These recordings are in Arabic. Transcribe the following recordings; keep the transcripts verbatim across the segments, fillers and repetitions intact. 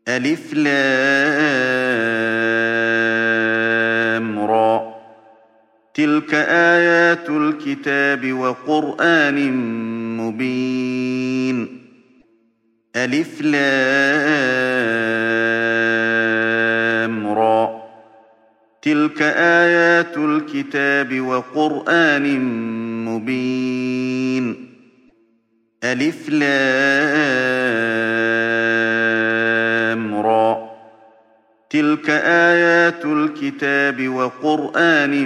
ألف لام را تلك آيات الكتاب وقرآن مبين ألف لام را تلك آيات الكتاب وقرآن مبين ألف لام را تلك آيات الكتاب وقرآن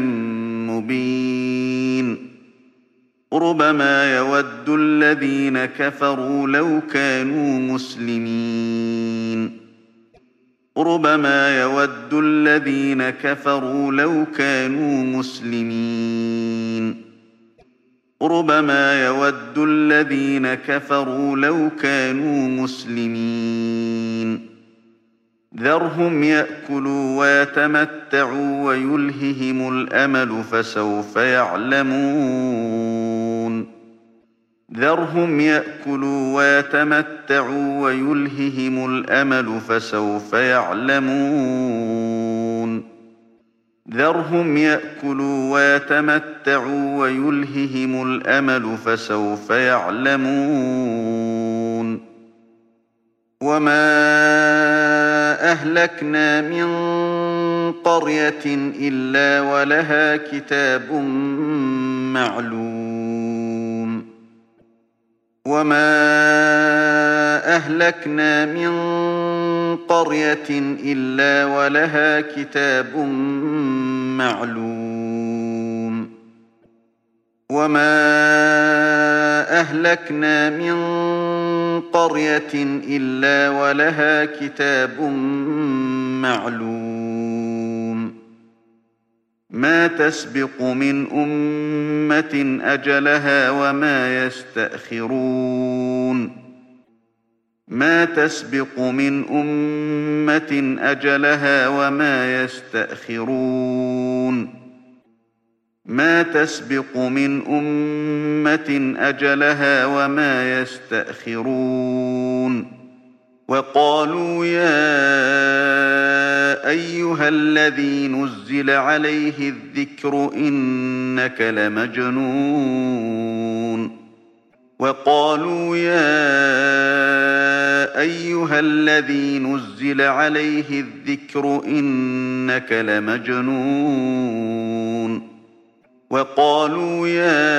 مبين ربما يود الذين كفروا لو كانوا مسلمين ربما يود الذين كفروا لو كانوا مسلمين ربما يود الذين كفروا لو كانوا مسلمين ذرهم يأكلوا ويتمتعوا ويلههم الأمل فسوف يعلمون ذرهم يأكلوا ويتمتعوا ويلههم الأمل فسوف يعلمون ذرهم يأكلوا ويتمتعوا ويلههم الأمل فسوف يعلمون وما أهلكنا من قرية إلا ولها كتاب معلوم وما أهلكنا من قرية إلا ولها كتاب معلوم وما أهلكنا من قرية إلا ولها كتاب معلوم ما تسبق من أمة أجلها وما يستأخرون ما تسبق من أمة أجلها وما يستأخرون ما تسبق من أمة أجلها وما يستأخرون وقالوا يا أيها الذي نزل عليه الذكر إنك لمجنون وقالوا يا أيها الذي نزل عليه الذكر إنك لمجنون وقالوا يا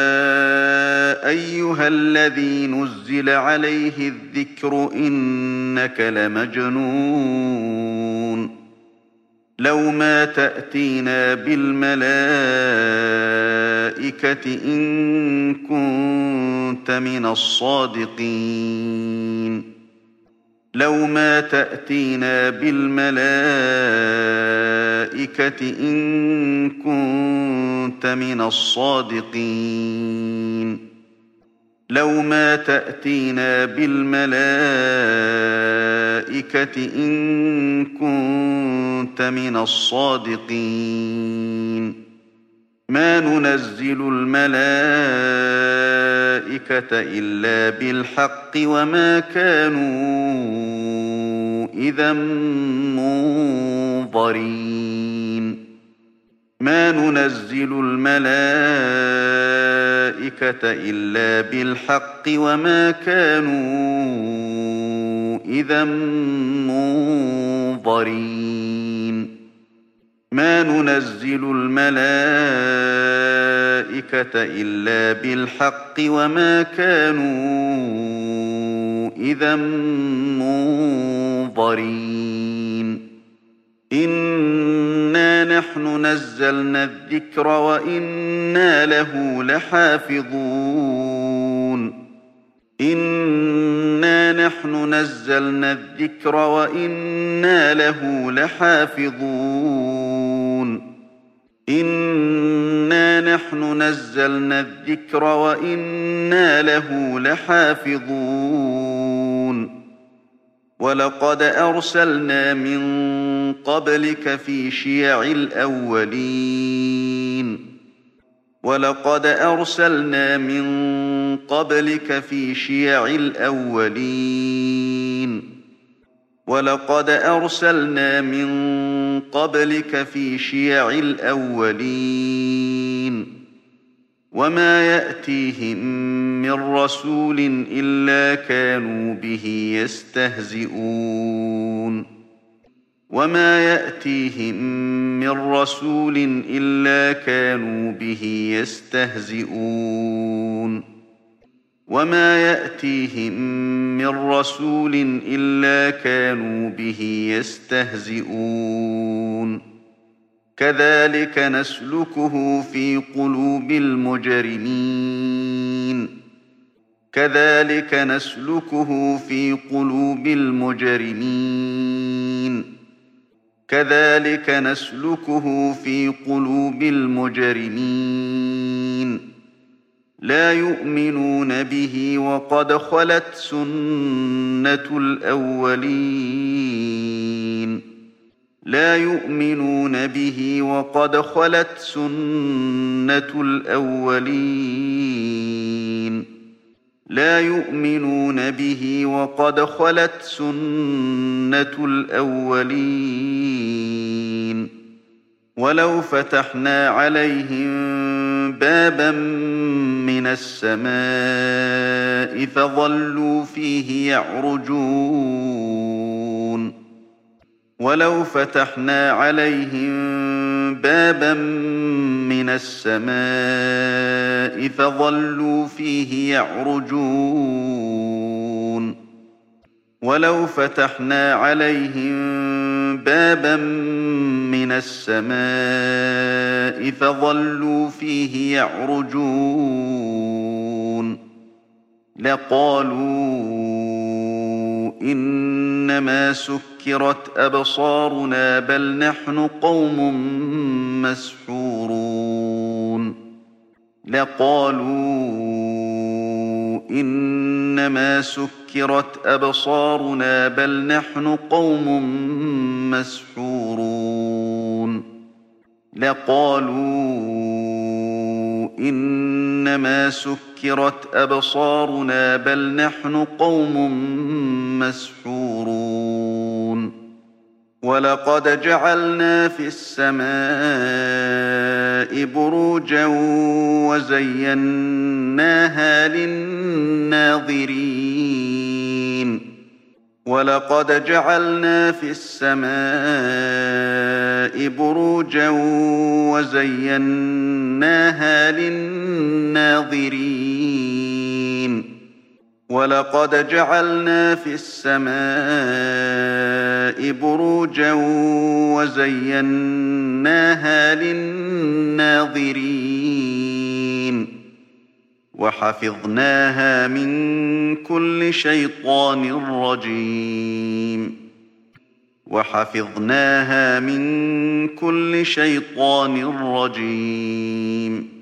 أيها الذي نزل عليه الذكر إنك لمجنون لو ما تأتينا بالملائكة إن كنت من الصادقين لو ما تأتينا بالملائكة إن كنت من الصادقين لو ما تأتينا بالملائكة إن كنت من الصادقين ما ننزل الملائكة إلا بالحق وما كانوا إذا منظرين ما ننزل الملائكة إلا بالحق وما كانوا إذا منظرين ما ننزل الملائكة إلا بالحق وما كانوا إذا منظرين إنا نحن نزلنا الذكر وإنا له لحافظون إنا نحن نزلنا الذكر وإنا له لحافظون إنا نحن نزلنا الذكر وإنا له لحافظون ولقد أرسلنا من قبلك في شيع الأولين ولقد أرسلنا من قبلك في شيع الأولين ولقد أرسلنا من قبلك في شيع الأولين وما يأتيهم من رسول إلا كانوا به يستهزئون وما يأتيهم من رسول إلا كانوا به يستهزئون وما يأتيهم من رسول إلا كانوا به يستهزئون كذلك نسلكه في قلوب المجرمين كذلك نسلكه في قلوب المجرمين كذلك نسلكه في قلوب المجرمين لا يؤمنون به وقد خلت سنة الأولين لا يؤمنون به وقد خلت سنة الأولين لا يؤمنون به وقد خلت سنة الأولين ولو فتحنا عليهم بابا من السماء فظلوا فيه يعرجون ولو فتحنا عليهم بابا من السماء فظلوا فيه يعرجون ولو فتحنا عليهم بابا من السماء فظلوا فيه يعرجون لقالوا إنما سكرت أبصارنا بل نحن قوم مسحورون لقالوا إنما سكرت أبصارنا بل نحن قوم مسحورون لقالوا إنما سكرت أبصارنا بل نحن قوم مسحورون ولقد جعلنا في السماء بروجا وزيناها للناظرين ولقد جعلنا في السماء بروجا وزيناها للناظرين ولقد جعلنا في السماء بروجا وزيناها للناظرين وحفظناها من كل شيطان رجيم وحفظناها من كل شيطان رجيم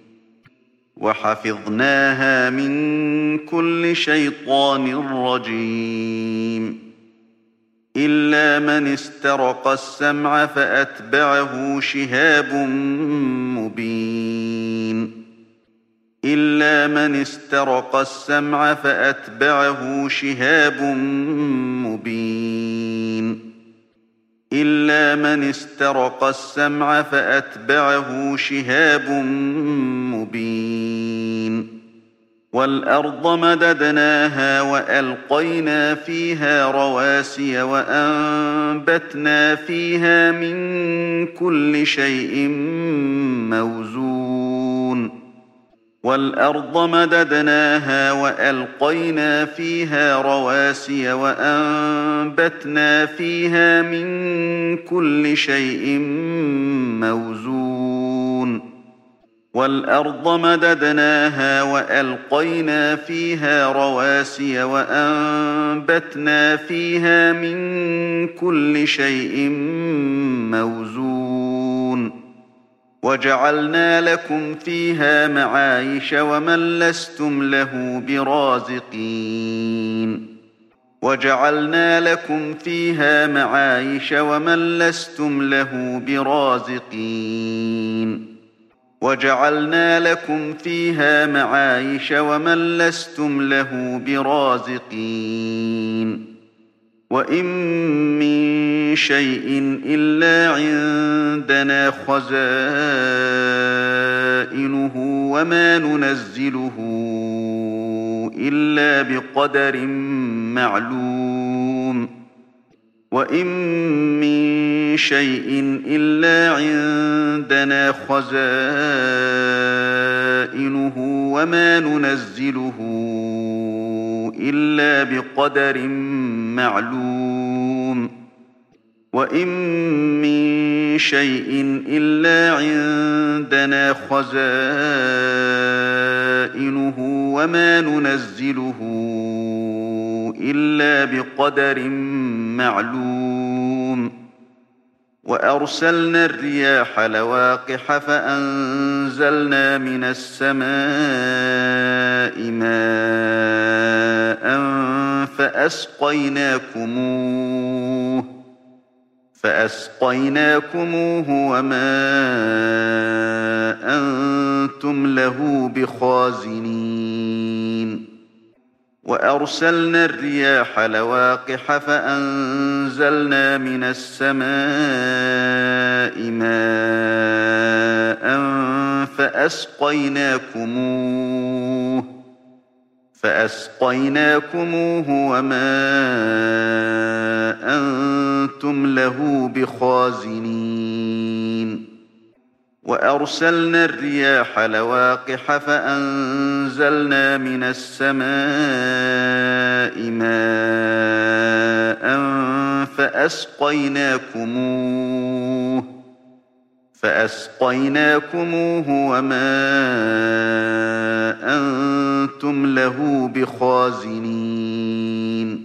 وحفظناها من كل شيطان رجيم إلا من استرق السمع فأتبعه شهاب مبين إلا من استرق السمع فأتبعه شهاب مبين إلا من استرق السمع فأتبعه شهاب مبين والأرض مددناها وألقينا فيها رواسي وأنبتنا فيها من كل شيء موزون والأرض مددناها وألقينا فيها رواسي وأنبتنا فيها من كل شيء موزون والأرض مددناها وألقينا فيها رواسي وأنبتنا فيها من كل شيء موزون وجعلنا لكم فيها معايش ومن لستم له برازقين وجعلنا لكم فيها معايش ومن لستم له برازقين وجعلنا لكم فيها معايش ومن لستم له برازقين وإن من شيء إلا عندنا خزائنه وما ننزله إلا بقدر معلوم وإن من شيء إلا عندنا خزائنه وما ننزله إلا بقدر معلوم وإن من شيء إلا عندنا خزائنه وما ننزله إلا بقدر معلوم وأرسلنا الرياح لواقح فأنزلنا من السماء ماء فأسقيناكموه فأسقيناكموه وما أنتم له بخازنين وأرسلنا الرياح لواقح فأنزلنا من السماء ماء فأسقيناكموه فأسقيناكموه وما أنتم له بخازنين وأرسلنا الرياح لواقح فأنزلنا من السماء ماء فأسقيناكموه فأسقيناكموه وما أنتم له بخازنين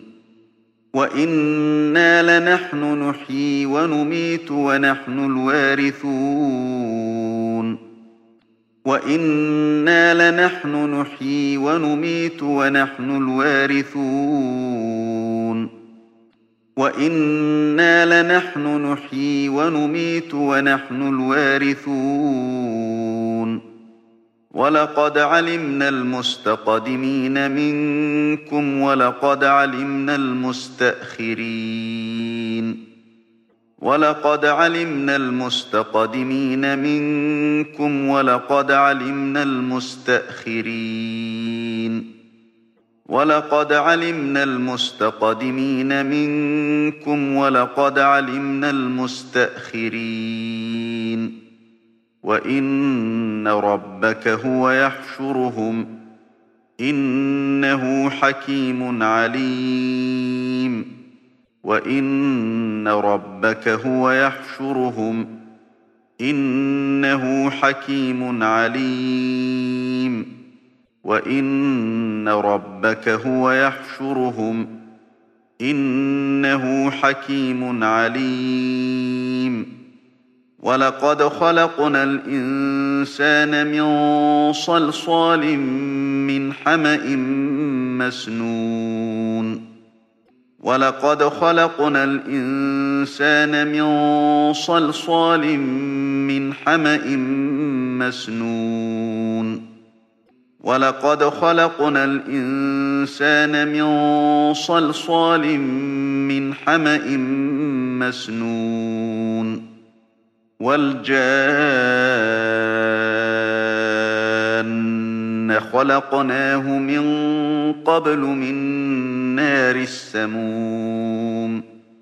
وإنا لنحن نحيي ونميت ونحن الوارثون وإنا لنحن نحيي ونميت ونحن الوارثون وإنا لنحن نحيي ونميت ونحن الوارثون ولقد علمنا المستقدمين منكم ولقد علمنا المستأخرين ولقد علمنا المستقدمين منكم ولقد علمنا المستأخرين ولقد علمنا المستقدمين منكم ولقد علمنا المستأخرين وإن ربك هو يحشرهم إنه حكيم عليم وإن ربك هو يحشرهم إنه حكيم عليم وإن ربك هو يحشرهم إنه حكيم عليم ولقد خلقنا الإنسان من صلصال من حمأ مسنون ولقد خلقنا الإنسان من صلصال من حمأ مسنون ولقد خلقنا الإنسان من صلصال من حمأ مسنون والجان خلقناه من قبل من نار السموم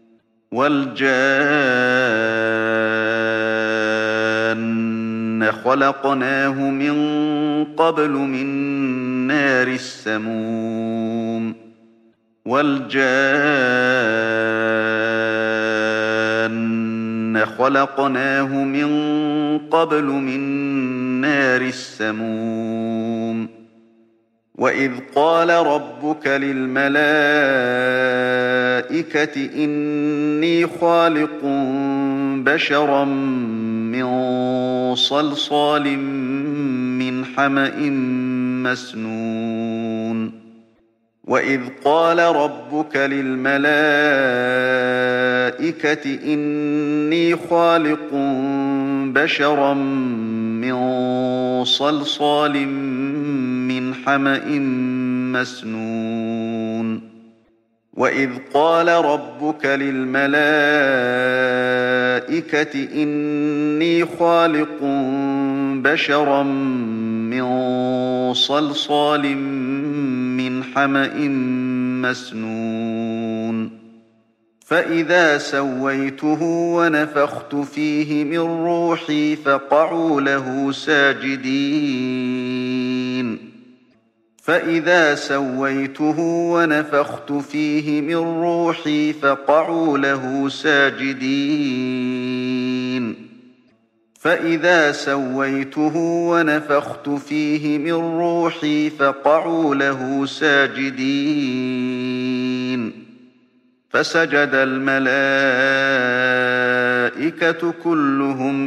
والجان خلقناه من قبل من نار السموم والجان خلقناه من قبل من نار السموم وإذ قال ربك للملائكة إني خالق بشرا من صلصال من حمأ مسنون وإذ قال ربك للملائكة إني خالق بشرا من صلصال من حمأ مسنون وإذ قال ربك للملائكة إني خالق بشرا من صلصال من حمأ مسنون فإذا سويته ونفخت فيه من روحي فقعوا له ساجدين فإذا سويته ونفخت فيه من روحي فقعوا له ساجدين فإذا سويته ونفخت فيه من روحي فقعوا له ساجدين فسجد الملائكة كلهم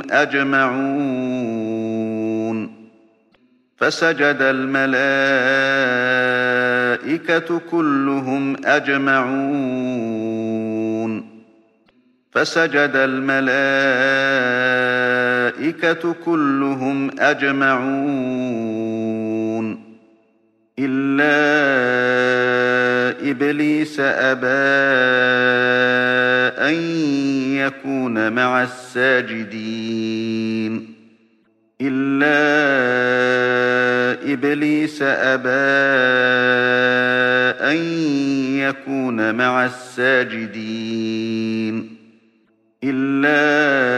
أجمعون فسجد الملائكة كلهم أجمعون فسجد الملائكة كلهم أجمعون إلا إبليس أبى أن يكون مع الساجدين إلا إبليس أبى أن يكون مع الساجدين إلا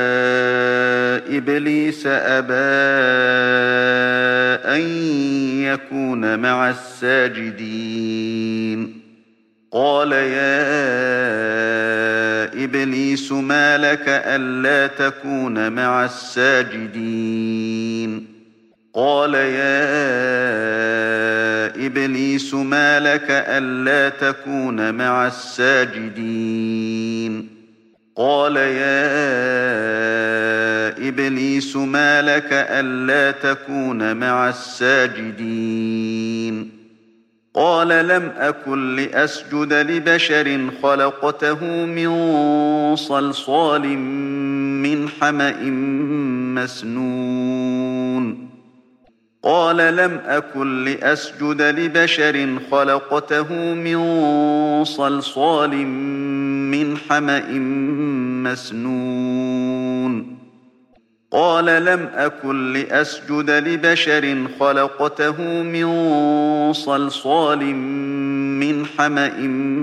إبليس أبى أن يكون مع الساجدين قال يا إبليس ما لك ألا تكون مع الساجدين قال يا إبليس ما لك ألا تكون مع الساجدين قال يا إبليس ما لك ألا تكون مع الساجدين قال لم أكن لأسجد لبشر خلقته من صلصال من حمأ مسنون قال لم أكن لأسجد لبشر خلقته من صلصال من حمأ مسنون قال لم أكن لأسجد لبشر خلقته من صلصال من حمأ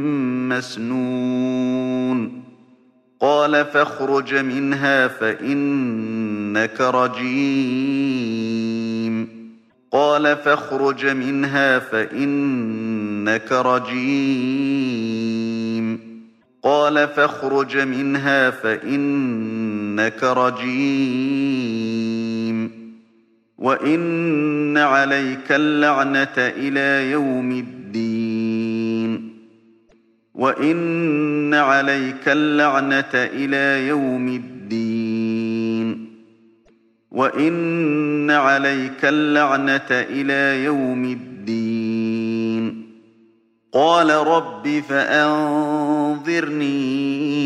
مسنون قال فاخرج منها فإنك رجيم قال فاخرج منها فإنك رجيم قال فاخرج منها فإنك رجيم وإن عليك اللعنة إلى يوم الدين وإن عليك اللعنة إلى يوم الدين وإن عليك اللعنة إلى يوم الدين قال رب فأنظرني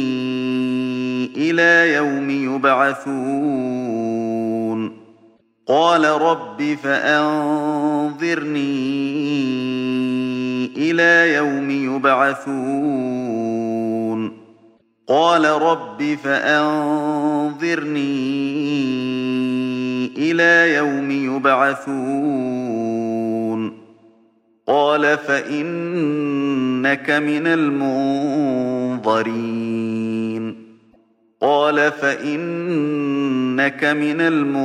إلى يوم يبعثون قال رب فأنظرني إلى يوم يبعثون قال رب فأنظرني إلى يوم يبعثون قال فإنك من المنظرين قال فإنك من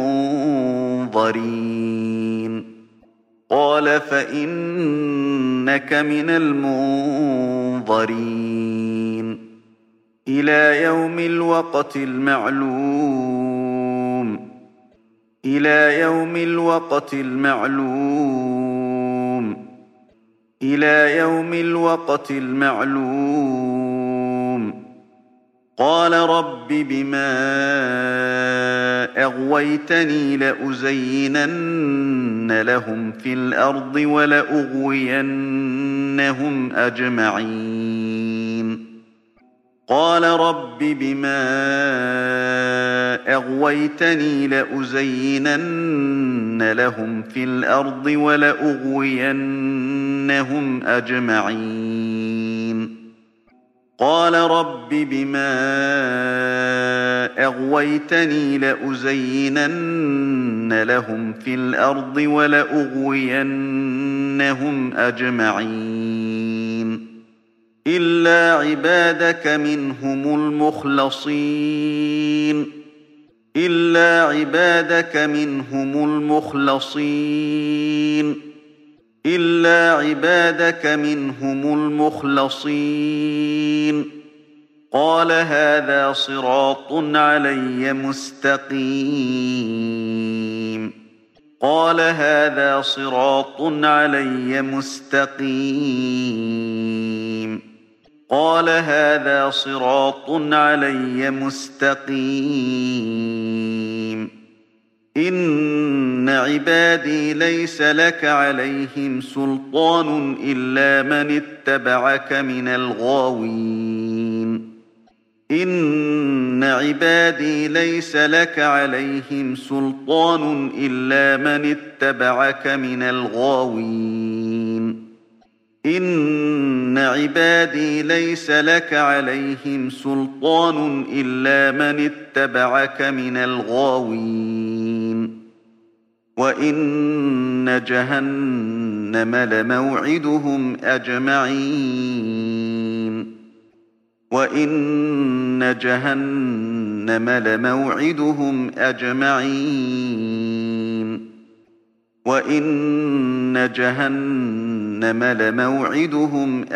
المنظرين قال فإنك من المنظرين إلى يوم الوقت المعلوم إلى يوم الوقت المعلوم إلى يوم الوقت المعلوم قال رب بما أغويتني لأزينن لهم في الأرض ولأغوينهم أجمعين قال رب بما أغويتني لأزينن لهم في الأرض ولأغوينهم أجمعين قال رب بما أغويتني لأزينن لهم في الأرض ولأغوينهم أجمعين إلا عبادك منهم المخلصين إلا عبادك منهم المخلصين إلا عبادك منهم المخلصين قال هذا صراط علي مستقيم قال هذا صراط علي مستقيم قال هذا صراط علي مستقيم إن عبادي ليس لك عليهم سلطان إلا من اتبعك من الغاوين إن عبادي ليس لك عليهم سلطان إلا من اتبعك من الغاوين إن عبادي ليس لك عليهم سلطان إلا من اتبعك من الغاوين وإن جهنم لموعدهم أجمعين وإن جهنم لموعدهم أجمعين وإن جهنم لموعدهم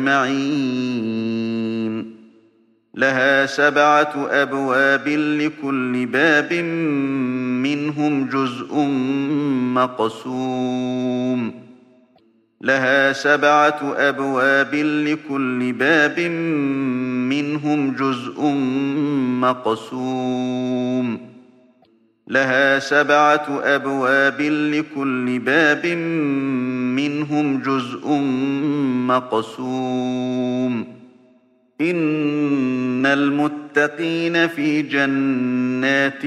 أجمعين لها سبعة أبواب لكل باب منهم جزء مقسوم لها سبعة أبواب لكل باب منهم جزء مقسوم لها سبعة أبواب لكل باب منهم جزء مقسوم إن المتقين في جنات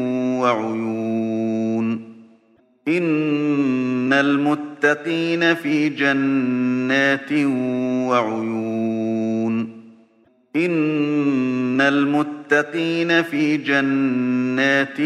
وعيون إن المتقين في جنات وعيون إن المتقين في جنات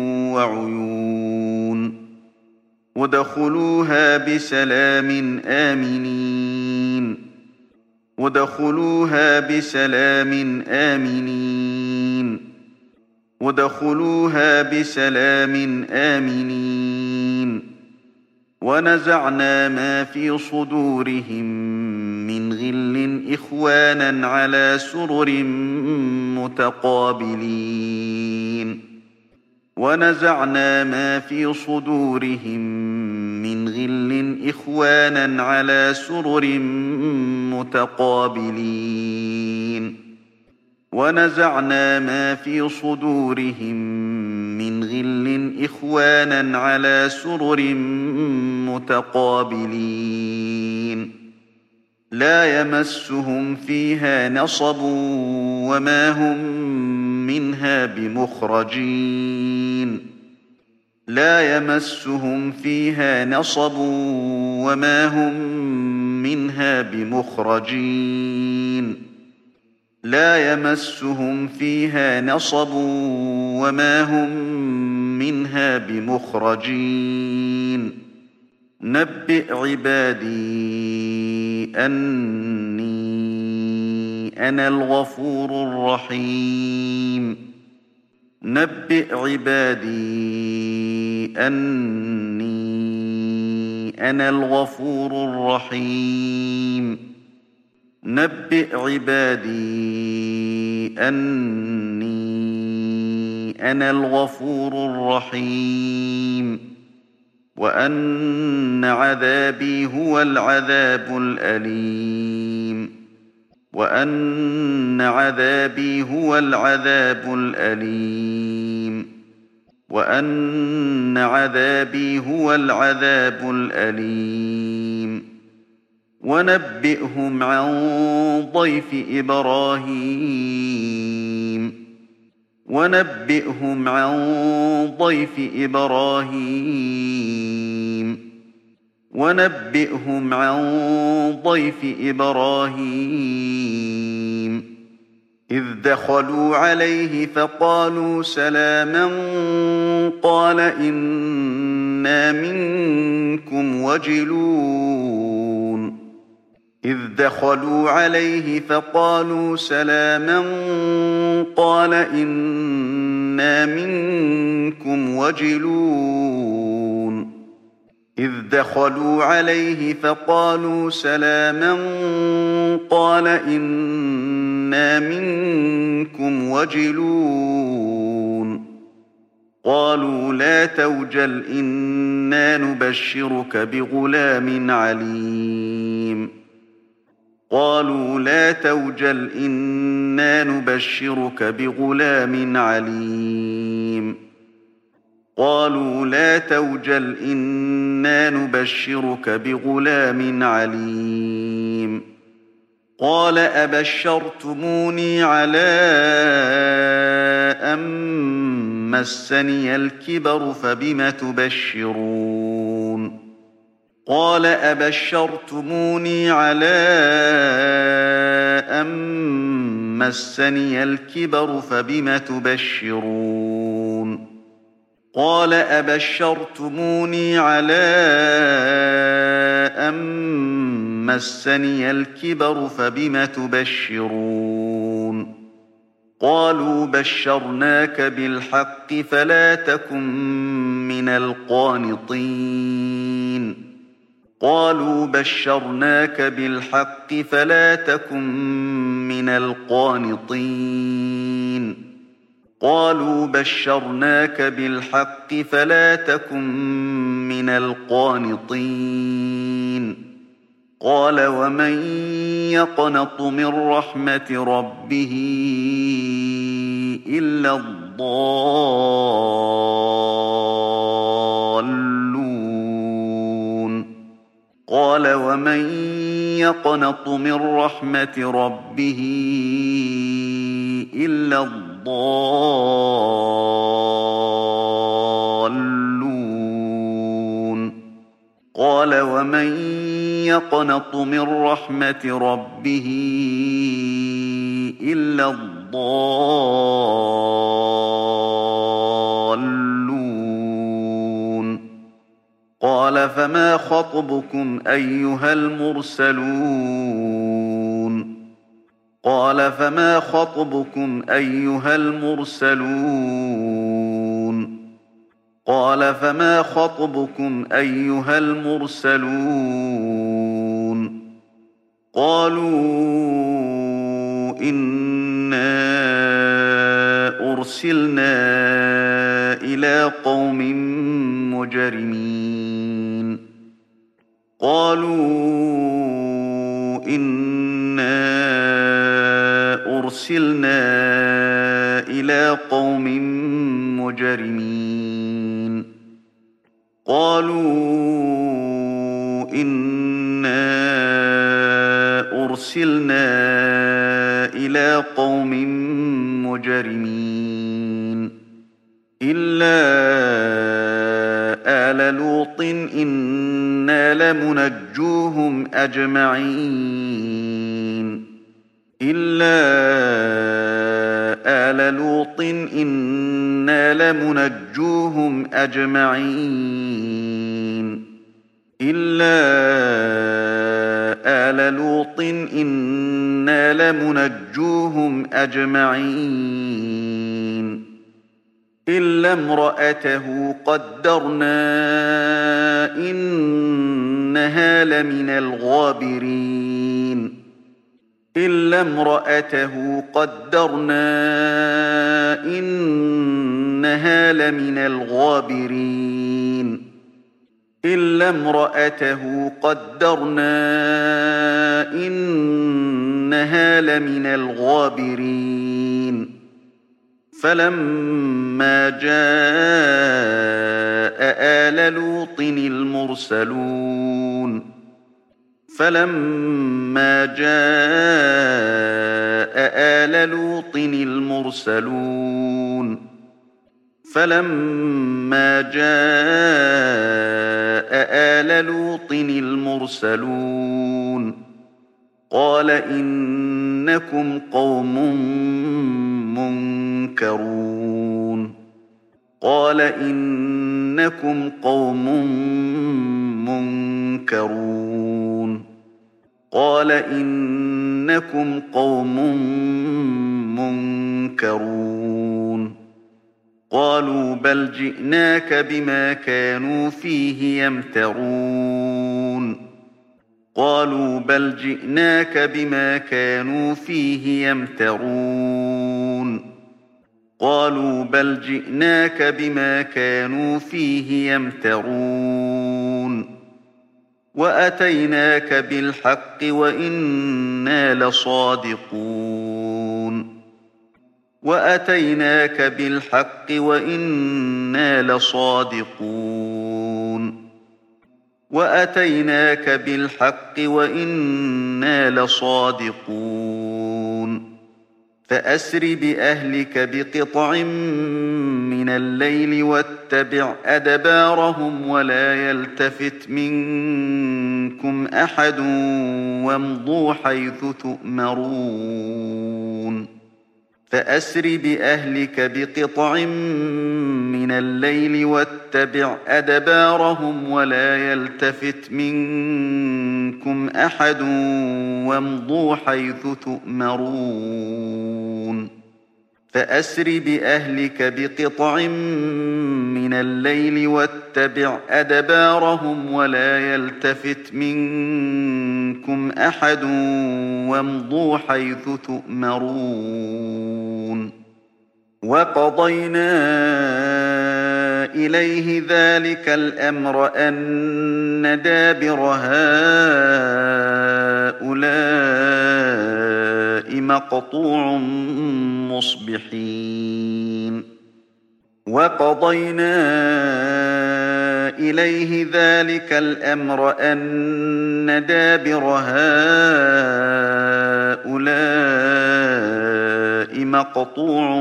وعيون ودخلوها بسلام آمنين ودخلوها بسلام آمنين ودخلوها بسلام آمنين ونزعنا ما في صدورهم من غل إخوانا على سرر متقابلين ونزعنا ما في صدورهم من غل إخوانا على سرر متقابلين ونزعنا ما في صدورهم من غل إخوانا على سرر متقابلين لا يمسهم فيها نصب وما هم منها بمخرجين لا يمسهم فيها نصب وما هم منها بمخرجين لا يمسهم فيها نصب وما هم منها بمخرجين نبئ عبادي أني أنا الغفور الرحيم نبئ عبادي أني أنا الغفور الرحيم نبئ عبادي أني أنا الغفور الرحيم وأن عذابي هو العذاب الأليم وأن عذابي هو العذاب الأليم وأن عذابي هو العذاب الأليم ونبئهم عن ضيف إبراهيم ونبئهم عن ضيف إبراهيم ونبئهم عن ضيف إبراهيم إذ دخلوا عليه فقالوا سلاما قال إنا منكم وجلون إذ دخلوا عليه فقالوا سلاما قال إنا منكم وجلون إذ دخلوا عليه فقالوا سلاما قال إنا منكم وجلون قالوا لا توجل إنا نبشرك بغلام عليم قالوا لا توجل إنا نبشرك بغلام عليم قالوا لا توجل إنا نبشرك بغلام عليم قال أبشرتموني على أن مسني الكبر فبم تبشرون قال أبشرتموني على أن مسني الكبر فبم تبشرون قال أبشرتموني على أن مسني الكبر فبم تبشرون قالوا بشرناك بالحق فلا تكن من القانطين قالوا بشرناك بالحق فلا تكن من القانطين قالوا بشرناك بالحق فلا تكن من القانطين قال ومن يقنط من رحمة ربه إلا الضالون قال ومن يقنط من رحمة ربه إلا الضالون قال ومن يقنط من رحمة ربه إلا الضالون قال فما خطبكم أيها المرسلون قال فما خطبكم أيها المرسلون قال فما خطبكم أيها المرسلون قالوا إنا أرسلنا إلى قوم مجرمين قالوا إنا أرسلنا إلى قوم مجرمين قالوا إنا أرسلنا إلى قوم مجرمين إلا آل لوط إنا لمنجوهم أجمعين إلا آل لوط إنا لمنجوهم أجمعين إلا آل لوط إنا لمنجوهم أجمعين إلا امرأته قدرنا إنها لمن الغابرين إلا امرأته قدرنا إنها لمن الغابرين إلا امرأته قدرنا إنها لمن الغابرين فلما جاء آل لوط المرسلون فلما جاء آل لوط المرسلون فلما جاء آل لوط المرسلون قال إنكم قوم منكرون قال إنكم قوم منكرون قال إنكم قوم منكرون قالوا بل جئناك بما كانوا فيه يمترون قالوا بل جئناك بما كانوا فيه يمترون قالوا بل جئناك بما كانوا فيه يمترون وأتيناك بالحق وإنا لصادقون وأتيناك بالحق وإنا لصادقون وأتيناك بالحق وإنا لصادقون فأسر بأهلك بقطع من الليل واتبع أدبارهم ولا يلتفت منكم أحد وامضوا حيث تؤمرون فأسر بأهلك بقطع من الليل واتبع أدبارهم ولا يلتفت منكم أحد وامضوا حيث تؤمرون فأسر بأهلك بقطع من الليل واتبع أدبارهم ولا يلتفت منكم أحد وامضوا حيث تؤمرون وقضينا إليه ذلك الأمر أن دابر هؤلاء مقطوع مصبحين وقضينا إليه ذلك الأمر أن دابر هؤلاء مقطوع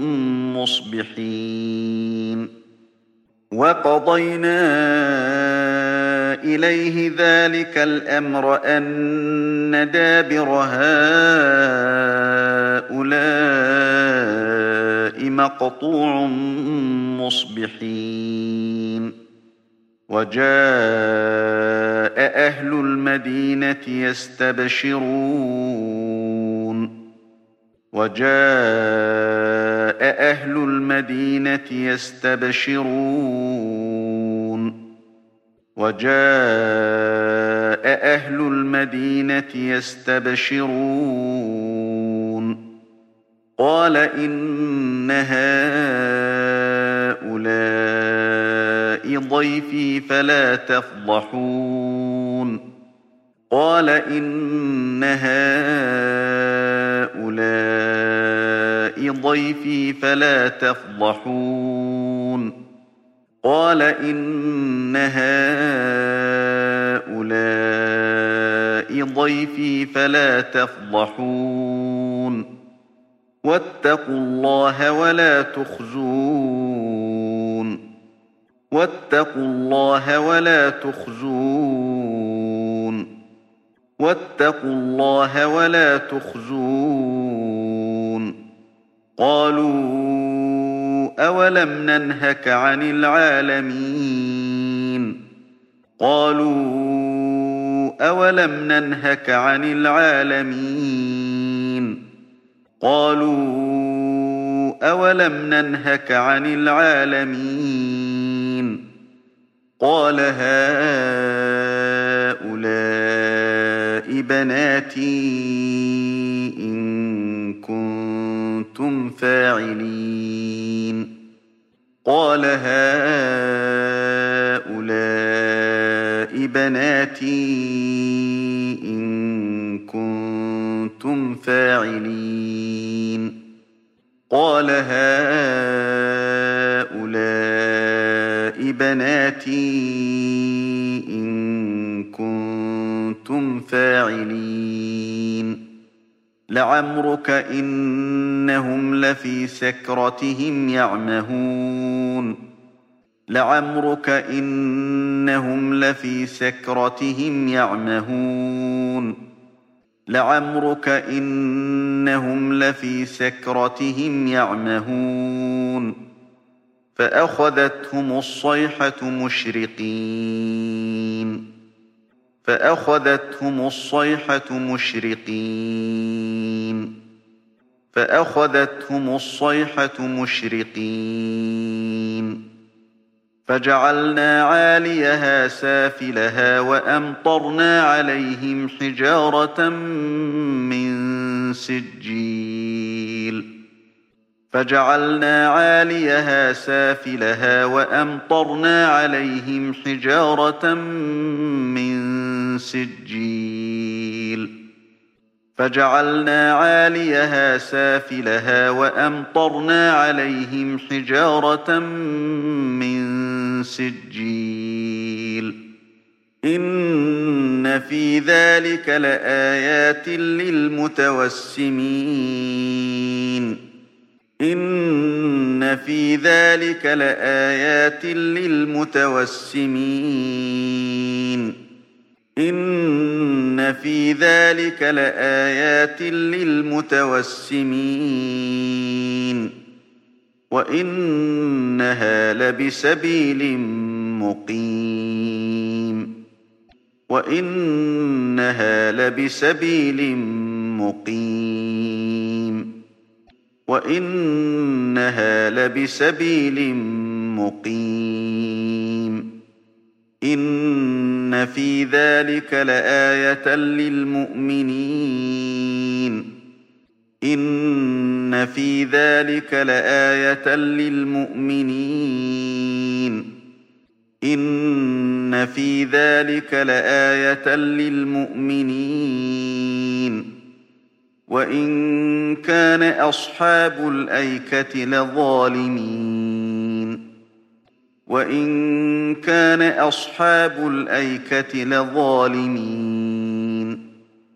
مصبحين وقضينا إليه ذلك الأمر أن دابر هؤلاء مقطوع مصبحين وجاء أهل المدينة يستبشرون وجاء أهل المدينة يستبشرون وجاء أهل المدينة يستبشرون قال إن هؤلاء ضيفي فلا تفضحون قال إن هؤلاء ضيفي فلا تفضحون قال إن هؤلاء ضيفي فلا تفضحون واتقوا الله ولا تخزون واتقوا الله ولا تخزون واتقوا الله ولا تخزون قالوا أولم ننهك عن العالمين قالوا أولم ننهك عن العالمين قالوا أولم ننهك عن العالمين قال هؤلاء بناتي إن كنتم فاعلين قال هؤلاء بناتي إن كنتم فاعلين قال هؤلاء بناتي إن كنتم فاعلين لعمرك إنهم لفي سكرتهم يعمهون لعمرك إنهم لفي سكرتهم يعمهون لعمرك إنهم لفي سكرتهم يعمهون فأخذتهم الصيحة مشرقين فأخذتهم الصيحة مشرقين فأخذتهم الصيحة مشرقين فجعلنا عاليها سافلها وأمطرنا عليهم حجارة من سجيل فجعلنا عاليها سافلها وأمطرنا عليهم حجارة من سجيل فجعلنا عاليها سافلها وأمطرنا عليهم حجارة من سجيل إن في ذلك لآيات للمتوسمين إن في ذلك لآيات للمتوسمين إن في ذلك لآيات للمتوسمين وإنها لبسبيل مقيم وإنها لبسبيل مقيم وإنها لبسبيل مقيم إن في ذلك لآية للمؤمنين إن في ذلك لآية للمؤمنين إن في ذلك لآية للمؤمنين وإن كان أصحاب الأيكة لظالمين وإن كان أصحاب الأيكة لظالمين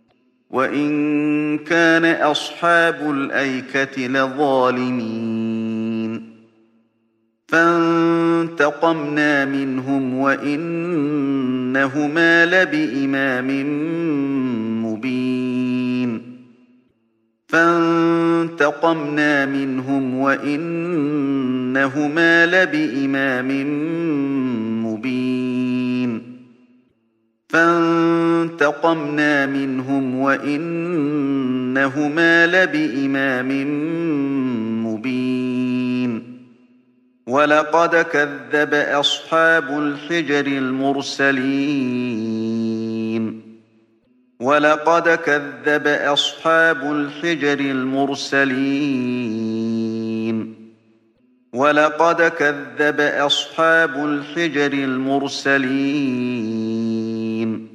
وإن كان أصحاب الأيكة لظالمين فانتقمنا منهم وإنهما لبإمام مبين فانتقمنا منهم وإنهما لبإمام مبين فانتقمنا منهم وإنهما لبإمام مبين ولقد كذب أصحاب الحجر المرسلين ولقد كذب أصحاب الحجر المرسلين ولقد كذب أصحاب الحجر المرسلين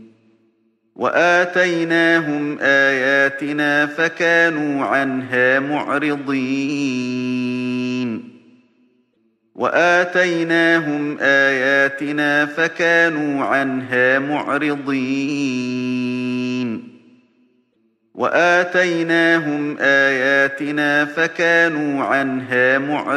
وآتيناهم آياتنا فكانوا عنها معرضين وآتيناهم آياتنا فكانوا عنها معرضين وآتيناهم آياتنا فكانوا عنها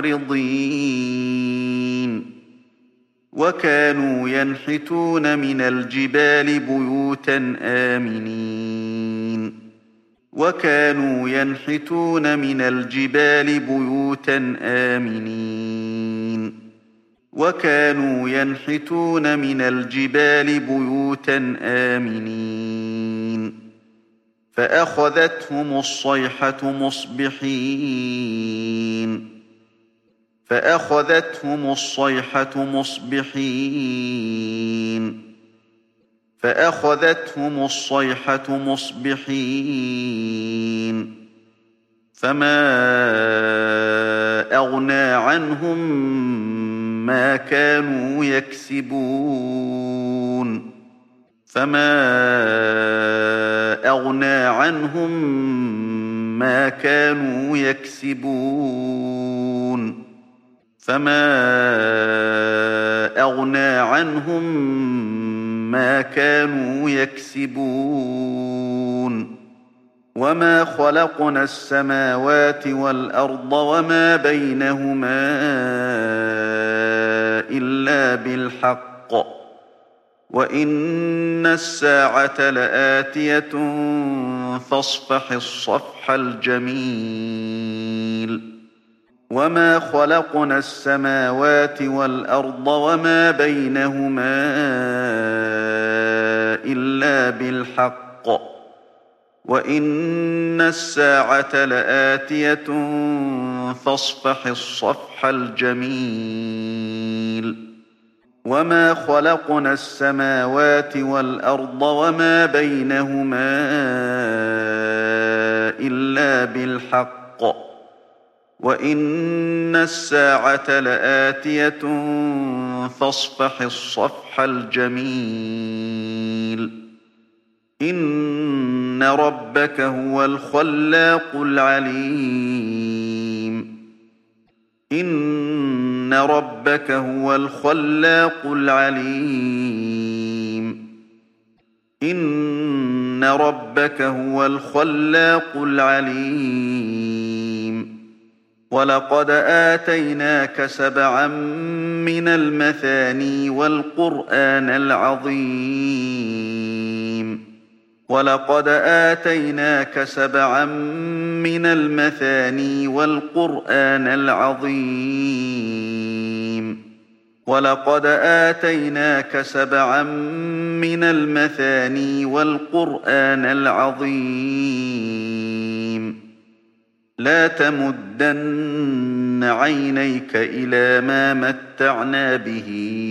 معرضين وكانوا ينحتون من الجبال بيوتا آمنين وكانوا ينحتون من الجبال بيوتا آمنين وكانوا ينحتون من الجبال بيوتا آمنين فأخذتهم الصيحة مصبحين فأخذتهم الصيحة مصبحين فأخذتهم الصيحة مصبحين فما أغنى عنهم ما كانوا يكسبون فما أغنى عنهم ما كانوا يكسبون فما أغنى عنهم ما كانوا يكسبون وما خلقنا السماوات والأرض وما بينهما إلا بالحق وإن الساعة لآتية فاصفح الصفح الجميل وما خلقنا السماوات والأرض وما بينهما إلا بالحق وإن الساعة لآتية فاصفح الصفح الجميل وما خلقنا السماوات والأرض وما بينهما إلا بالحق وإن الساعة لآتية فاصفح الصفح الجميل إن ربك هو الخلاق العليم إن ربك هو الخلاق العليم إن ربك هو الخلاق العليم ولقد آتيناك سبعا من المثاني والقرآن العظيم ولقد آتيناك سبعا من المثاني والقرآن العظيم ولقد آتيناك سبعا من المثاني والقرآن العظيم لا تمدن عينيك إلى ما متعنا به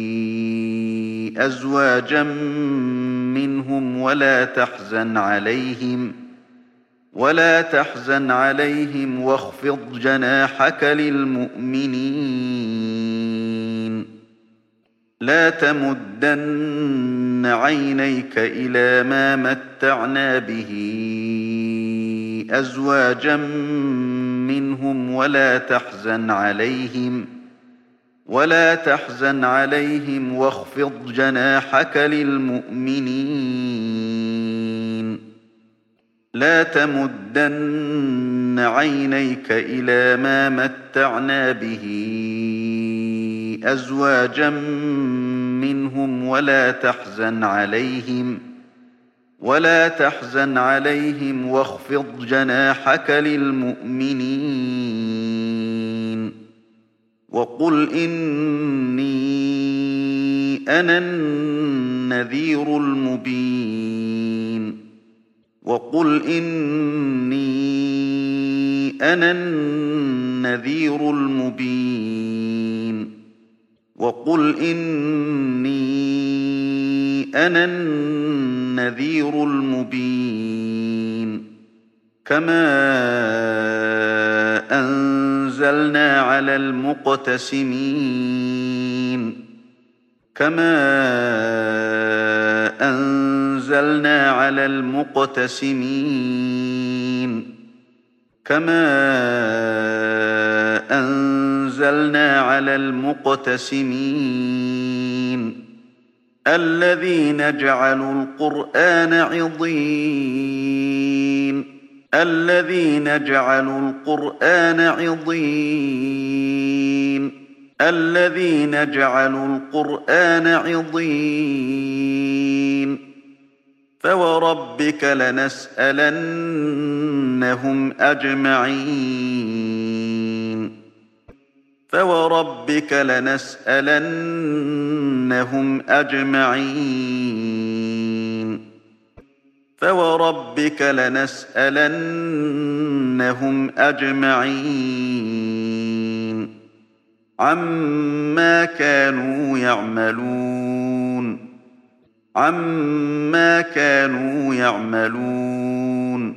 أزواجا منهم ولا تحزن عليهم ولا تحزن عليهم واخفض جناحك للمؤمنين لا تمدن عينيك إلى ما متعنا به أزواجا منهم ولا تحزن عليهم ولا تحزن عليهم واخفض جناحك للمؤمنين لا تمدن عينيك إلى ما متعنا به أزواجا منهم ولا تحزن عليهم ولا تحزن عليهم واخفض جناحك للمؤمنين وقل إني أنا النذير المبين وقل إني أنا النذير المبين وقل إني أنا النذير المبين كما أنزلنا على المقتسمين كما أنزلنا على المقتسمين كما أنزلنا على المقتسمين الذين جعلوا القرآن عضين الذين جعلوا القرآن عضين الذين جعلوا القرآن عضين فوربك لنسألنهم أجمعين فوربك لنسألنهم أجمعين فوربك لنسألنهم أجمعين عما كانوا يعملون عما كانوا يعملون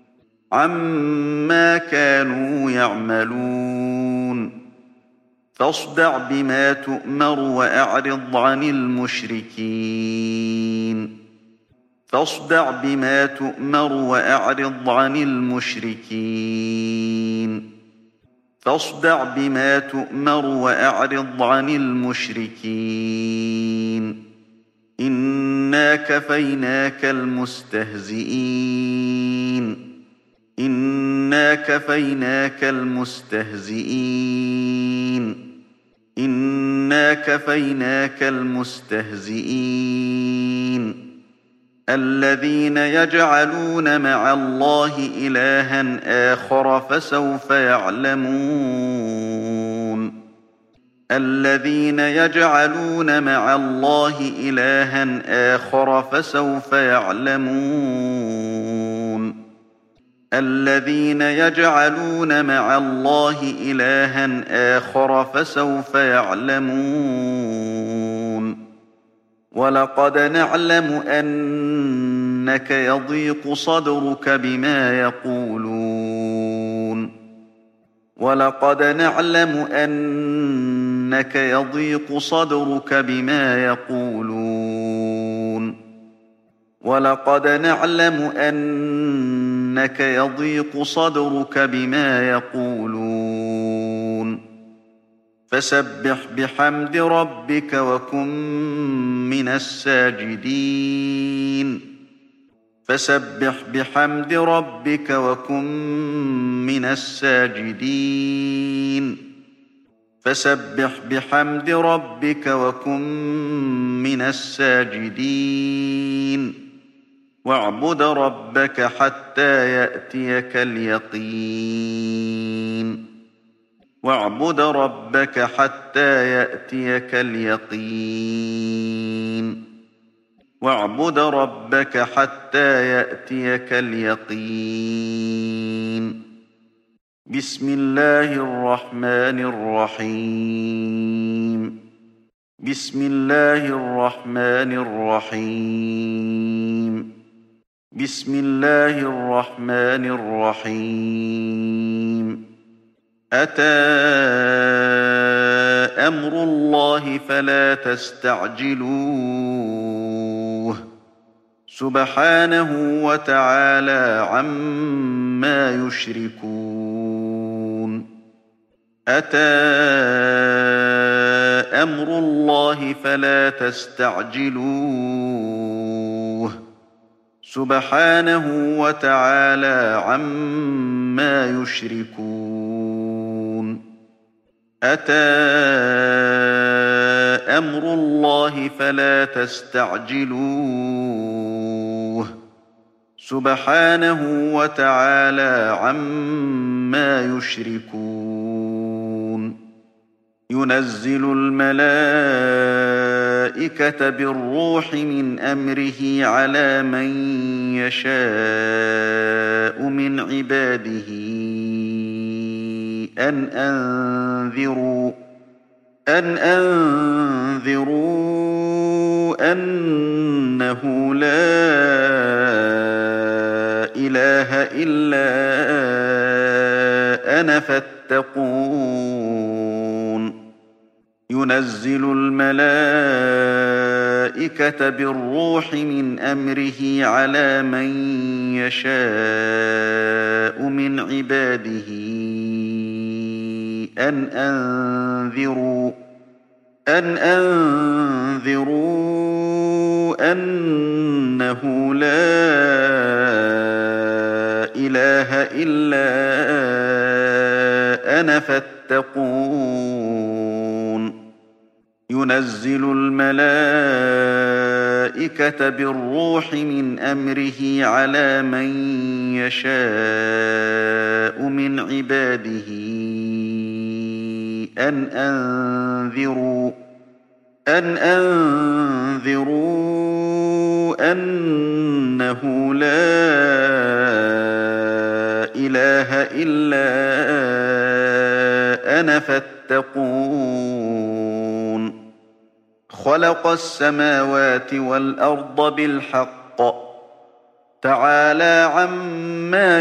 عما كانوا يعملون فاصدع بما تؤمر وأعرض عن المشركين فاصدع بما تؤمر وأعرض عن المشركين فاصدع بما تؤمر وأعرض عن المشركين إنا كفيناك المستهزئين إنا كفيناك المستهزئين إن إنا كفيناك المستهزئين الذين يجعلون مع الله إلها آخر فسوف يعلمون الذين يجعلون مع الله إلها آخر فسوف يعلمون الذين يجعلون مع الله إلها آخر فسوف يعلمون ولقد نعلم أنك يضيق صدرك بما يقولون ولقد نعلم أنك يضيق صدرك بما يقولون ولقد نعلم أنك يضيق صدرك بما يقولون فسبح بحمد ربك وكن من الساجدين فسبح بحمد ربك وكن من الساجدين فسبح بحمد ربك وكن من الساجدين واعبد ربك حتى يأتيك اليقين واعبد ربك حتى يأتيك اليقين واعبد ربك حتى يأتيك اليقين بسم الله الرحمن الرحيم بسم الله الرحمن الرحيم بسم الله الرحمن الرحيم أتى أمر الله فلا تستعجلوه سبحانه وتعالى عما يشركون أتى أمر الله فلا تستعجلوه سبحانه وتعالى عما يشركون أتى أمر الله فلا تستعجلوه سبحانه وتعالى عما يشركون ينزل الملائكة بالروح من أمره على من يشاء من عباده أن أنذروا أن أنذروا أنه لا إله إلا أنا فاتقون ينزل الملائكة بالروح من أمره على من يشاء من عباده أن أنذروا أن أنذروا أنه لا إله إلا أنا فاتقون ينزل الملائكة بالروح من أمره على من يشاء من عباده أن أنذروا أن أنذروا أنه لا إله إلا أنا فاتقون خلق السماوات والأرض بالحق تعالى عما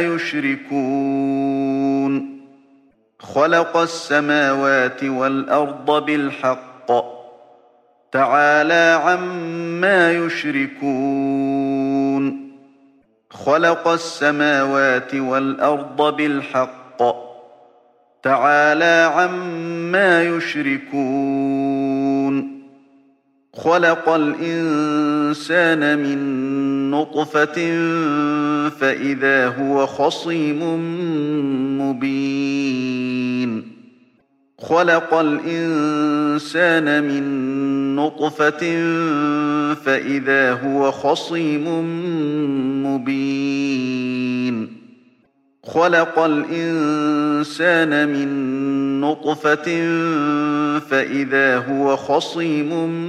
يشركون خلق السماوات والأرض بالحق تعالى عما يشركون خلق السماوات والأرض بالحق تعالى عما يشركون خلق الإنسان من نطفة فإذا هو خصيم مبين خلق الإنسان من نطفة فإذا هو خصيم مبين خلق الإنسان من نطفة فإذا هو خصيم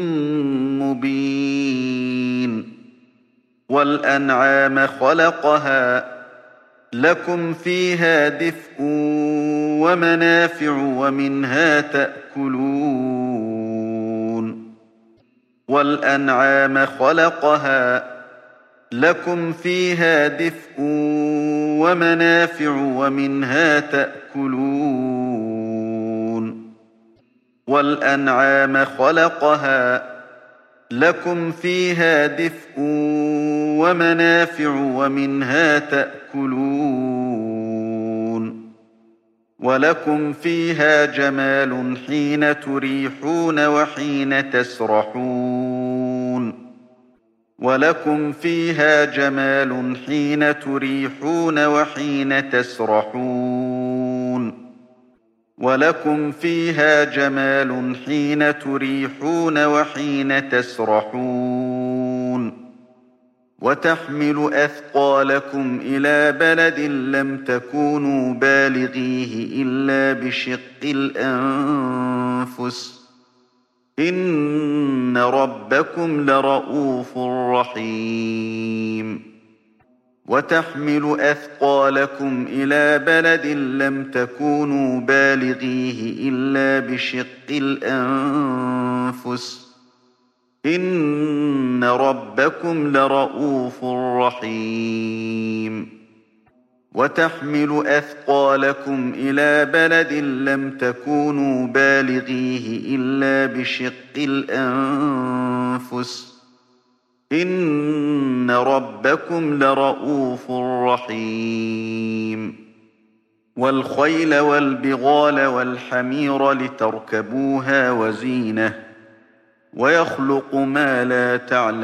مبين والأنعام خلقها لكم فيها دفء ومنافع ومنها تأكلون والأنعام خلقها لكم فيها دفء ومنافع ومنها تأكلون والأنعام خلقها لكم فيها دفء ومنافع ومنها تأكلون ولكم فيها جمال حين تريحون وحين تسرحون ولكم فيها جمال حين تريحون وحين تسرحون ولكم فيها جمال حين تريحون وحين تسرحون وتحمل أثقالكم إلى بلد لم تكونوا بالغيه إلا بشق الأنفس إن ربكم لرءوف رحيم وتحمل أثقالكم إلى بلد لم تكونوا بالغيه إلا بشق الأنفس إن ربكم لرءوف رحيم وتحمل أثقالكم إلى بلد لم تكونوا بالغيه إلا بشق الأنفس إن ربكم لرءوف رحيم والخيل والبغال والحمير لتركبوها وزينة ويخلق ما لا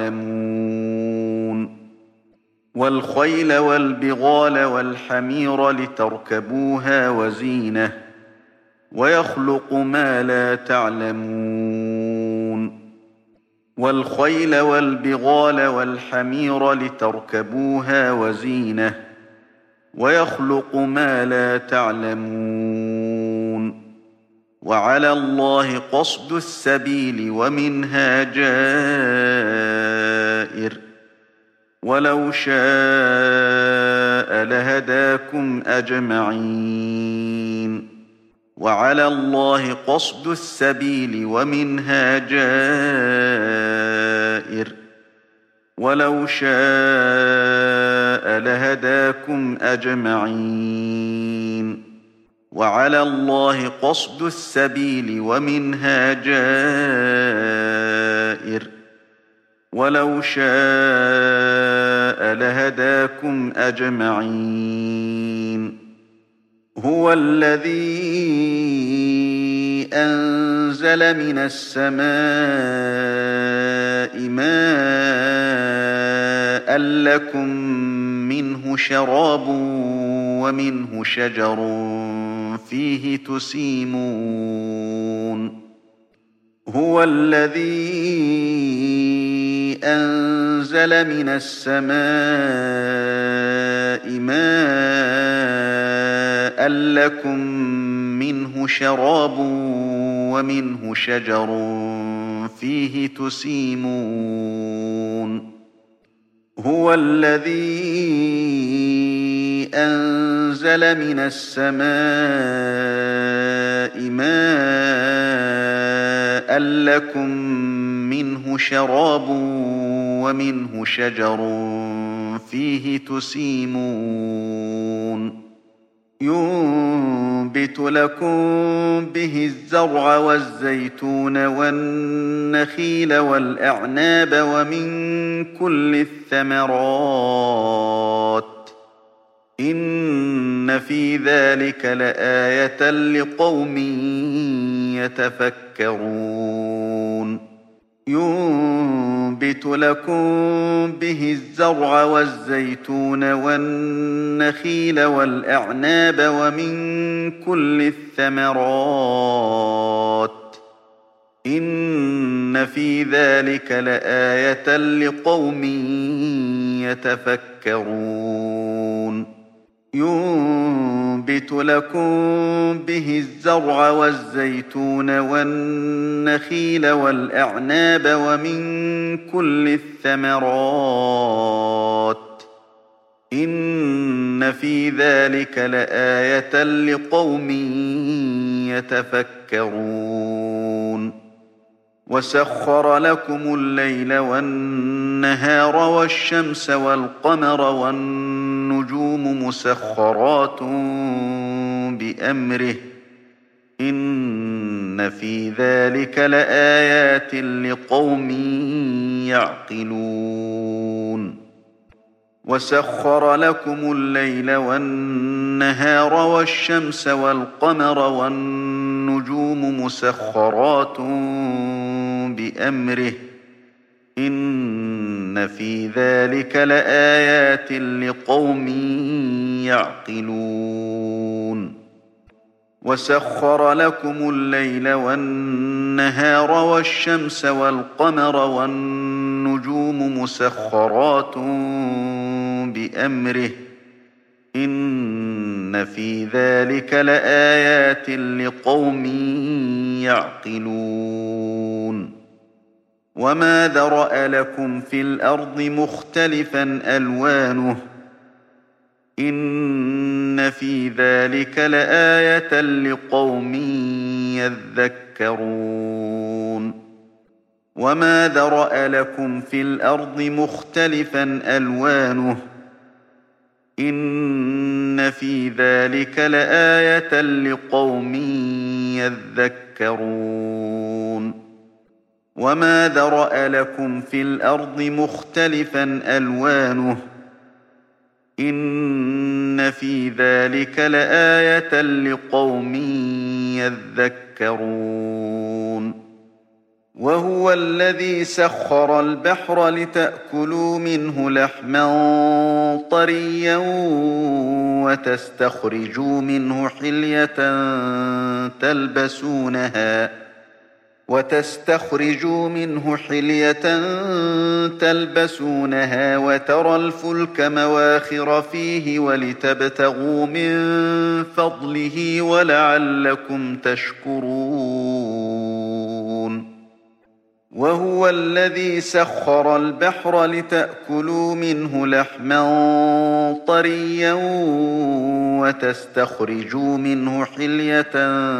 تعلمون والخيل والبغال والحمير لتركبوها وزينة ويخلق ما لا تعلمون والخيل والبغال والحمير لتركبوها وزينة ويخلق ما لا تعلمون وعلى الله قصد السبيل ومنها جائر ولو شاء لهداكم أجمعين وعلى الله قصد السبيل ومنها جائر ولو شاء لهداكم أجمعين وعلى الله قصد السبيل ومنها جائر ولو شاء لهداكم أجمعين هو الذي أنزل من السماء ماء لكم منه شراب ومنه شجر فيه تسيمون هو الذي أنزل من السماء ماء لكم منه شراب ومنه شجر فيه تسيمون هو الذي أنزل من السماء ماء لكم منه شراب ومنه شجر فيه تسيمون ينبت لكم به الزرع والزيتون والنخيل والأعناب ومن كل الثمرات إن في ذلك لآية لقوم يتفكرون ينبت لكم به الزرع والزيتون والنخيل والأعناب ومن كل الثمرات في ذلك لآية لقوم يتفكرون ينبت لكم به الزرع والزيتون والنخيل والأعناب ومن كل الثمرات إن في ذلك لآية لقوم يتفكرون وسخر لكم الليل والنهار والشمس والقمر والنجوم مسخرات بأمره إن في ذلك لآيات لقوم يعقلون وسخر لكم الليل والنهار والشمس والقمر والنجوم مسخرات بأمره إن في ذلك لآيات لقوم يعقلون وسخر لكم الليل والنهار والشمس والقمر والنجوم مسخرات بأمره إن في ذلك لآيات لقوم يعقلون وما ذرأ لكم في الأرض مختلفا ألوانه إن في ذلك لآية لقوم يذكرون وما ذرأ لكم في الأرض مختلفا ألوانه إن في ذلك لآية لقوم يذكرون وما ذرأ لكم في الأرض مختلفا ألوانه إن في ذلك لآية لقوم يذكرون وهو الذي سخر البحر لتأكلوا منه لحما طريا وتستخرجوا منه حلية تلبسونها وتستخرجوا منه حلية تلبسونها وترى الفلك مواخر فيه ولتبتغوا من فضله ولعلكم تشكرون وهو الذي سخر البحر لتأكلوا منه لحما طريا وتستخرجوا منه حلية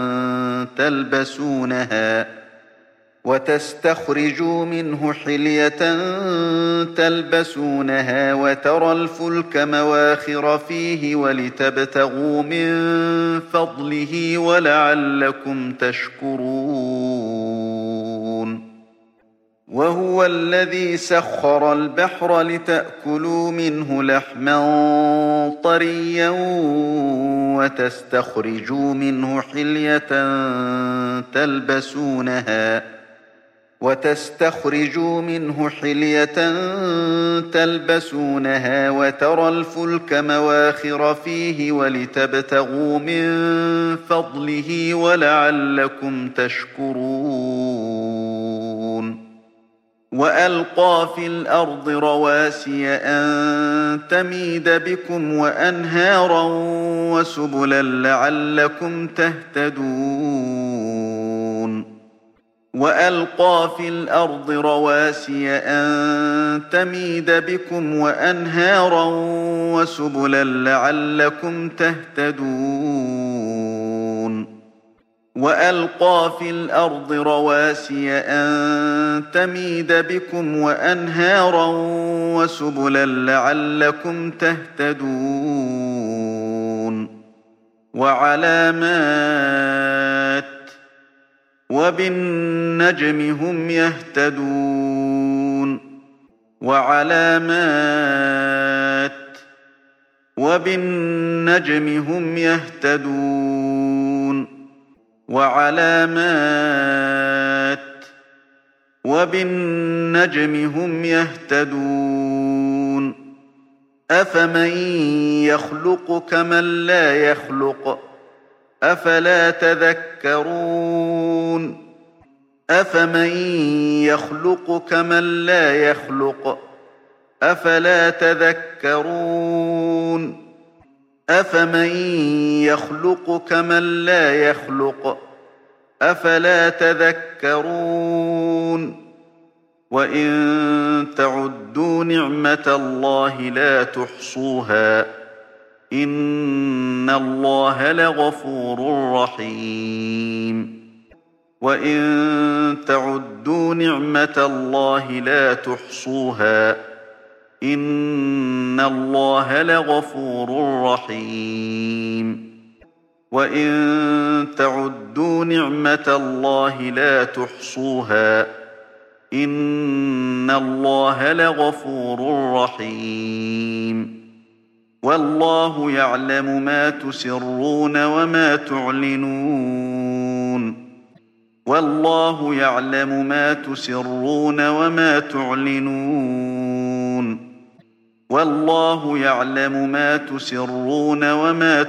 تلبسونها وتستخرجوا منه حلية تلبسونها وترى الفلك مواخر فيه ولتبتغوا من فضله ولعلكم تشكرون وهو الذي سخر البحر لتأكلوا منه لحما طريا وتستخرجوا منه حلية تلبسونها وتستخرجوا منه حلية تلبسونها وترى الفلك مواخر فيه ولتبتغوا من فضله ولعلكم تشكرون وألقى في الأرض رواسي أن تميد بكم وأنهارا وسبلا لعلكم تهتدون وألقى في الأرض رواسي أن تميد بكم وأنهارا وسبلا لعلكم تهتدون وألقى في الأرض رواسي أن تميد بكم وأنهارا وسبلا لعلكم تهتدون وعلامات وبالنجم هم يهتدون وعلامات وبالنجم هم يهتدون وعلامات وبالنجم هم يهتدون أفمن يخلق كمن لا يخلق أفلا تذكرون أفمن يخلق كمن لا يخلق أفلا تذكرون أفمن يخلق كمن لا يخلق أفلا تذكرون وإن تعدوا نعمة الله لا تحصوها إن الله لغفور رحيم وإن تعدوا نعمة الله لا تحصوها إن الله لغفور رحيم وإن تعدوا نعمة الله لا تحصوها إن الله لغفور رحيم والله يعلم ما تسرون وما تعلنون والله يعلم ما تسرون وما تعلنون والله يعلم ما تسرون وما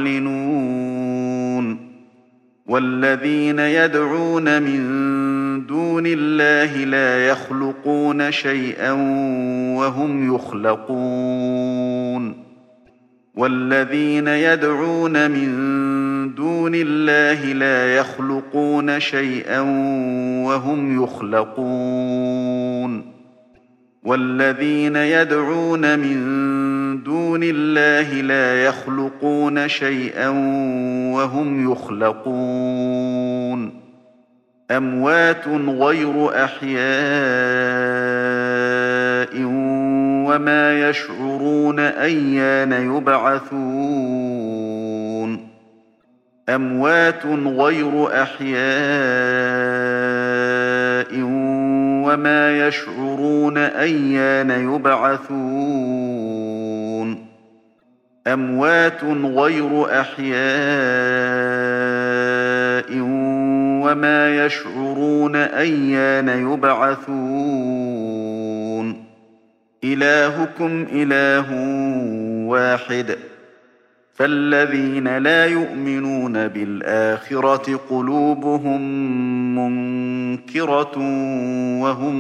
تعلنون والذين يدعون من دون الله لا يخلقون شيئا وهم يخلقون والذين يدعون من دون الله لا يخلقون شيئا وهم يخلقون والذين يدعون من دون الله لا يخلقون شيئا وهم يخلقون أموات غير أحياء وما يشعرون أيان يبعثون أموات غير أحياء وما يشعرون أيان يبعثون أموات غير أحياء وما يشعرون أيان يبعثون إلهكم إله واحد فالذين لا يؤمنون بالآخرة قلوبهم منكرة وهم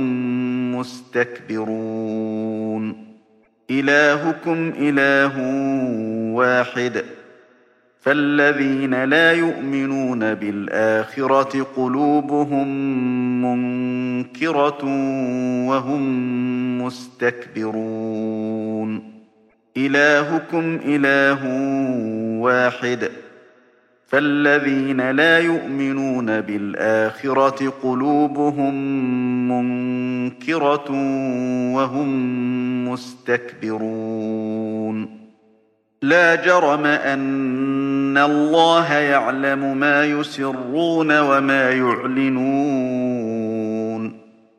مستكبرون إلهكم إله واحد فالذين لا يؤمنون بالآخرة قلوبهم منكرة وهم مستكبرون إلهكم إله واحد فالذين لا يؤمنون بالآخرة قلوبهم منكرة وهم مستكبرون لا جرم أن الله يعلم ما يسرون وما يعلنون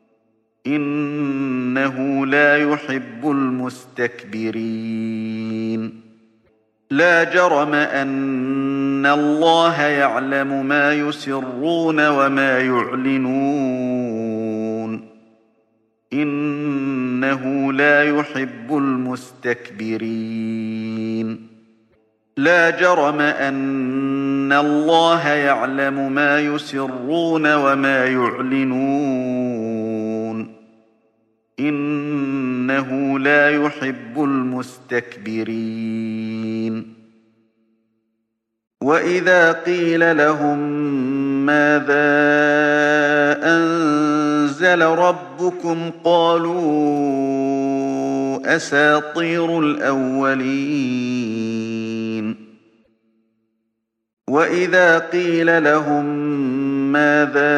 إنه لا يحب المستكبرين لا جرم أن الله يعلم ما يسرون وما يعلنون إنه لا يحب المستكبرين لا جرم أن الله يعلم ما يسرون وما يعلنون إنه لا يحب المستكبرين وإذا قيل لهم ماذا أنزل ربكم قالوا أساطير الأولين وإذا قيل لهم ماذا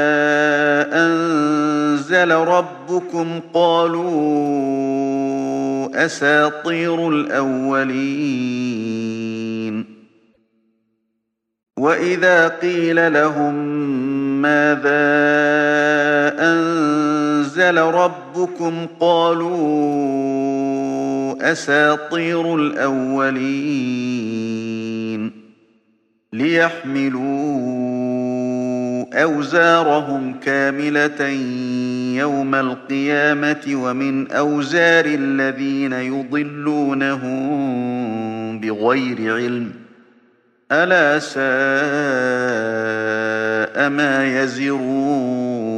أنزل ربكم قالوا أساطير الأولين وإذا قيل لهم ماذا أنزل ربكم قالوا أساطير الأولين ليحملوا أوزارهم كاملة يوم القيامة ومن أوزار الذين يضلونهم بغير علم ألا ساء ما يزرون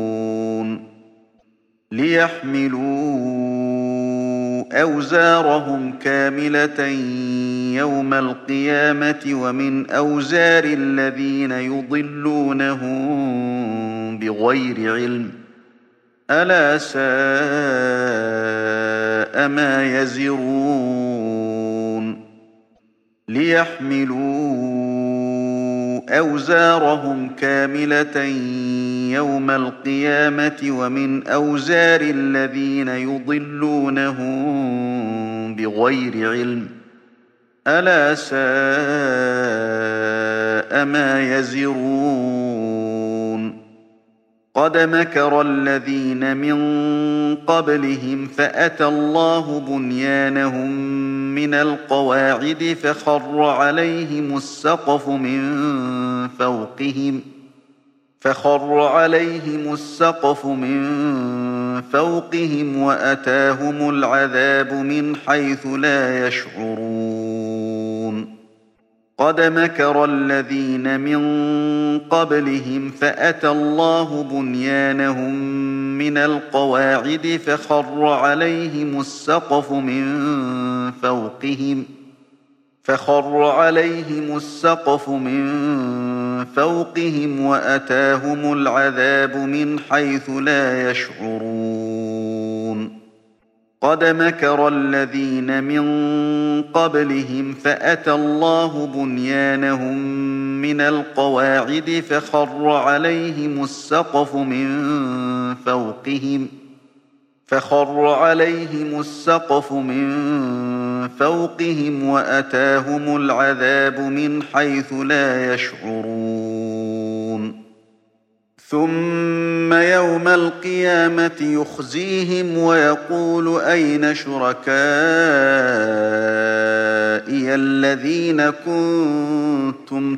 ليحملوا أوزارهم كاملة يوم القيامة ومن أوزار الذين يضلونهم بغير علم ألا ساء ما يزرون ليحملوا أوزارهم كاملة يوم القيامة ومن أوزار الذين يضلونهم بغير علم ألا ساء ما يزرون قد مكر الذين من قبلهم فأتى الله بنيانهم من القواعد فخر عليهم السقف من فوقهم فخر عليهم السقف من فوقهم وأتاهم العذاب من حيث لا يشعرون قد مكر الذين من قبلهم فأتى الله بنيانهم من القواعد فخر عليهم السقف من فوقهم فخر عليهم السقف من فوقهم وأتاهم العذاب من حيث لا يشعرون قد مكر الذين من قبلهم فأتى الله بنيانهم من القواعد فخر عليهم السقف من فوقهم فخر عليهم السقف من فوقهم وأتاهم العذاب من حيث لا يشعرون ثم يوم القيامة يخزيهم ويقول أين شركائي الذين كنتم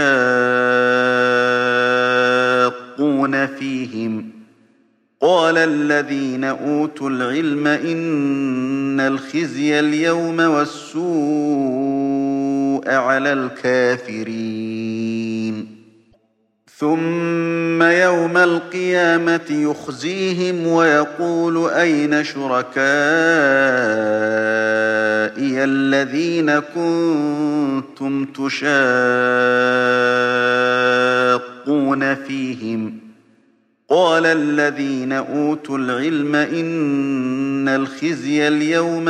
تشاقون فيهم قال الذين أوتوا العلم إن الخزي اليوم والسوء على الكافرين ثم يوم القيامة يخزيهم ويقول أين شركائي الذين كنتم تشاقون فيهم قال الذين أوتوا العلم إن الخزي اليوم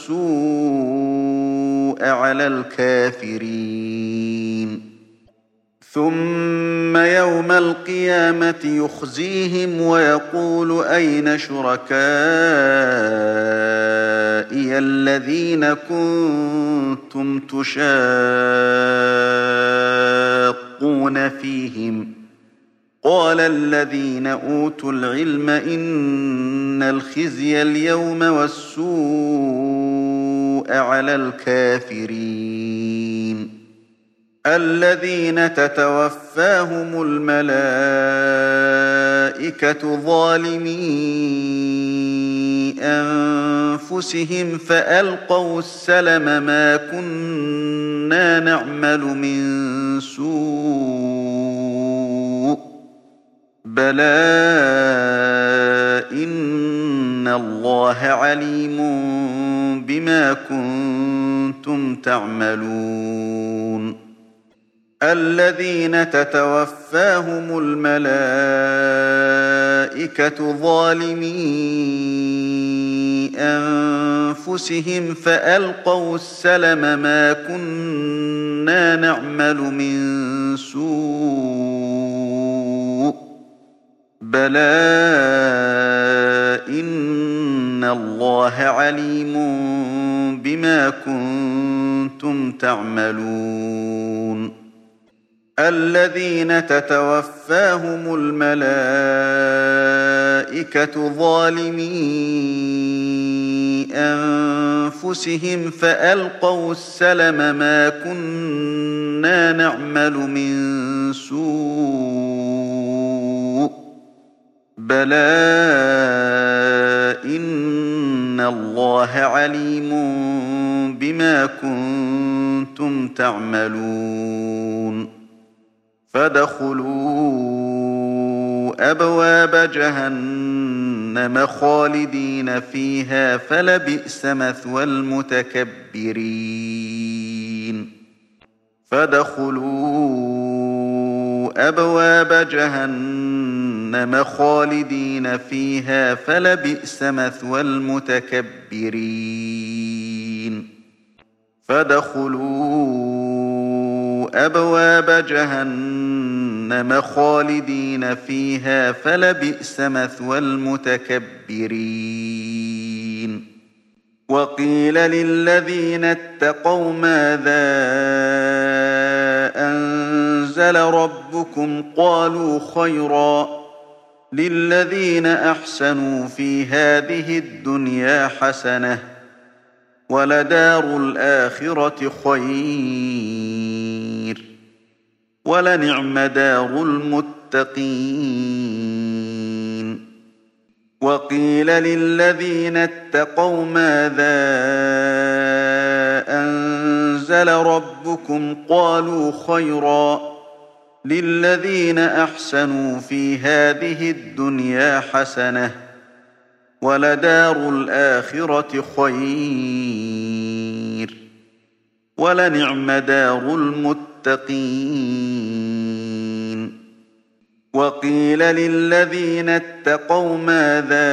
والسوء على الكافرين ثم يوم القيامة يخزيهم ويقول أين شركائي الذين كنتم تشاقون فيهم قال الذين أوتوا العلم إن الخزي اليوم والسوء على الكافرين الذين تتوفاهم الملائكة ظالمي أنفسهم فألقوا السلم ما كنا نعمل من سوء بلى إن الله عليم بما كنتم تعملون الذين تتوفاهم الملائكة ظالمي أنفسهم فألقوا السلم ما كنا نعمل من سوء بلى إن الله عليم بما كنتم تعملون الذين تتوفاهم الملائكة ظالمي أنفسهم فألقوا السلم ما كنا نعمل من سوء بلى إن الله عليم بما كنتم تعملون فادخلوا أبواب جهنم جهنم خالدين فيها فلبئس مثوى المتكبرين فادخلوا أبواب جهنم خالدين فيها فلبئس مثوى المتكبرين فادخلوا أبواب جهنم خالدين فيها فلبئس مثوى المتكبرين وقيل للذين اتقوا ماذا أنزل ربكم قالوا خيرا للذين أحسنوا في هذه الدنيا حسنة ولدار الآخرة خير ولنعم دار المتقين وقيل للذين اتقوا ماذا أنزل ربكم قالوا خيرا للذين أحسنوا في هذه الدنيا حسنة ولدار الآخرة خير ولنعم دار المتقين وقيل للذين اتقوا ماذا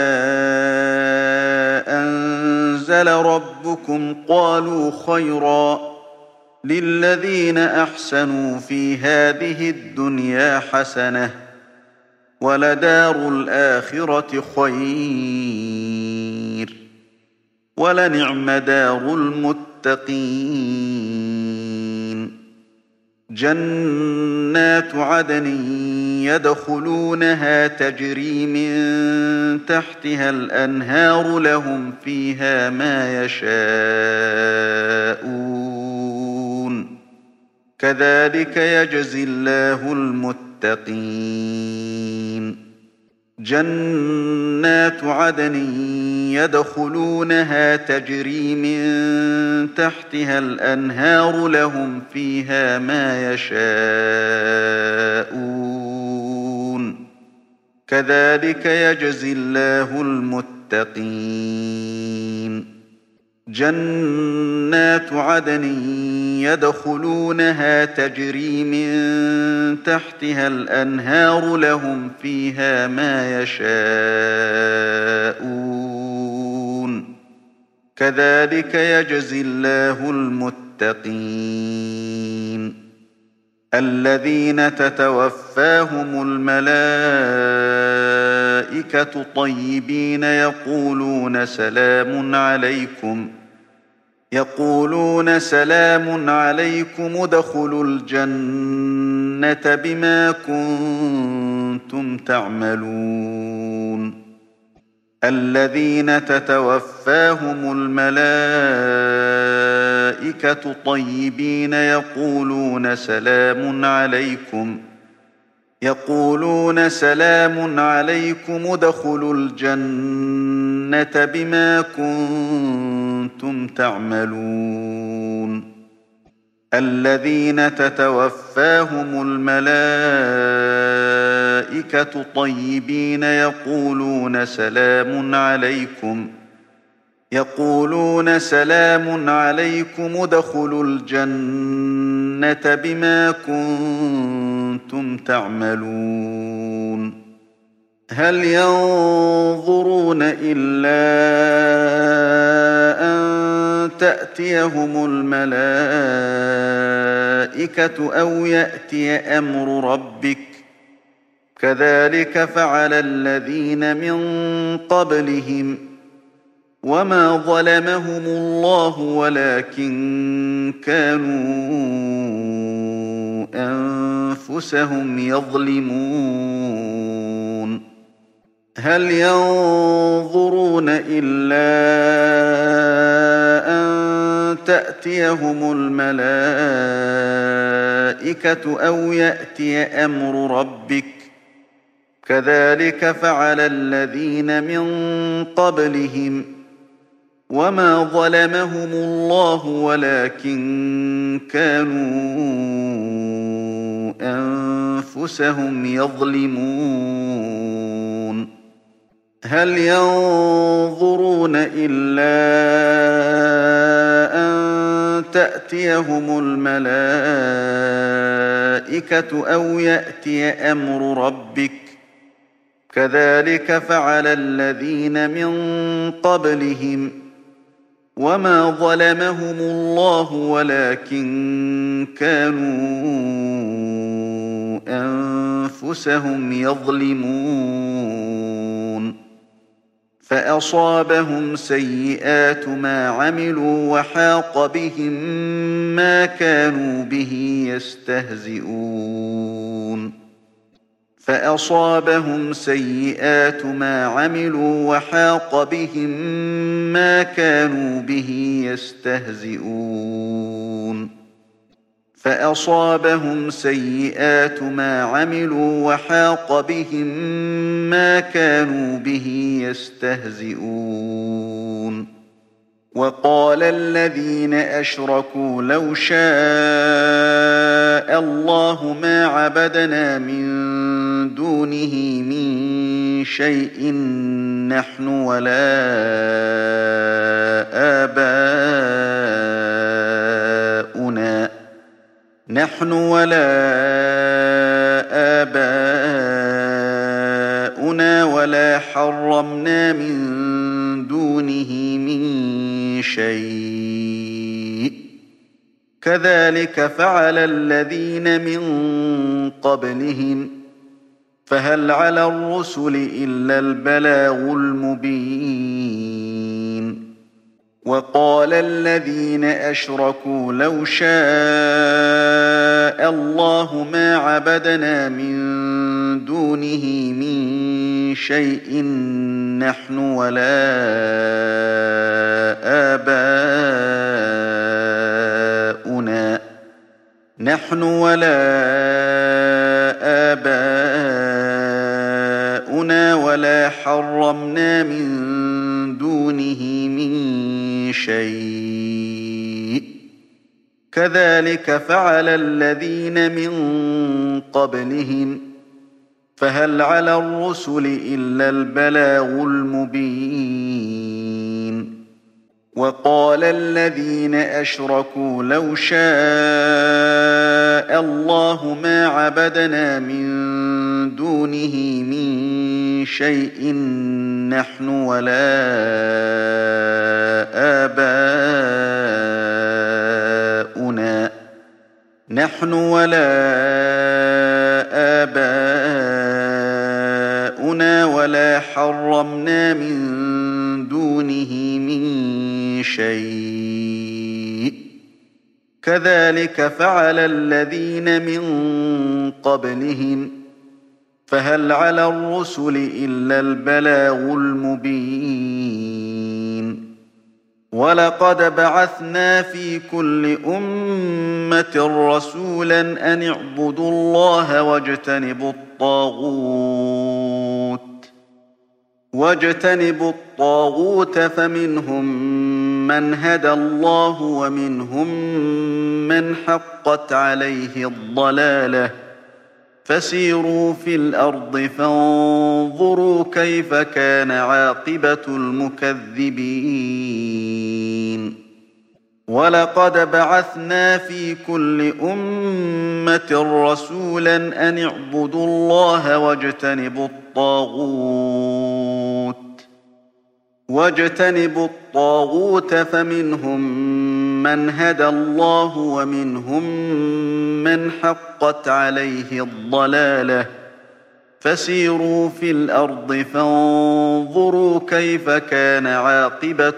أنزل ربكم قالوا خيرا للذين أحسنوا في هذه الدنيا حسنة ولدار الآخرة خير ولنعم دار المتقين جنات عدن يدخلونها تجري من تحتها الأنهار لهم فيها ما يشاءون كذلك يجزي الله المتقين جنات عدن يدخلونها تجري من تحتها الأنهار لهم فيها ما يشاءون كذلك يجزي الله المتقين جنات عدن يدخلونها تجري من تحتها الأنهار لهم فيها ما يشاءون كذلك يجزي الله المتقين الذين تتوفاهم الملائكة طيبين يقولون سلام عليكم يقولون سلام عليكم ادخلوا الجنة بما كنتم تعملون الذين تتوفاهم الملائكة طيبين يقولون سلام عليكم يقولون سلام عليكم ادخلوا الجنة بما كنتم تعملون الذين تتوفاهم الملائكة طيبين يقولون سلام عليكم يقولون سلام عليكم ادخلوا الجنة بما كنتم تعملون هل ينظرون إلا أن تأتيهم الملائكة أو يأتي أمر ربك كذلك فعل الذين من قبلهم وما ظلمهم الله ولكن كانوا أنفسهم يظلمون هل ينظرون إلا أن تأتيهم الملائكة أو يأتي أمر ربك كذلك فعل الذين من قبلهم وما ظلمهم الله ولكن كانوا أنفسهم يظلمون هل ينظرون إلا أن تأتيهم الملائكة أو يأتي أمر ربك كذلك فعل الذين من قبلهم وما ظلمهم الله ولكن كانوا أنفسهم يظلمون فأصابهم سيئات ما عملوا وحاق بهم ما كانوا به يستهزئون فأصابهم سيئات ما عملوا وحاق بهم ما كانوا به يستهزئون فأصابهم سيئات ما عملوا وحاق بهم ما كانوا به يستهزئون وقال الذين أشركوا لو شاء الله ما عبدنا من دونه من شيء نحن ولا آباؤنا نحن ولا آباؤنا ولا حرمنا من دونه من شيء كذلك فعل الذين من قبلهم فهل على الرسل إلا البلاغ المبين وقال الذين أشركوا لو شاء الله ما عبدنا من دونه من شيء نحن ولا آباؤنا نحن ولا آباؤنا ولا حرمنا من دونه من شيء كذلك فعل الذين من قبلهم فهل على الرسل إلا البلاغ المبين وقال الذين أشركوا لو شاء الله ما عبدنا من دونه من شيء نحن ولا آباؤنا نحن ولا آباؤنا ولا حرمنا من دونه من شيء كذلك فعل الذين من قبلهم فهل على الرسل إلا البلاغ المبين ولقد بعثنا في كل أمة رسولا أن اعبدوا الله واجتنبوا الطاغوت واجتنبوا الطاغوت فمنهم من هدى الله ومنهم من حقت عليه الضلالة فسيروا في الأرض فانظروا كيف كان عاقبة المكذبين ولقد بعثنا في كل أمة رسولا أن اعبدوا الله واجتنبوا الطاغوت واجتنبوا الطاغوت فمنهم من هدى الله ومنهم من حقت عليه الضلالة فسيروا في الأرض فانظروا كيف كان عاقبة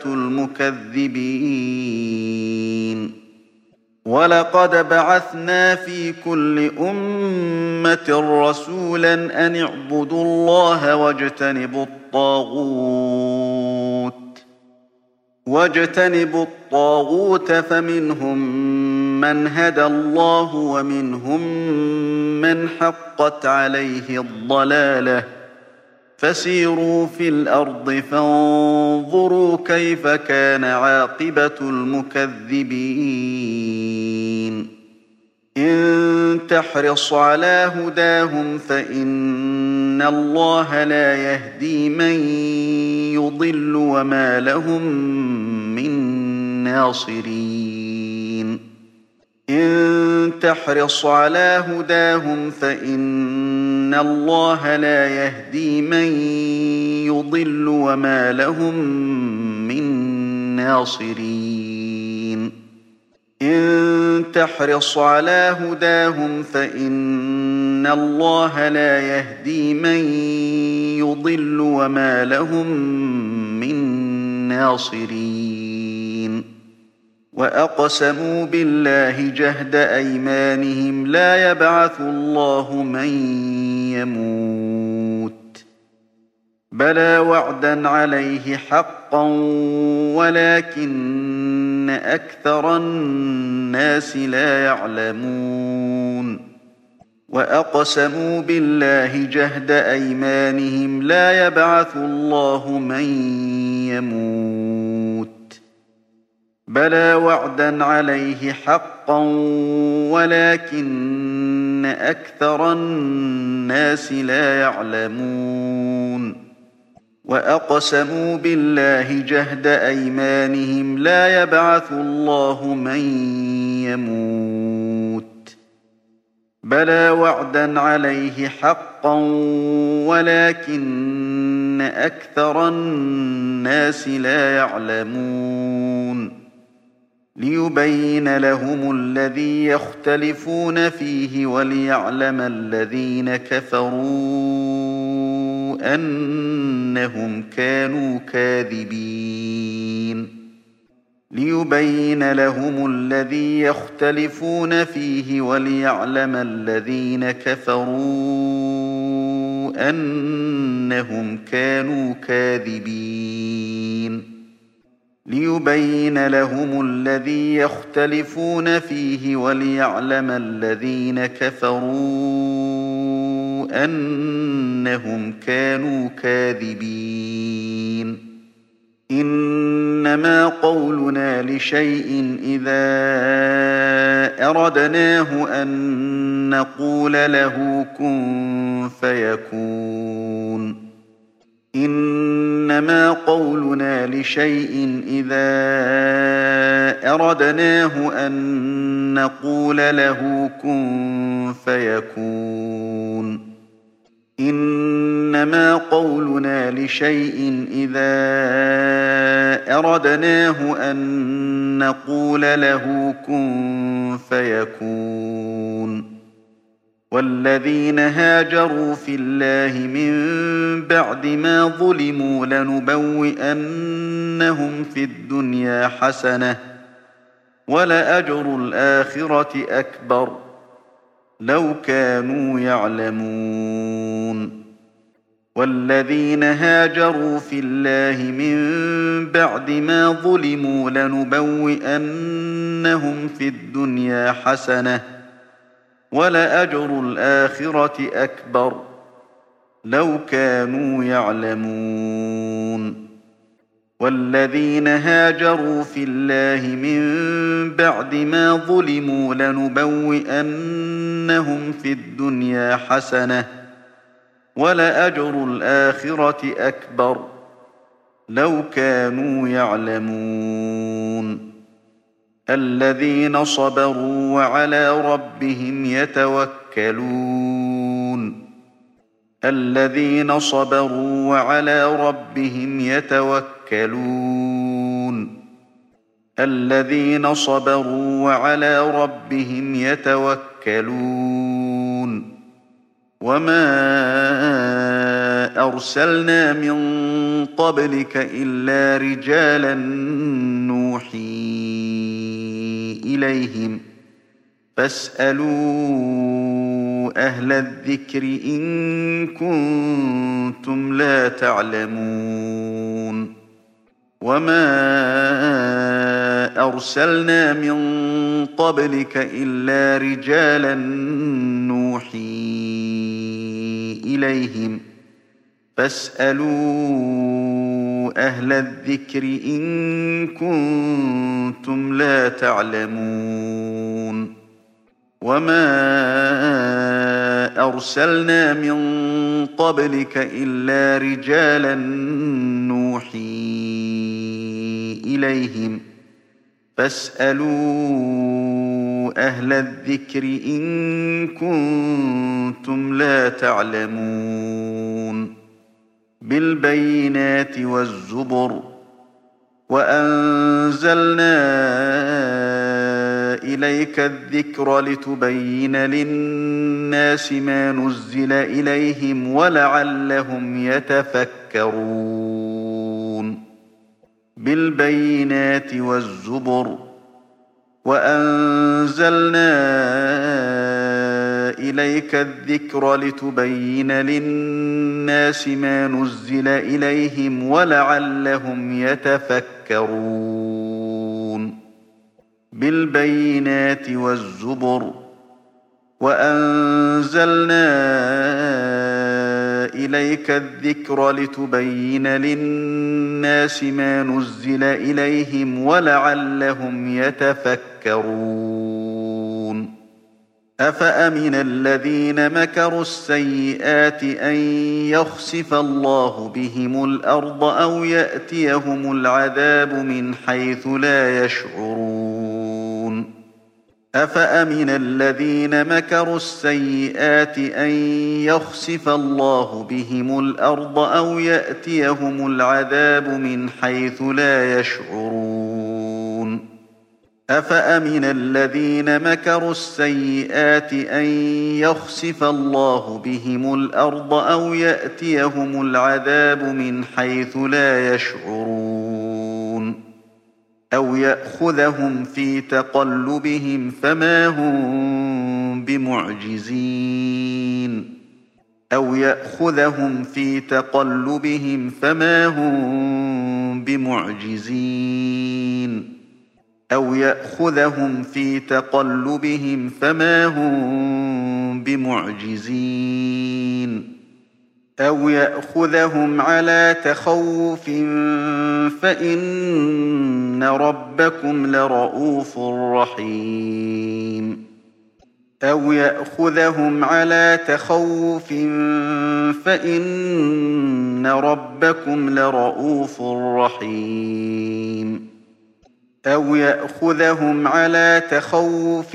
المكذبين ولقد بعثنا في كل أمة رسولا أن اعبدوا الله واجتنبوا الطاغوت واجتنبوا الطاغوت فمنهم من هدى الله ومنهم من حقت عليه الضلالة فسيروا في الأرض فانظروا كيف كان عاقبة المكذبين إن تحرص على هداهم فإن الله لا يهدي من يضل وما لهم من ناصرين إن تحرص على هداهم فإن الله لا يهدي من يضل وما لهم من ناصرين إن تحرص على هداهم فإن الله لا يهدي من يضل وما لهم من ناصرين وأقسموا بالله جهد أيمانهم لا يبعث الله من يموت بلى وعدا عليه حقا ولكن أكثر الناس لا يعلمون وأقسموا بالله جهد أيمانهم لا يبعث الله من يموت بلى وعدا عليه حقا ولكن أكثر الناس لا يعلمون وأقسموا بالله جهد أيمانهم لا يبعث الله من يموت بلى وعدا عليه حقا ولكن أكثر الناس لا يعلمون ليبين لهم الذي يختلفون فيه وليعلم الذين كفروا أنهم كانوا كاذبين ليبين لهم الذي يختلفون فيه وليعلم الذين كفروا أنهم كانوا كاذبين ليبين لهم الذي يختلفون فيه وليعلم الذين كفروا أنهم كانوا كاذبين إنما قولنا لشيء إذا أردناه أن نقول له كن فيكون إنما قولنا لشيء إذا أردناه أن نقول له كن فيكون إنما قولنا لشيء إذا أردناه أن نقول له كن فيكون والذين هاجروا في الله من بعد ما ظلموا لنبوئنهم في الدنيا حسنة ولأجر الآخرة أكبر لو كانوا يعلمون والذين هاجروا في الله من بعد ما ظلموا لنبوئنهم في الدنيا حسنة ولأجر الآخرة أكبر لو كانوا يعلمون والذين هاجروا في الله من بعد ما ظلموا لنبوئنهم في الدنيا حسنة ولأجر الآخرة أكبر لو كانوا يعلمون الذين صبروا وعلى ربهم يتوكلون الذين صبروا وعلى ربهم يتوكلون الذين صبروا وعلى ربهم يتوكلون وما أرسلنا من قبلك إلا رجالا نوحي إليهم فاسألوا أهل الذكر إن كنتم لا تعلمون وما أرسلنا من قبلك إلا رجالا نوحي إليهم فاسألوا أهل الذكر إن كنتم لا تعلمون وما أرسلنا من قبلك إلا رجالا نوحي إليهم فاسألوا أهل الذكر إن كنتم لا تعلمون بالبينات والزبر وأنزلنا إليك الذكر لتبين للناس ما نزل إليهم ولعلهم يتفكرون بالبينات والزبر وأنزلنا إليك الذكر لتبين للناس ما نزل إليهم ولعلهم يتفكرون بالبينات والزبر وأنزلنا إليك الذكر لتبين للناس ما نزل إليهم ولعلهم يتفكرون أفأمن الذين مكروا السيئات أن يخسف الله بهم الأرض أو يأتيهم العذاب من حيث لا يشعرون أفأمن الذين مكروا السيئات أن يخسف الله بهم الأرض أو يأتيهم العذاب من حيث لا يشعرون أفأمن الذين مكروا السيئات أن يخسف الله بهم الأرض أو يأتيهم العذاب من حيث لا يشعرون أو يأخذهم في تقلبهم فما هم بمعجزين أو يأخذهم في تقلبهم فما هم بمعجزين أو يأخذهم في تقلبهم فما هم بمعجزين أو يأخذهم على تخوف فإن ربكم لرءوف رحيم أو يأخذهم على تخوف فإن ربكم لرءوف رحيم أو يأخذهم على تخوف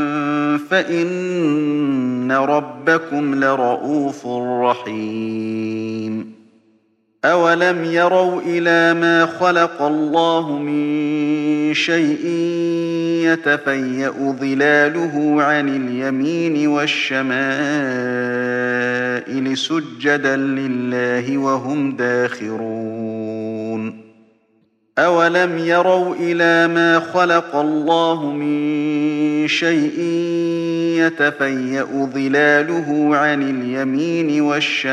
فإن ربكم لرءوف رحيم أولم يروا إلى ما خلق الله من شيء يتفيأ ظلاله عن اليمين والشمائل سجدا لله وهم داخرون أولم يروا إلى ما خلق الله من شيء يتفيأ ظلاله عن اليمين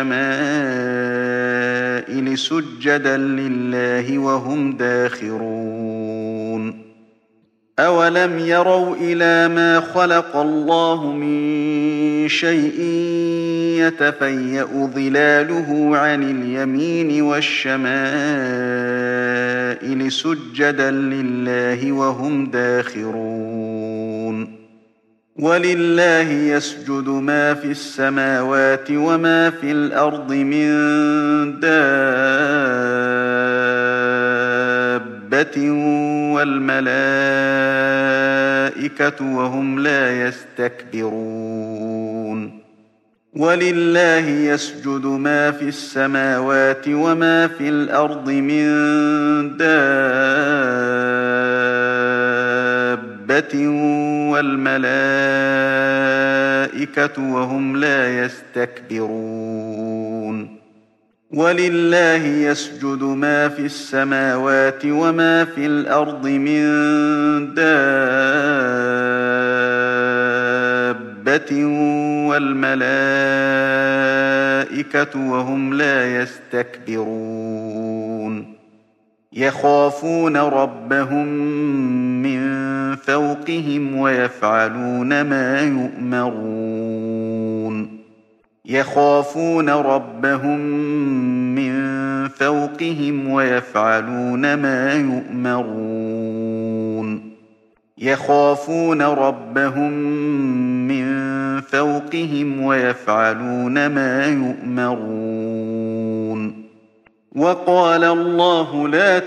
والشمائل سجدا لله وهم داخرون أولم يروا إلى ما خلق الله من شيء يتفيأ ظلاله عن اليمين والشمائل سجدا لله وهم داخرون ولله يسجد ما في السماوات وما في الأرض من دابة والملائكة وهم لا يستكبرون ولله يسجد ما في السماوات وما في الأرض من دابة والملائكة وهم لا يستكبرون ولله يسجد ما في السماوات وما في الأرض من دابة والملائكة وهم لا يستكبرون يخافون ربهم من فوقهم ويفعلون ما يؤمرون يخافون ربهم من فوقهم ويفعلون ما يؤمرون يخافون ربهم فوقهم ويفعلون ما يؤمرون. وقال الله لا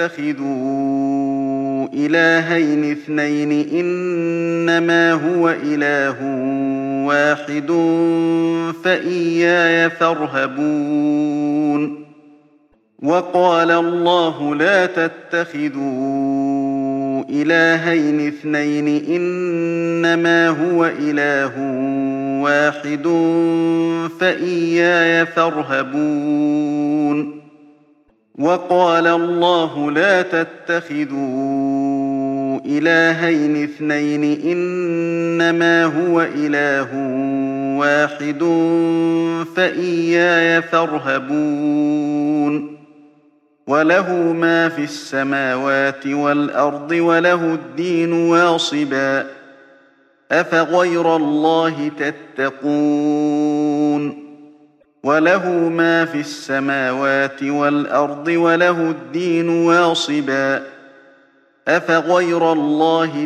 تتخذوا إلهين اثنين إنما هو إله واحد فإياي فارهبون. وقال الله لا تتخذوا إلهين اثنين إنما هو إله واحد فإياي فارهبون. وقال الله لا تتخذوا إلهين اثنين إنما هو إله واحد فإياي فارهبون. وله ما في السماوات والأرض وله الدين واصبا أفغير الله تتقون. وله ما في السماوات والأرض وله الدين واصبا أفغير الله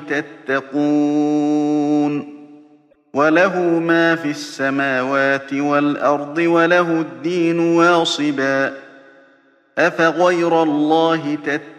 تتقون. وله ما في السماوات والأرض وله الدين واصبا أفغير الله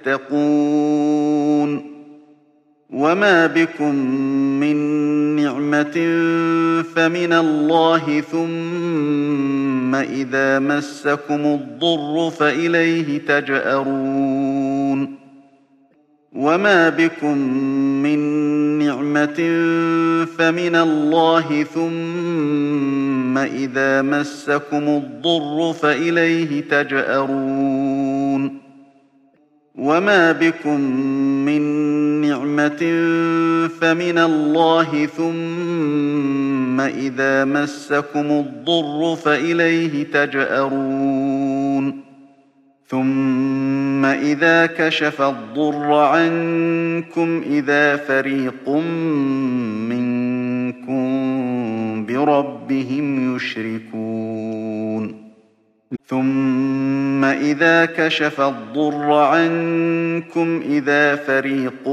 تتقون. وما بكم من نعمة فمن الله ثم إذا مسكم الضر فإليه تجأرون. وما بكم من نعمة فمن الله ثم إذا مسكم الضر فإليه تجأرون. وما بكم من نعمة فمن الله ثم إذا مسكم الضر فإليه تجأرون. ثم إذا كشف الضر عنكم إذا فريق منكم بربهم يشركون. ثم إذا كشف الضر عنكم إذا فريق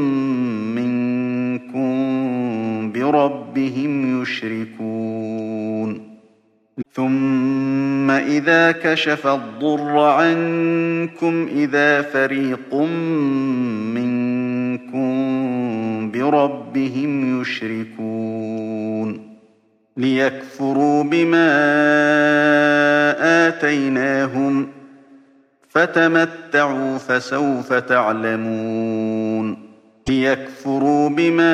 منكم بربهم يشركون. ثم إذا كشف الضر عنكم إذا فريق منكم بربهم يشركون. ليكفروا بما آتيناهم فتمتعوا فسوف تعلمون. ليكفروا بما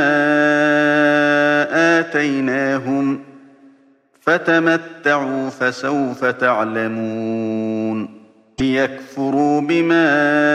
آتيناهم فتمتعوا فسوف تعلمون. ليكفروا بما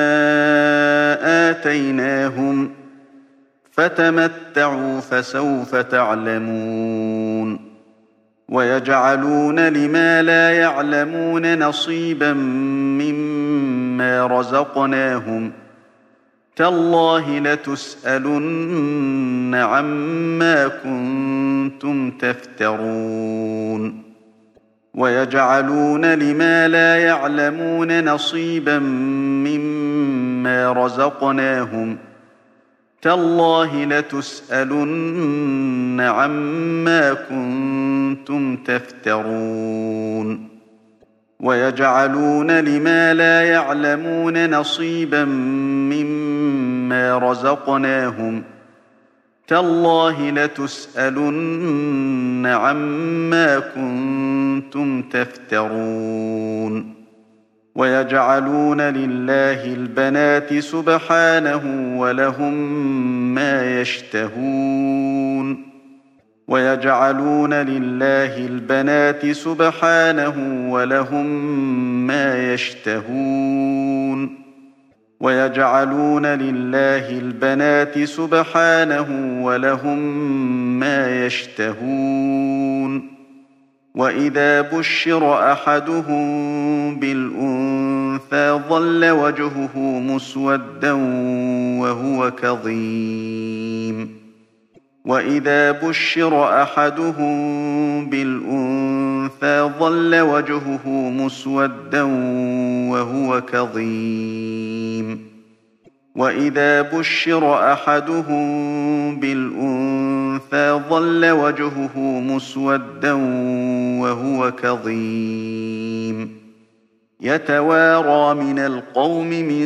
آتيناهم فتمتعوا فسوف تعلمون. ويجعلون لما لا يعلمون نصيبا مما رزقناهم تالله لتسألن عما كنتم تفترون. ويجعلون لما لا يعلمون نصيبا مما رزقناهم تالله لتسألن عما كنتم تفترون. ويجعلون لما لا يعلمون نصيبا مما رزقناهم تالله لتسألن عما كنتم تفترون. ويجعلون لله البنات سبحانه ولهم ما يشتهون. ويجعلون لله البنات سبحانه ولهم ما يشتهون. ويجعلون لله البنات سبحانه ولهم ما يشتهون. وإذا بشر أحدهم بالأنثى ظل وجهه مسودا وهو كظيم. وإذا بشر أحدهم بالأنثى ظل وجهه مسودا وهو كظيم. وإذا بشر أحدهم بالأنثى ظل وجهه مسودا وهو كظيم يتوارى من القوم من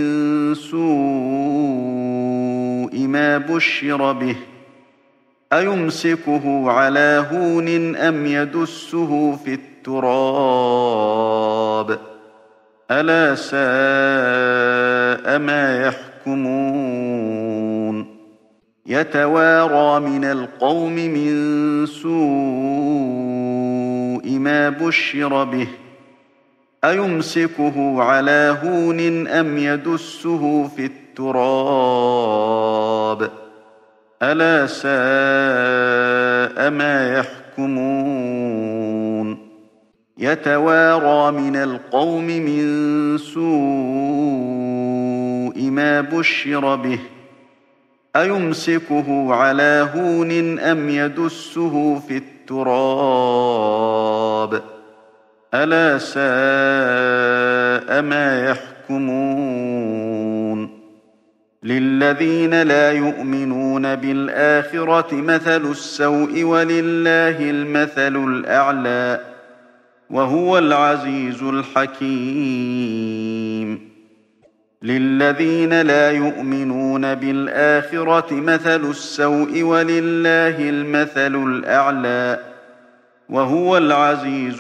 سوء ما بشر به أيمسكه على هون أم يدسه في التراب ألا ساء ما يحكمون يتوارى من القوم من سوء ما بشر به أيمسكه على هون أم يدسه في التراب ألا ساء ما يحكمون يتوارى من القوم من سوء ما بشر به أيمسكه على هون أم يدسه في التراب ألا ساء ما يحكمون للذين لا يؤمنون بالآخرة مثل السوء ولله المثل الأعلى وهو العزيز الحكيم للذين لا يؤمنون بالآخرة مثل السوء ولله المثل الأعلى وهو العزيز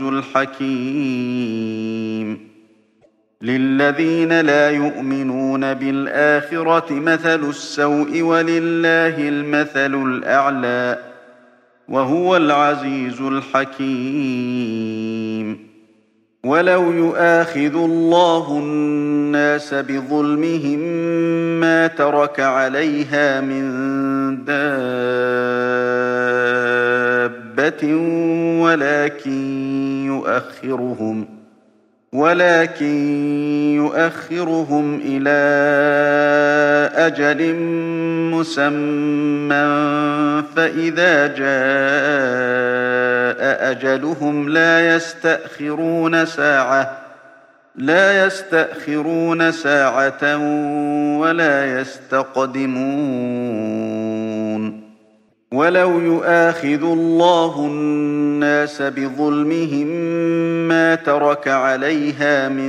الحكيم للذين لا يؤمنون بالآخرة مثل السوء ولله المثل الأعلى وهو العزيز الحكيم ولو يؤاخذ الله الناس بظلمهم ما ترك عليها من دابة ولكن يؤخرهم ولكن يؤخرهم إلى أجل مسمى فإذا جاء أجلهم لا يستأخرون ساعة لا يستأخرون ساعة ولا يستقدمون ولو يؤاخذ الله الناس بظلمهم ما ترك عليها من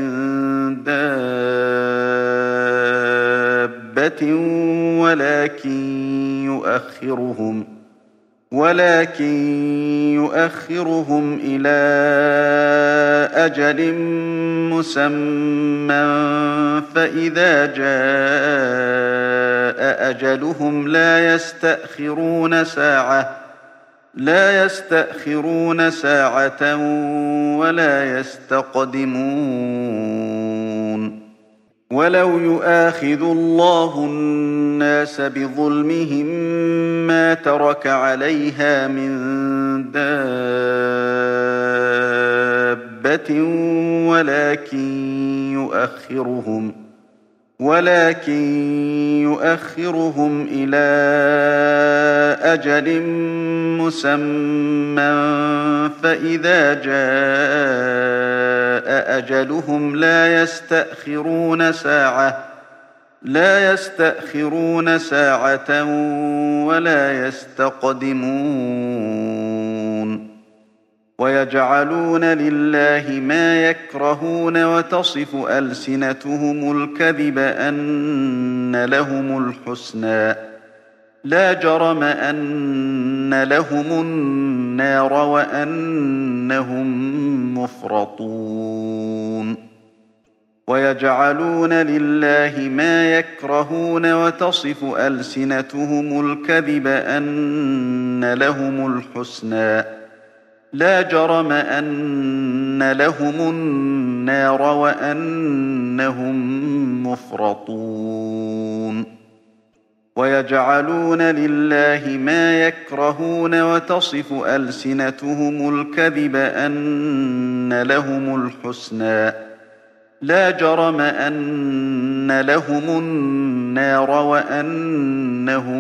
دابة ولكن يؤخرهم ولكن يؤخرهم إلى أجل مسمى فإذا جاء أجلهم لا يستأخرون ساعة لا يستأخرون ساعة ولا يستقدمون ولو يؤاخذ الله الناس بظلمهم ما ترك عليها من دابة ولكن يؤخرهم ولكن يؤخرهم إلى أجل مسمى فإذا جاء أجلهم لا يستأخرون ساعة لا يستأخرون ساعة ولا يستقدمون ويجعلون لله ما يكرهون وتصف ألسنتهم الكذب أن لهم الحسنى لا جرم أن لهم النار وأنهم مفرطون ويجعلون لله ما يكرهون وتصف ألسنتهم الكذب أن لهم الحسنى لا جرم أن لهم النار وأنهم مفرطون ويجعلون لله ما يكرهون وتصف ألسنتهم الكذب أن لهم الحسنى لا جرم أن لهم النار وأنهم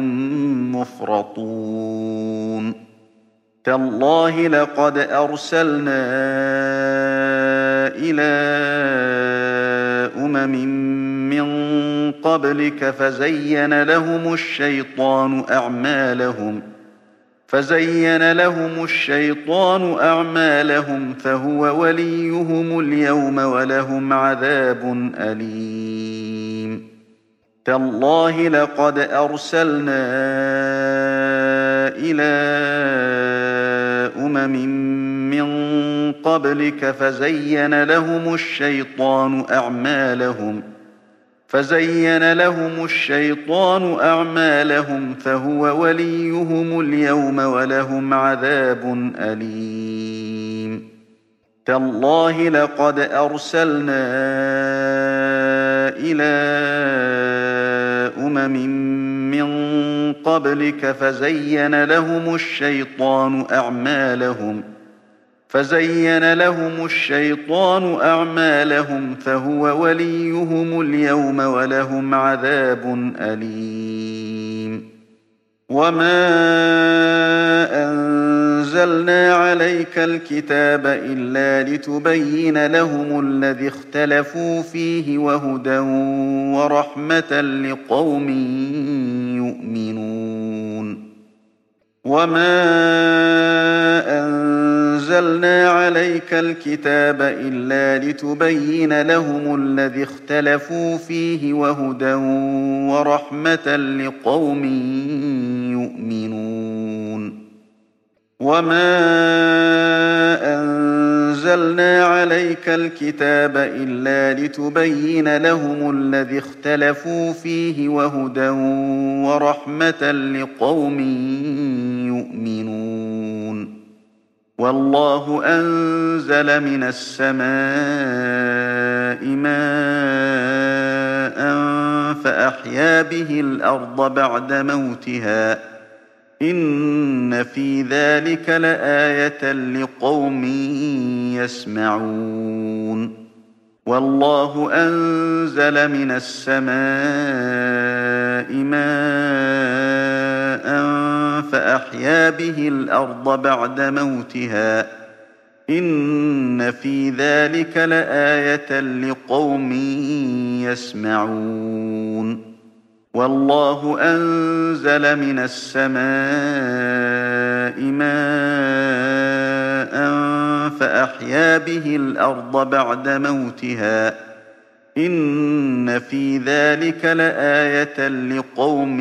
مفرطون تالله لقد أرسلنا إلى أمم من قبلك فزين لهم الشيطان أعمالهم فزين لهم الشيطان أعمالهم فهو وليهم اليوم ولهم عذاب أليم تالله لقد أرسلنا إلى أمم من قبلك فزين لهم الشيطان أعمالهم فزين لهم الشيطان أعمالهم فهو وليهم اليوم ولهم عذاب أليم تالله لقد أرسلنا إلى أمم من قبلك فزين لهم الشيطان أعمالهم فزين لهم الشيطان أعمالهم فهو وليهم اليوم ولهم عذاب أليم وما أنزلنا عليك الكتاب إلا لتبين لهم الذي اختلفوا فيه وهدى ورحمة لقوم يؤمنون وما أنزلنا عليك الكتاب إلا لتبين لهم الذي اختلفوا فيه وهدى ورحمة لقوم يؤمنون وما أنزلنا عليك الكتاب إلا لتبين لهم الذي اختلفوا فيه وهدى ورحمة لقوم يؤمنون والله أنزل من السماء ماء فأحيا به الأرض بعد موتها إن في ذلك لآية لقوم يسمعون والله أنزل من السماء ماء فأحيا به الأرض بعد موتها إن في ذلك لآية لقوم يسمعون والله أنزل من السماء ماء فأحيا به الأرض بعد موتها إن في ذلك لآية لقوم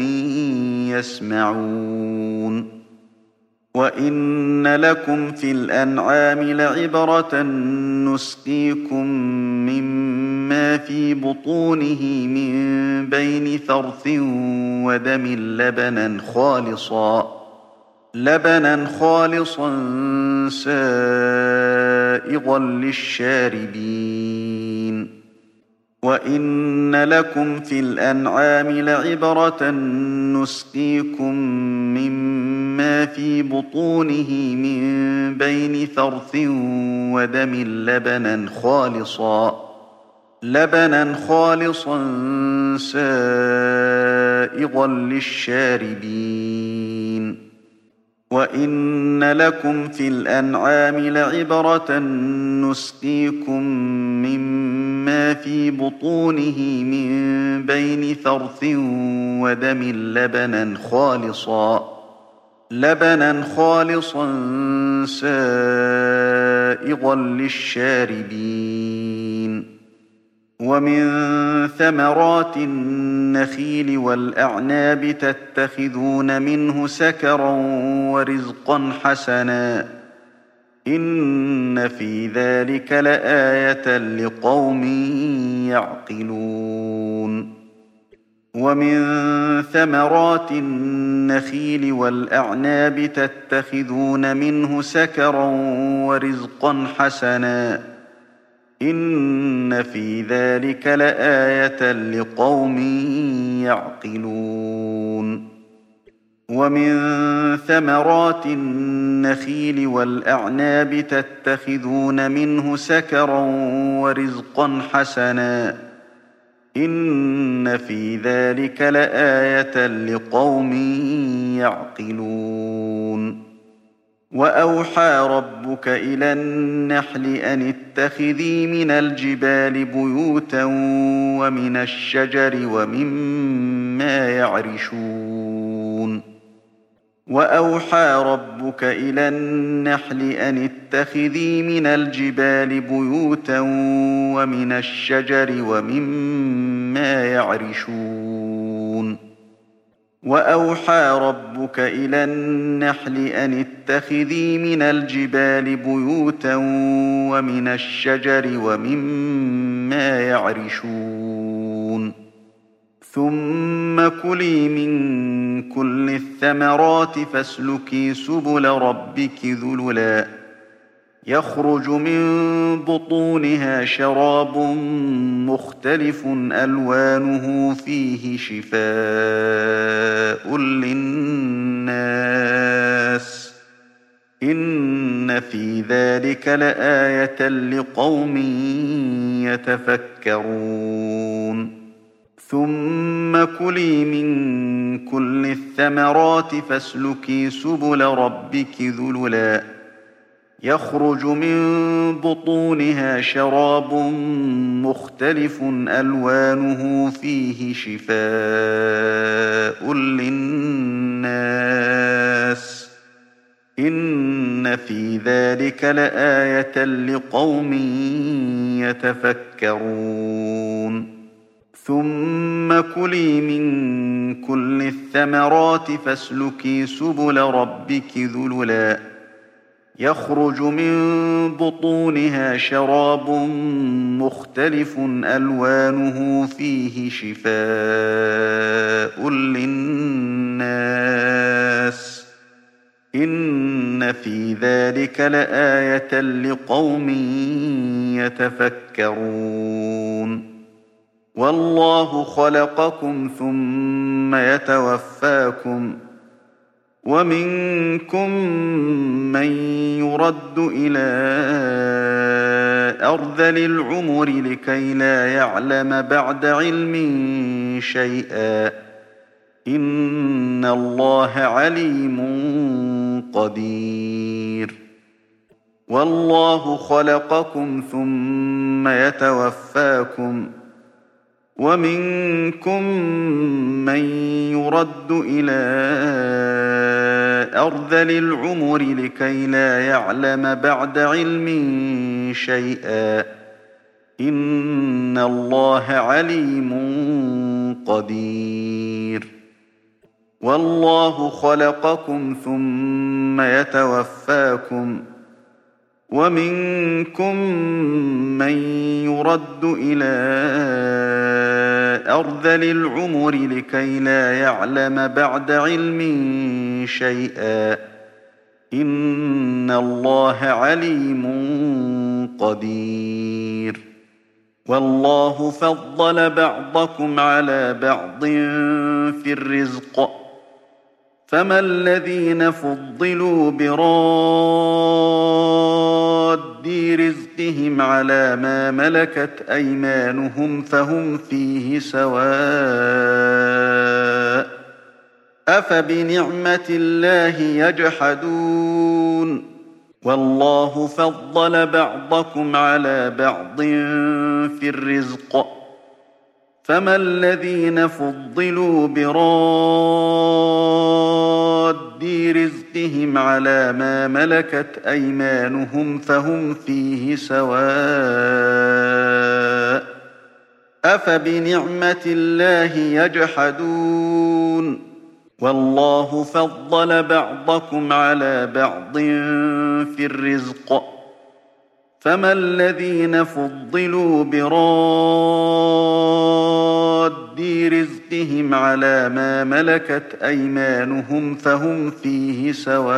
يسمعون وإن لكم في الأنعام لعبرة نسقيكم مما في بطونه من بين فرث ودم لبنا خالصا لبنا خالصا سائغا للشاربين وإن لكم في الأنعام لعبرة نسقيكم مما في بطونه من بين فرث ودم لبنا خالصا لبنا خالصا سائغا للشاربين وإن لكم في الأنعام لعبرة نسقيكم مما في بطونه من بين فرث ودم لبنا خالصا لبنا خالصا سائغا للشاربين ومن ثمرات النخيل والأعناب تتخذون منه سكرا ورزقا حسنا إن في ذلك لآية لقوم يعقلون ومن ثمرات النخيل والأعناب تتخذون منه سكرا ورزقا حسنا إن في ذلك لآية لقوم يعقلون ومن ثمرات النخيل والأعناب تتخذون منه سكرا ورزقا حسنا إن في ذلك لآية لقوم يعقلون وأوحى ربك إلى النحل أن اتخذي من الجبال بيوتا ومن الشجر ومما يعرشون وأوحى ربك إلى النحل أن اتخذي من الجبال بيوتا ومن الشجر ومما يعرشون وأوحى ربك إلى النحل أن اتخذي من الجبال بيوتا ومن الشجر ومما يعرشون ثم كلي من كل الثمرات فاسلكي سبل ربك ذللا يخرج من بطونها شراب مختلف ألوانه فيه شفاء للناس إن في ذلك لآية لقوم يتفكرون ثم كلي من كل الثمرات فاسلكي سبل ربك ذللا يخرج من بطونها شراب مختلف ألوانه فيه شفاء للناس إن في ذلك لآية لقوم يتفكرون ثم كلي من كل الثمرات فاسلكي سبل ربك ذللا يخرج من بطونها شراب مختلف ألوانه فيه شفاء للناس إن في ذلك لآية لقوم يتفكرون والله خلقكم ثم يتوفاكم ومنكم من يرد إلى أرذل العمر لكي لا يعلم بعد علم شيئا إن الله عليم قدير والله خلقكم ثم يتوفاكم ومنكم من يرد إلى أرذل العمر لكي لا يعلم بعد علم شيئا إن الله عليم قدير والله خلقكم ثم يتوفاكم ومنكم من يرد إلى أرذل العمر لكي لا يعلم بعد علم شيئا إن الله عليم قدير والله فضل بعضكم على بعض في الرزق فما الذين فضلوا براد رزقهم على ما ملكت أيمانهم فهم فيه سواء أفبنعمة الله يجحدون والله فضل بعضكم على بعض في الرزق فما الذين فضلوا براد رزقهم على ما ملكت أيمانهم فهم فيه سواء أفبنعمة الله يجحدون والله فضل بعضكم على بعض في الرزق فما الذين فضلوا براد رزقهم على ما ملكت أيمانهم فهم فيه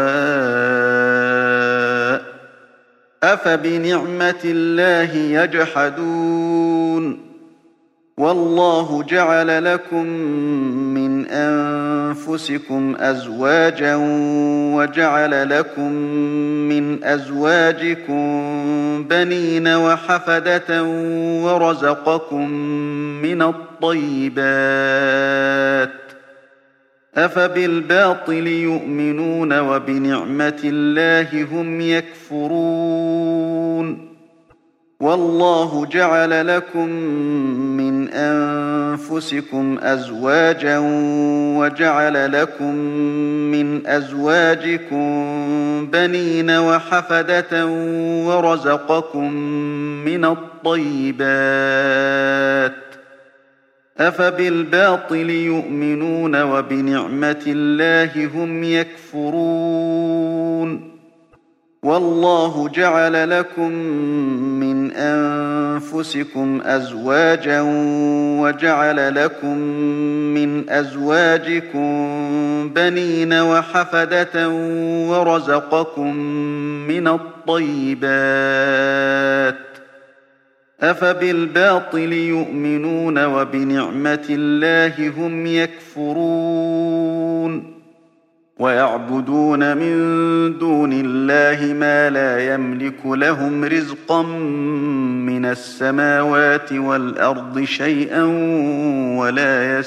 سواء أفبنعمة الله يجحدون والله جعل لكم من أنفسكم أزواجا وجعل لكم من أزواجكم بنين وحفدة ورزقكم من الطيبات أفبالباطل يؤمنون وبنعمة الله هم يكفرون والله جعل لكم من أنفسكم أزواجا وجعل لكم من أزواجكم بنين وحفدة ورزقكم من الطيبات أفبالباطل يؤمنون وبنعمة الله هم يكفرون والله جعل لكم من أنفسكم أزواجا وجعل لكم من أزواجكم بنين وحفدة ورزقكم من الطيبات أفبالباطل يؤمنون وبنعمة الله هم يكفرون ويعبدون من دون الله ما لا يملك لهم رزقا من السماوات والأرض شيئا ولا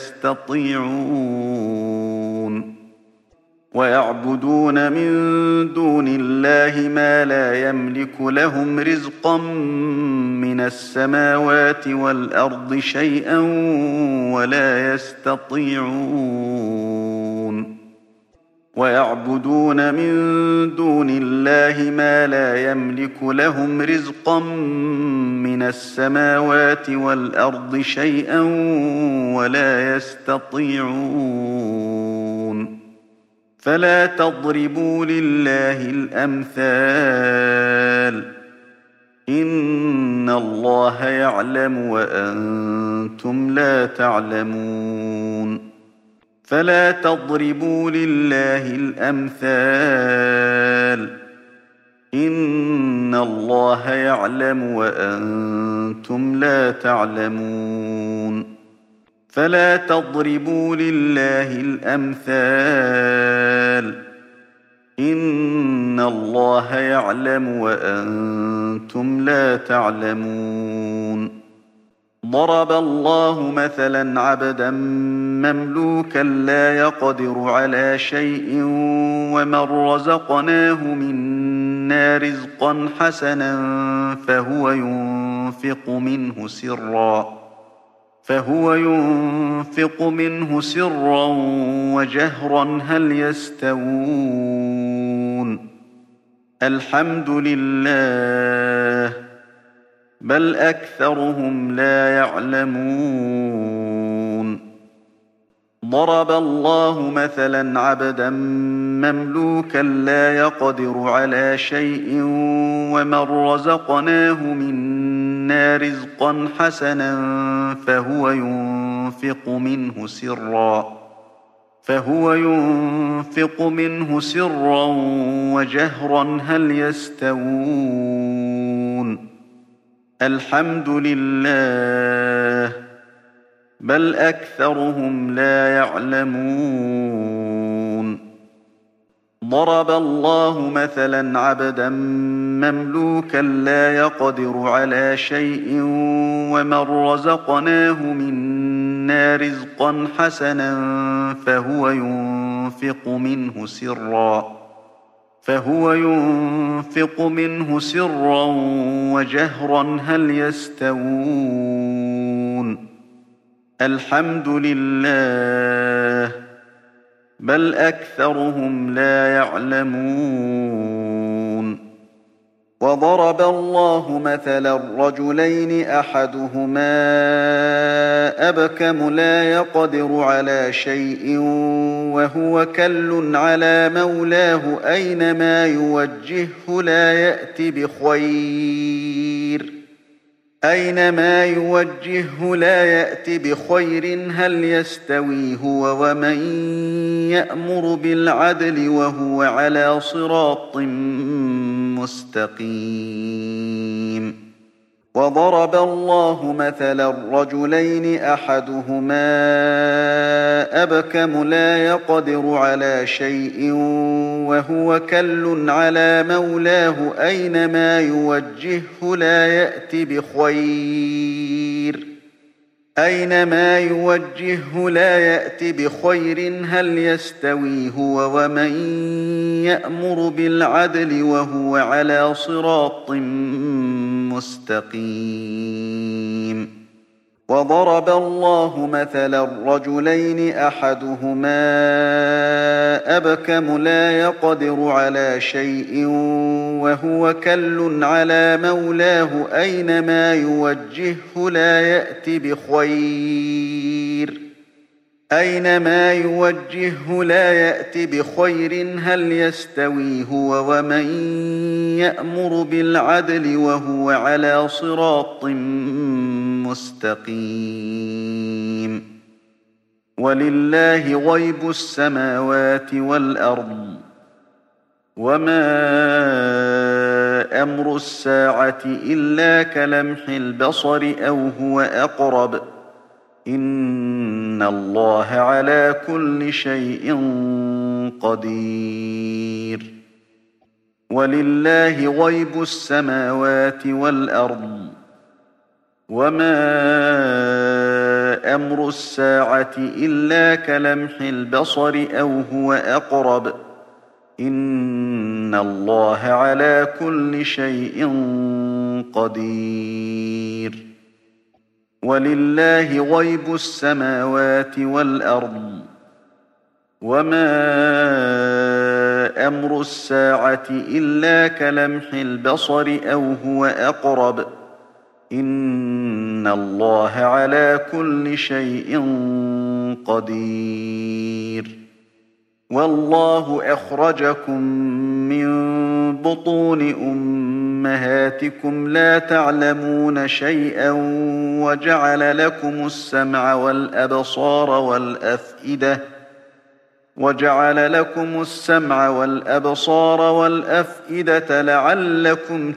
يستطيعون ويعبدون من دون الله ما لا يملك لهم رزقا من السماوات والأرض شيئا ولا يستطيعون ويعبدون من دون الله ما لا يملك لهم رزقا من السماوات والأرض شيئا ولا يستطيعون فلا تضربوا لله الأمثال إن الله يعلم وأنتم لا تعلمون فلا تضربوا لله الأمثال إن الله يعلم وأنتم لا تعلمون فلا تضربوا لله الأمثال إن الله يعلم وأنتم لا تعلمون ضرب الله مثلا عبدا مملوكا لا يقدر على شيء ومن رزقناه منا رزقا حسنا فهو ينفق منه سرا فهو ينفق منه سرا وجهرا هل يستوون الحمد لله بل أكثرهم لا يعلمون ضرب الله مثلا عبدا مملوكا لا يقدر على شيء ومن رزقناه منا رزقا حسنا فهو ينفق منه سرا فهو ينفق منه سرا وجهرا هل يستوون الحمد لله بل أكثرهم لا يعلمون ضرب الله مثلا عبدا مملوكا لا يقدر على شيء ومن رزقناه منا رزقا حسنا فهو ينفق منه سرا فهو ينفق منه سرا وجهرا هل يستوون الحمد لله بل أكثرهم لا يعلمون وضرب الله مثلا رجلين أحدهما أبكم لا يقدر على شيء وهو كل على مولاه أينما يوجهه لا يأت بخير أينما يوجهه لا يأت بخير هل يستوي هو ومن يأمر بالعدل وهو على صراط مستقيم وضرب الله مثلا رجلين أحدهما أبكم لا يقدر على شيء وهو كل على مولاه أينما يوجهه لا يأت بخير أينما يوجهه لا يأت بخير هل يستوي هو ومن يأمر بالعدل وهو على صراط مستقيم وضرب الله مثلا رجلين أحدهما أبكم لا يقدر على شيء وهو كل على مولاه أينما يوجهه لا يأت بخير أينما يوجهه لا يأت بخير هل يستوي هو ومن يأمر بالعدل وهو على صراط مستقيم ولله غيب السماوات والأرض وما أمر الساعة إلا كلمح البصر أو هو أقرب إن الله على كل شيء قدير ولله غيب السماوات والأرض وما أمر الساعة إلا كلمح البصر أو هو أقرب إن الله على كل شيء قدير ولله غيب السماوات والأرض وما أمر الساعة إلا كلمح البصر أو هو أقرب إن الله على كل شيء قدير والله أخرجكم من بطون أمهاتكم لا تعلمون شيئا وجعل لكم السمع والأبصار والأفئدة وجعل لكم السمع والأبصار والأفئدة لعلكم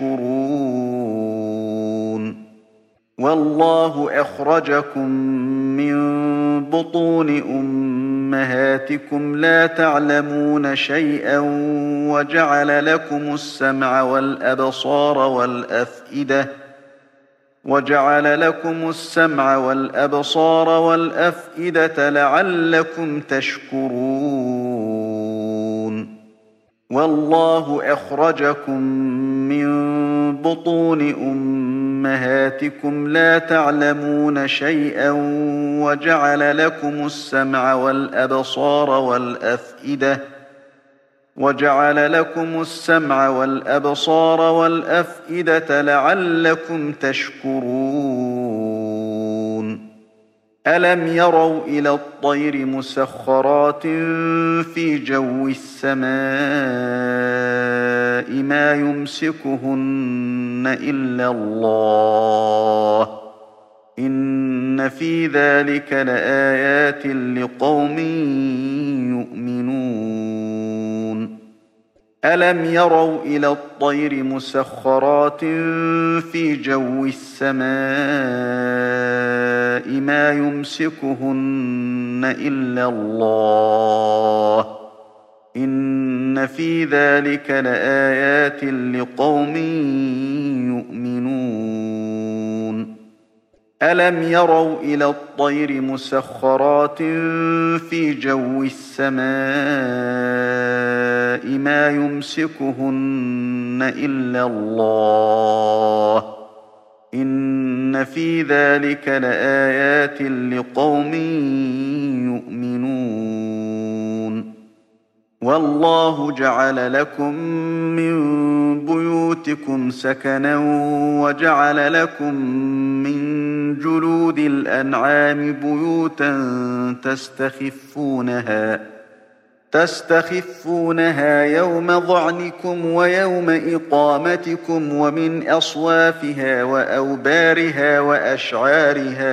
تشكرون والله أخرجكم من بطون أمهاتكم لا تعلمون شيئا وجعل لكم السمع والأبصار والأفئدة وجعل لكم السمع والأبصار والأفئدة لعلكم تشكرون والله أخرجكم من بطون أمهاتكم لا تعلمون شيئا وجعل لكم السمع والأبصار والأفئدة وجعل لكم السمع والأبصار والأفئدة لعلكم تشكرون ألم يروا إلى الطير مسخرات في جو السماء ما يمسكهن إلا الله إن في ذلك لآيات لقوم يؤمنون ألم يروا إلى الطير مسخرات في جو السماء ما يمسكهن إلا الله إن في ذلك لآيات لقوم يؤمنون ألم يروا إلى الطير مسخرات في جو السماء ما يمسكهن إلا الله إن في ذلك لآيات لقوم يؤمنون والله جعل لكم من بيوتكم سكنا وجعل لكم من جلود الأنعام بيوتا تستخفونها تستخفونها يوم ظعنكم ويوم إقامتكم ومن أصوافها وأوبارها وأشعارها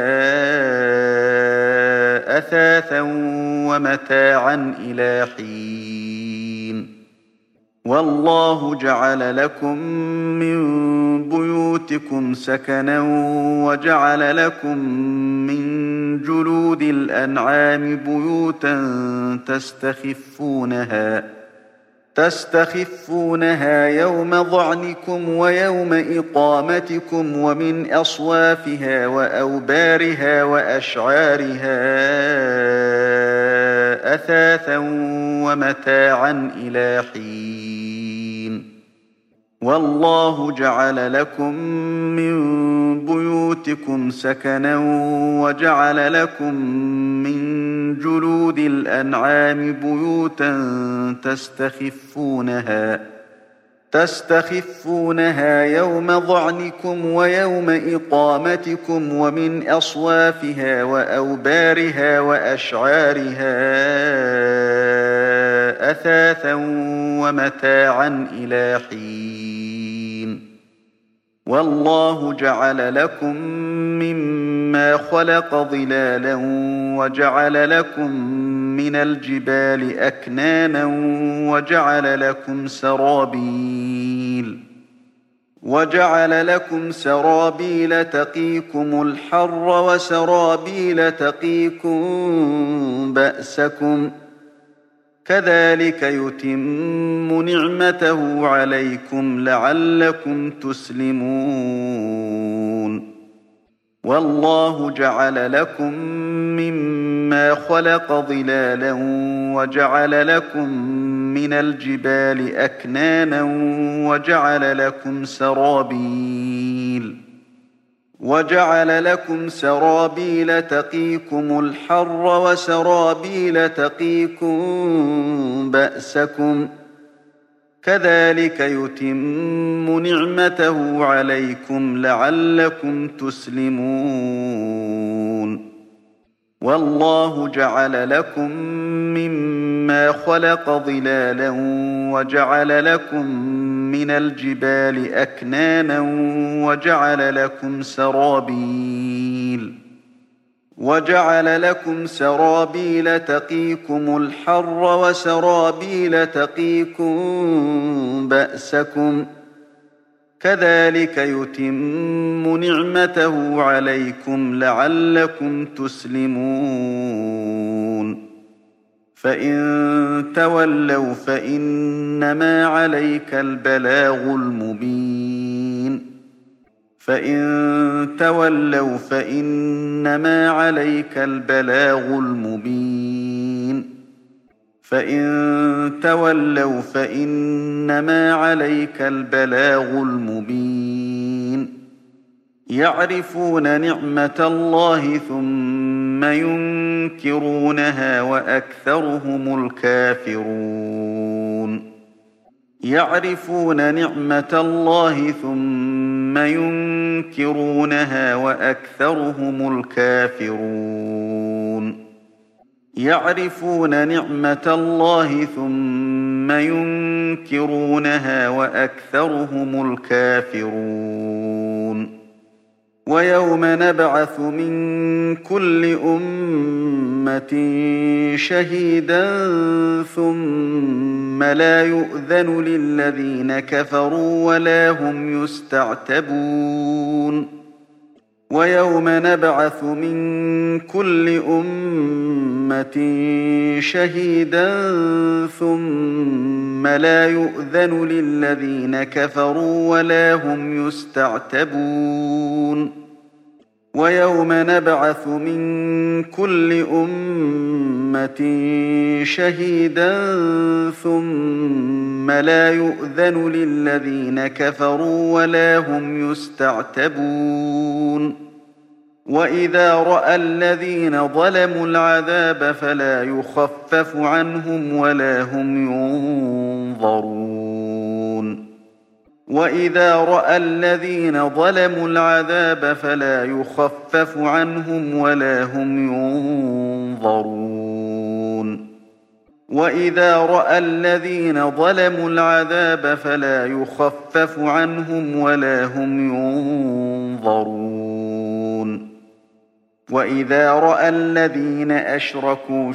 أثاثا ومتاعا إلى حين والله جعل لكم من بيوتكم سكنا وجعل لكم من جلود الأنعام بيوتا تستخفونها تستخفونها يوم ظعنكم ويوم إقامتكم ومن أصوافها وأوبارها وأشعارها أثاثا ومتاعا إلى حين والله جعل لكم من بيوتكم سكنا وجعل لكم من جلود الأنعام بيوتا تستخفونها تستخفونها يوم ظعنكم ويوم إقامتكم ومن أصوافها وأوبارها وأشعارها أثاثا ومتاعا إلى حين والله جعل لكم مما خلق ظلالا وجعل لكم من الجبال أكنانا وجعل لكم سرابيل وجعل لكم سرابيل تقيكم الحر وسرابيل تقيكم بأسكم كذلك يتم نعمته عليكم لعلكم تسلمون والله جعل لكم مما خلق ظلالا وجعل لكم من الجبال أكنانا وجعل لكم سرابيل وجعل لكم سرابيل تقيكم الحر وسرابيل تقيكم بأسكم كذلك يتم نعمته عليكم لعلكم تسلمون والله جعل لكم مما خلق ظلالا وجعل لكم من الجبال أكنانا وجعل لكم سرابيل وجعل لكم سرابيل تقيكم الحر وسرابيل تقيكم بأسكم كذلك يتم نعمته عليكم لعلكم تسلمون فإن تولوا فإنما عليك البلاغ المبين فإن تولوا فإنما عليك البلاغ المبين فإن تولوا فإنما عليك البلاغ المبين يعرفون نعمة الله ثم ينكرونها وأكثرهم الكافرون يعرفون نعمة الله ثم ينكرونها وأكثرهم الكافرون يعرفون نعمة الله ثم ينكرونها وأكثرهم الكافرون ويوم نبعث من كل أمة شهيدا ثم لا يؤذن للذين كفروا ولا هم يستعتبون ويوم نبعث من كل أمة شهيدا ثم لا يؤذن للذين كفروا ولا هم يستعتبون ويوم نبعث من كل أمة شهيدا ثم لا يؤذن للذين كفروا ولا هم يستعتبون وإذا رأى الذين ظلموا العذاب فلا يخفف عنهم ولا هم ينظرون وإذا رأى الذين ظلموا العذاب فلا يخفف عنهم ولا هم ينظرون وإذا رأى الذين ظلموا العذاب فلا يخفف عنهم ولا هم ينظرون وإذا رأى الذين أشركوا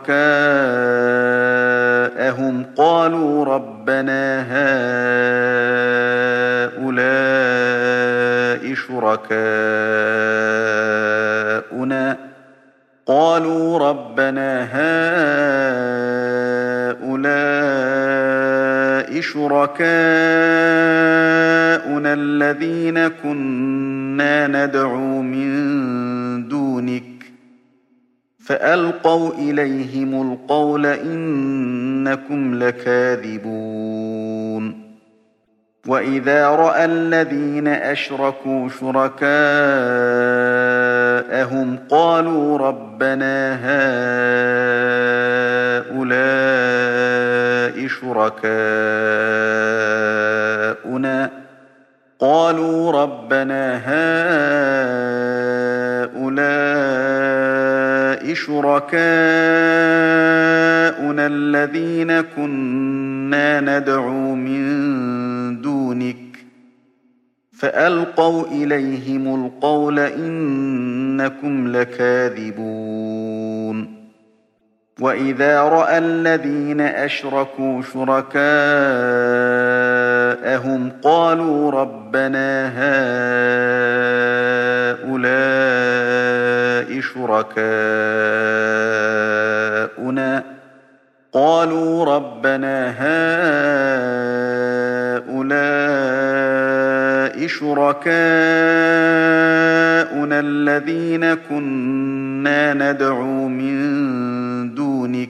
شركاءهم قالوا ربنا هؤلاء شركاؤنا قالوا ربنا هؤلاء شركاؤنا الذين كنا ندعو من دونك فألقوا إليهم القول إنكم لكاذبون وإذا رأى الذين أشركوا شركاءهم قالوا ربنا هؤلاء شركاؤنا قالوا ربنا هؤلاء شركاؤنا الذين كنا ندعو من دونك فألقوا إليهم القول إنكم لكاذبون وإذا رأى الذين أشركوا شركاءهم قالوا ربنا هؤلاء شركاؤنا قالوا ربنا هؤلاء شركاؤنا الذين كنا ندعو من دونك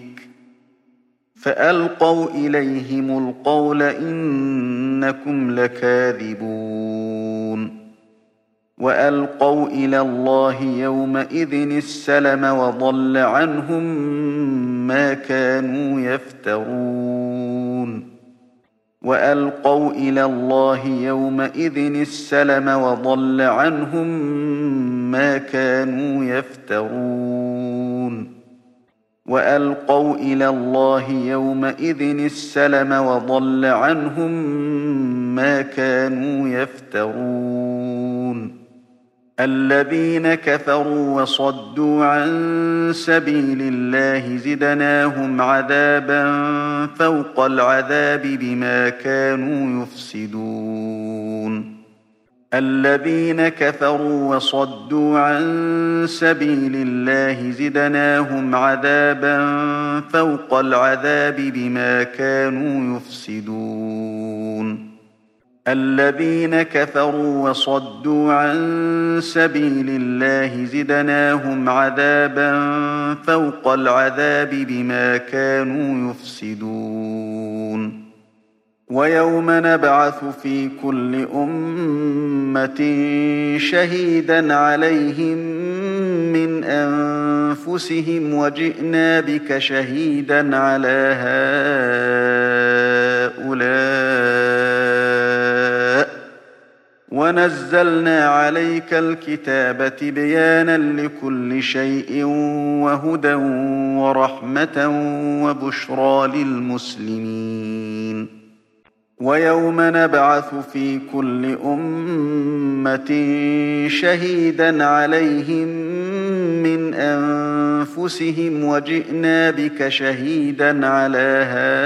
فألقوا إليهم القول إنكم لكاذبون وألقوا إلى الله يومئذ السلم وضل عنهم ما كانوا يفترون وألقوا إلى الله يومئذ السلم وضل عنهم ما كانوا يفترون وألقوا إلى الله يومئذ السلم وضل عنهم ما كانوا يفترون الذين كفروا وصدوا عن سبيل الله زدناهم عذابا فوق العذاب بما كانوا يفسدون الذين كفروا وصدوا عن سبيل الله زدناهم عذابا فوق العذاب بما كانوا يفسدون الذين كفروا وصدوا عن سبيل الله زدناهم عذابا فوق العذاب بما كانوا يفسدون ويوم نبعث في كل أمة شهيدا عليهم من أنفسهم وجئنا بك شهيدا على هؤلاء ونزلنا عليك الكتاب تبيانا لكل شيء وهدى ورحمة وبشرى للمسلمين ويوم نبعث في كل أمة شهيدا عليهم من أنفسهم وجئنا بك شهيدا على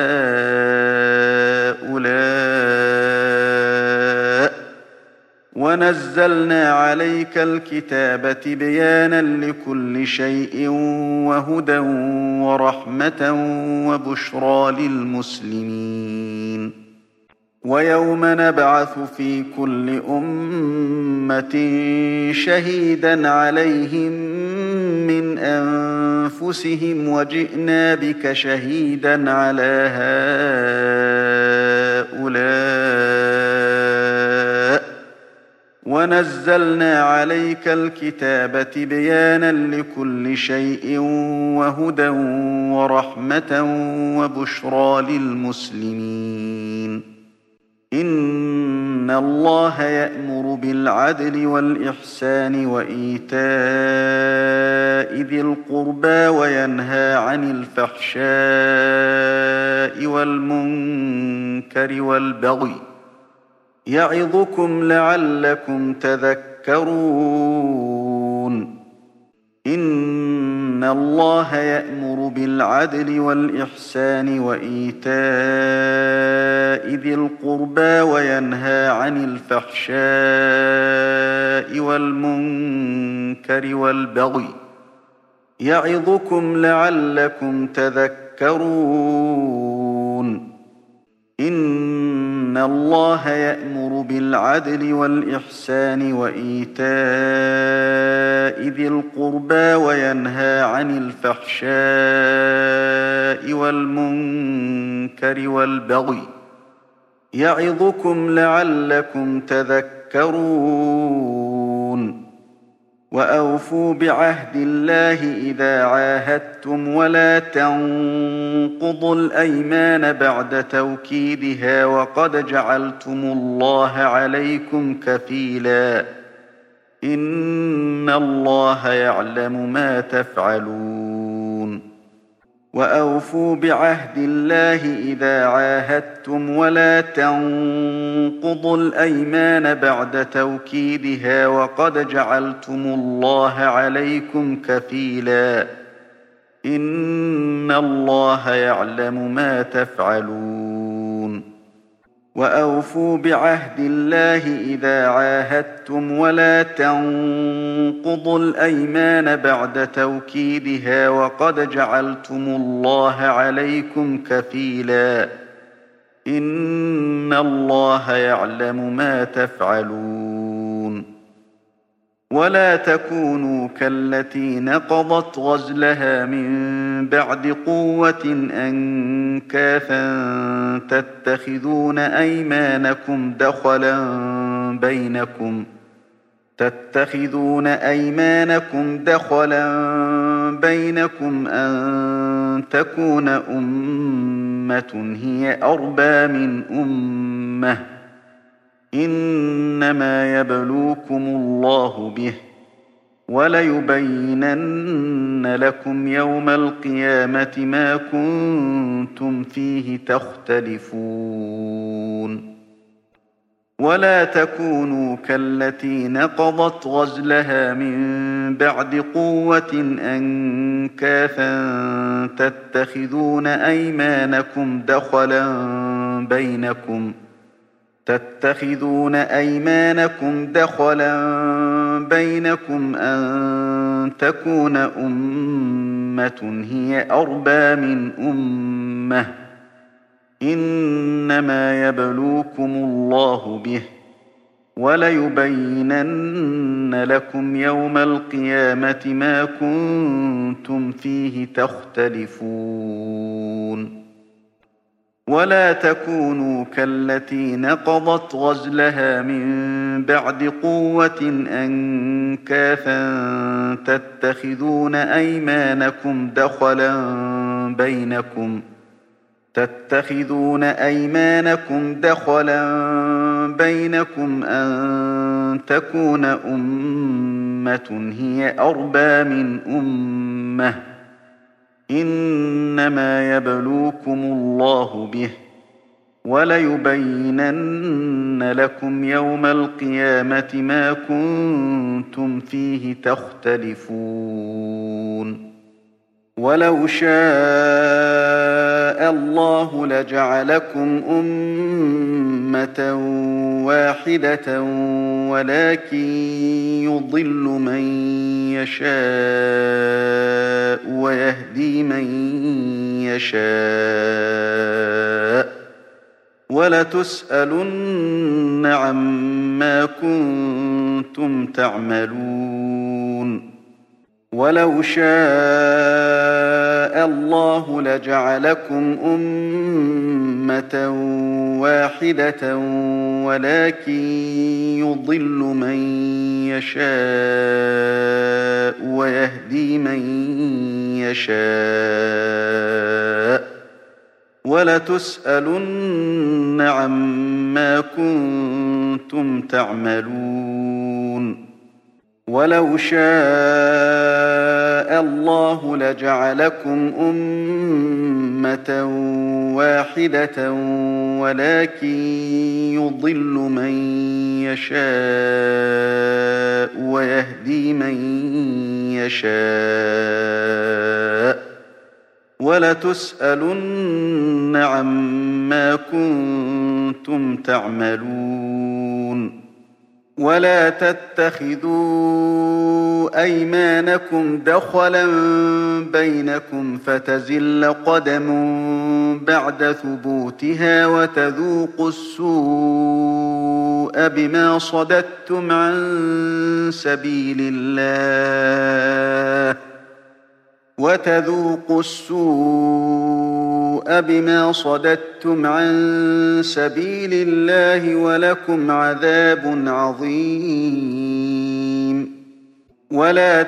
هؤلاء ونزلنا عليك الكتاب تبيانا لكل شيء وهدى ورحمة وبشرى للمسلمين ويوم نبعث في كل أمة شهيدا عليهم من أنفسهم وجئنا بك شهيدا على هؤلاء ونزلنا عليك الكتاب تبيانا لكل شيء وهدى ورحمة وبشرى للمسلمين إن الله يأمر بالعدل والإحسان وإيتاء ذي القربى وينهى عن الفحشاء والمنكر والبغي يعظكم لعلكم تذكرون إن الله يأمر بالعدل والإحسان وإيتاء ذي القربى وينهى عن الفحشاء والمنكر والبغي يعظكم لعلكم تذكرون إن الله يأمر بالعدل والإحسان وإيتاء ذي القربى وينهى عن الفحشاء والمنكر والبغي يعظكم لعلكم تذكرون وأوفوا بعهد الله إذا عاهدتم ولا تنقضوا الأيمان بعد توكيدها وقد جعلتم الله عليكم كفيلا إن الله يعلم ما تفعلون وأوفوا بعهد الله إذا عاهدتم ولا تنقضوا الأيمان بعد توكيدها وقد جعلتم الله عليكم كفيلا إن الله يعلم ما تفعلون وأوفوا بعهد الله إذا عاهدتم ولا تنقضوا الأيمان بعد توكيدها وقد جعلتم الله عليكم كفيلا إن الله يعلم ما تفعلون ولا تكونوا كالتي نقضت غزلها من بعد قوة أنكاثا تتخذون أيمانكم دخلا بينكم تتخذون أيمانكم دخلا بينكم أن تكون أمة هي أربى من أمة إنما يبلوكم الله به وليبينن لكم يوم القيامة ما كنتم فيه تختلفون ولا تكونوا كالتي نقضت غزلها من بعد قوة أنكاثا تتخذون أيمانكم دخلا بينكم تتخذون أيمانكم دخلا بينكم أن تكون أمة هي أربى من أمة إنما يبلوكم الله به وليبينن لكم يوم القيامة ما كنتم فيه تختلفون ولا تكونوا كالتي نقضت غزلها من بعد قوة أنكاثا تتخذون أيمانكم دخلا بينكم تتخذون أيمانكم دخلا بينكم أن تكون أمة هي أربى من أمة إنما يبلوكم الله به وليبينن لكم يوم القيامة ما كنتم فيه تختلفون ولو شاء الله لجعلكم أمة واحدة ولكن يضل من يشاء ويهدي من يشاء ولتسألن عما كنتم تعملون ولو شاء الله لجعلكم أمة واحدة ولكن يضل من يشاء ويهدي من يشاء ولتسألن عما كنتم تعملون ولو شاء الله لجعلكم أمة واحدة ولكن يضل من يشاء ويهدي من يشاء ولتسألن عما كنتم تعملون ولا تتخذوا أيمانكم دخلا بينكم فتزل قدم بعد ثبوتها وتذوقوا السوء بما صددتم عن سبيل الله وتذوقوا السوء بما صددتم عن سبيل الله ولكم عذاب عظيم. ولا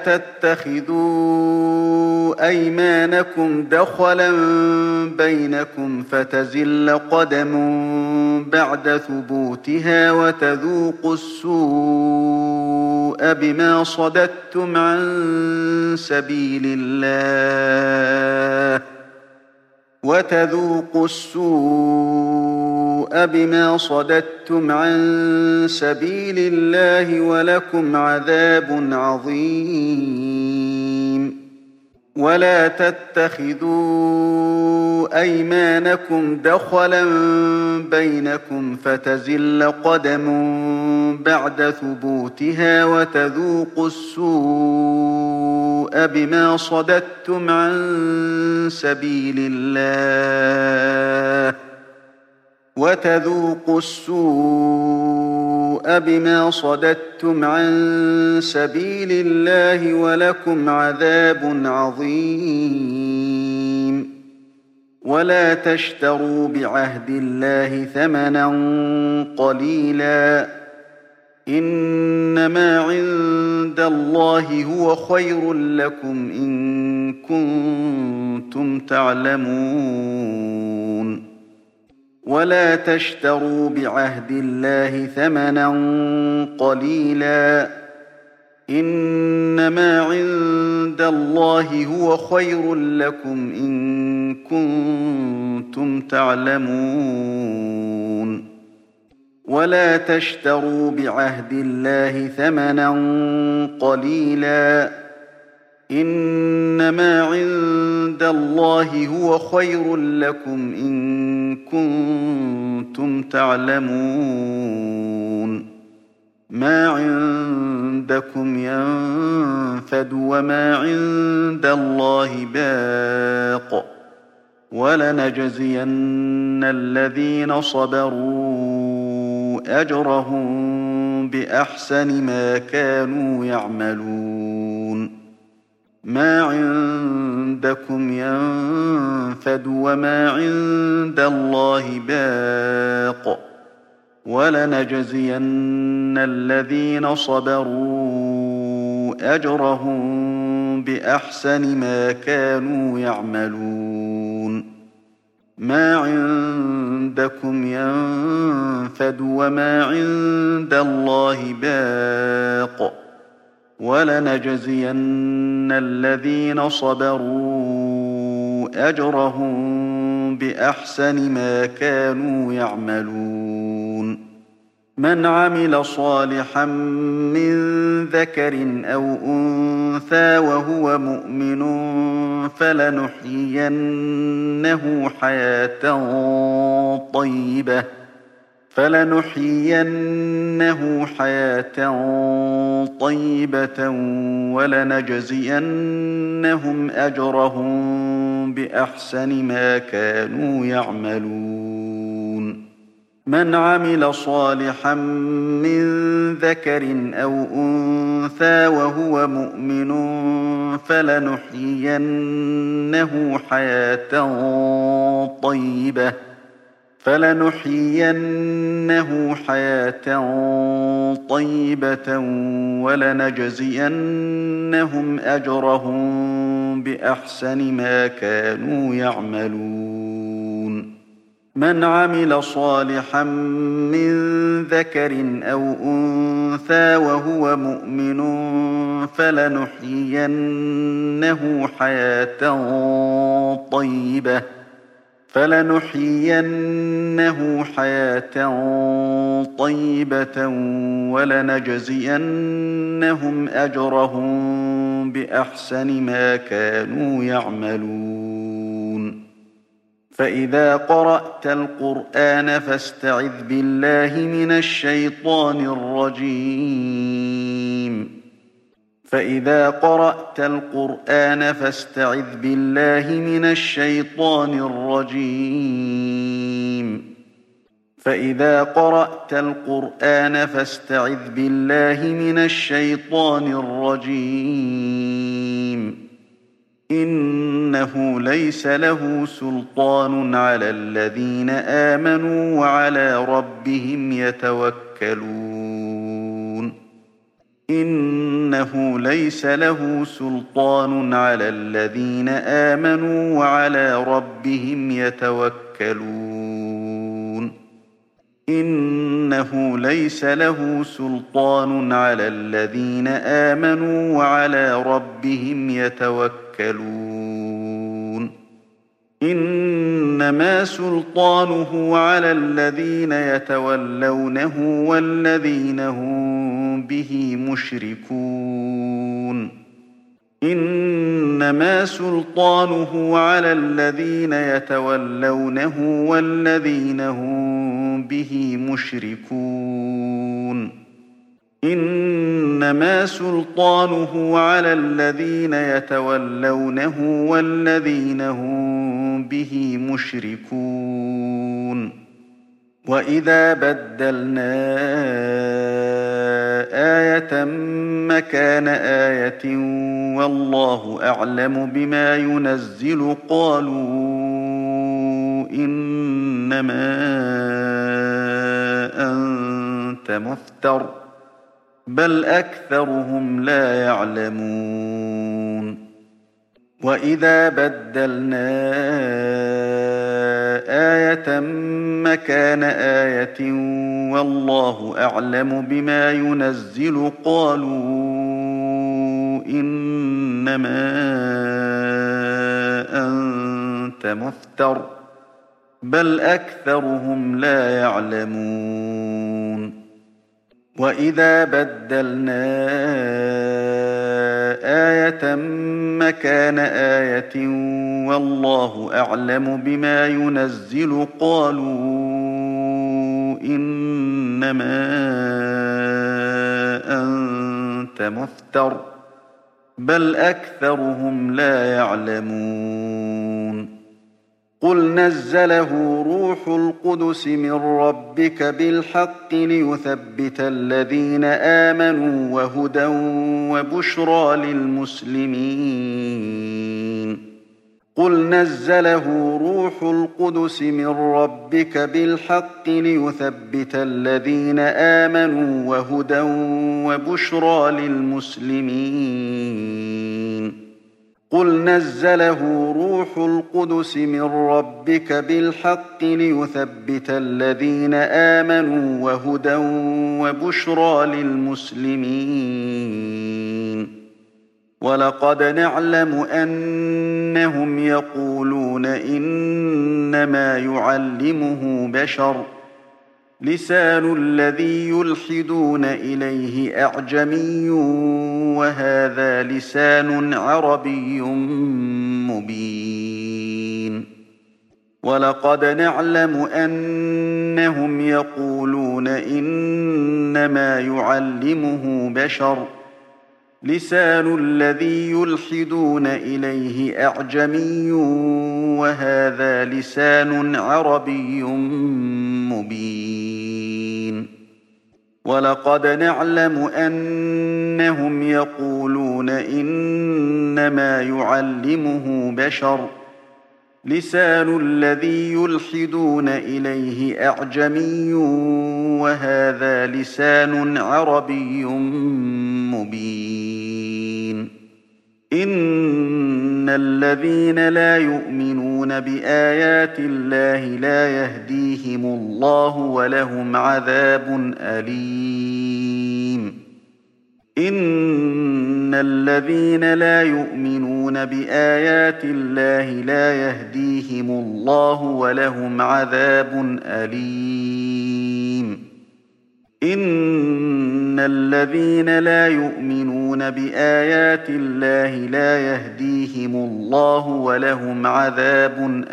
تتخذوا أيمانكم دخلا بينكم فتزل قدم بعد ثبوتها وتذوقوا السوء بما صددتم عن سبيل الله وتذوقوا السوء بما صددتم عن سبيل الله ولكم عذاب عظيم. ولا تتخذوا أيمانكم دخلا بينكم فتزل قدم بعد ثبوتها وتذوقوا السوء بما صددتم عن سبيل الله وتذوقوا السوء بما صددتم عن سبيل الله ولكم عذاب عظيم. ولا تشتروا بعهد الله ثمنا قليلا إنما عند الله هو خير لكم إن كنتم تعلمون. ولا تشتروا بعهد الله ثمنا قليلا إنما عند الله هو خير لكم إن كنتم تعلمون. ولا تشتروا بعهد الله ثمنا قليلا إنما عند الله هو خير لكم إن كنتم تعلمون. ما عندكم ينفد وما عند الله باق ولنجزين الذين صبروا أجرهم بأحسن ما كانوا يعملون. ما عندكم ينفد وما عند الله باق ولنجزين الذين صبروا أجرهم بأحسن ما كانوا يعملون. ما عندكم ينفد وما عند الله باق ولنجزين الذين صبروا أجرهم بأحسن ما كانوا يعملون. من عمل صالحا من ذكر أو أنثى وهو مؤمن فلنحيينه حياة طيبة فلنحيينه حياة طيبة ولنجزينهم أجرهم بأحسن ما كانوا يعملون. من عمل صالحا من ذكر أو أنثى وهو مؤمن فلنحيينه حياة طيبة فلنحيينه حياة طيبة ولنجزينهم أجرهم بأحسن ما كانوا يعملون. من عمل صالحا من ذكر أو أنثى وهو مؤمن فلنحيينه حياة طيبة فلنحيينه حياة طيبة ولنجزينهم أجرهم بأحسن ما كانوا يعملون. فإذا قرأت القرآن فاستعذ بالله من الشيطان الرجيم. فإذا قرأت القرآن فاستعذ بالله من الشيطان الرجيم. فإذا قرأت القرآن فاستعذ بالله من الشيطان الرجيم. إنه إنه ليس له سلطان على الذين آمنوا وعلى ربهم يتوكلون إنه ليس له سلطان على الذين آمنوا وعلى ربهم يتوكلون إنه ليس له سلطان على الذين آمنوا وعلى ربهم يتوكلون إنما سلطانه على الذين يتولونه والذين هم به مشركون إنما سلطانه على الذين يتولونه والذين هم به مشركون إنما سلطانه على الذين يتولونه والذين هم به مشركون وإذا بدلنا آية مكان آية والله أعلم بما ينزل قالوا إنما أنت مفتر بل أكثرهم لا يعلمون وإذا بدلنا آية مكان آية والله أعلم بما ينزل قالوا إنما أنت مفتر بل أكثرهم لا يعلمون وإذا بدلنا آية مكان آية والله أعلم بما ينزل قالوا إنما أنت مفتر بل أكثرهم لا يعلمون قل نزله روح القدس من ربك بالحق ليثبت الذين آمنوا وهدى وبشرى للمسلمين قل نزله روح القدس من ربك بالحق ليثبت الذين آمنوا وهدى وبشرى للمسلمين قل نزله روح القدس من ربك بالحق ليثبت الذين آمنوا وهدى وبشرى للمسلمين ولقد نعلم أنهم يقولون إنما يعلمه بشر لسان الذي يلحدون إليه أعجمي وهذا لسان عربي مبين ولقد نعلم أنهم يقولون إنما يعلمه بشر لسان الذي يلحدون إليه أعجمي وهذا لسان عربي مبين ولقد نعلم أنهم يقولون إنما يعلمه بشر لسان الذي يلحدون إليه أعجمي وهذا لسان عربي مبين إن الذين لا يؤمنون بآيات الله لا يهديهم الله ولهم عذاب أليم إن الذين لا يؤمنون بآيات الله لا يهديهم الله ولهم عذاب أليم إن الذين لا يؤمنون بآيات الله لا يهديهم الله ولهم عذاب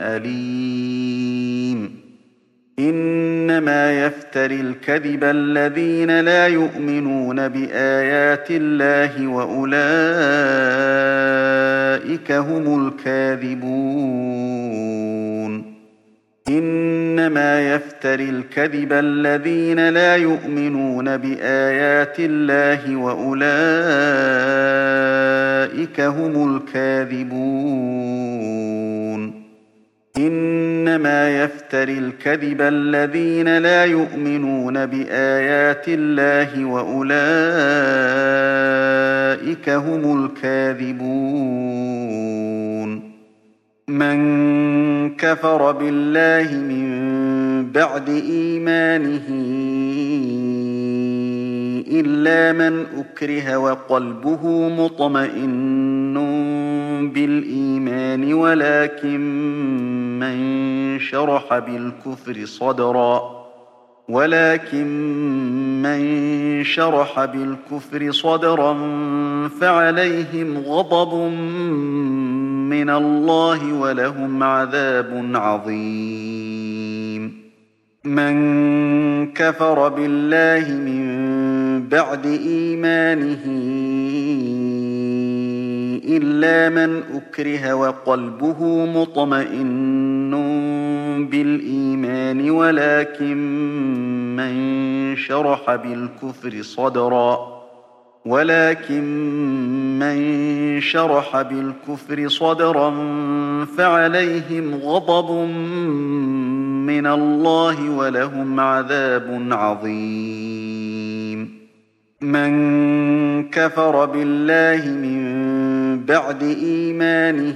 أليم إنما يفتري الكذب الذين لا يؤمنون بآيات الله وأولئك هم الكاذبون إن إنما يفتري الكذب الذين لا يؤمنون بآيات الله وأولئك هم الكاذبون إنما يفتري الكذب الذين لا يؤمنون بآيات الله وأولئك هم الكاذبون من كفر بالله من بعد إيمانه إلا من أكره وقلبه مطمئن بالإيمان ولكن من شرح بالكفر صدرا ولكن من شرح بالكفر صدرا فعليهم غضب من الله ولهم عذاب عظيم من كفر بالله من بعد إيمانه إلا من أكره وقلبه مطمئن بالإيمان ولكن من شرح بالكفر صدرا ولكن من شرح بالكفر صدرا فعليهم غضب من الله ولهم عذاب عظيم من كفر بالله من بعد إيمانه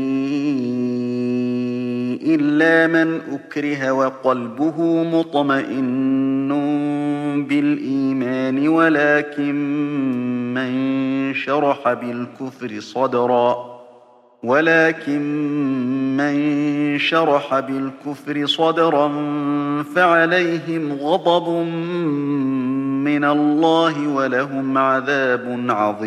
إلا من أكره وقلبه مطمئن بالإيمان ولكن من شرح بالكفر صدرا ولكن من شرح بالكفر صدرا فعليهم غضب من الله ولهم عذاب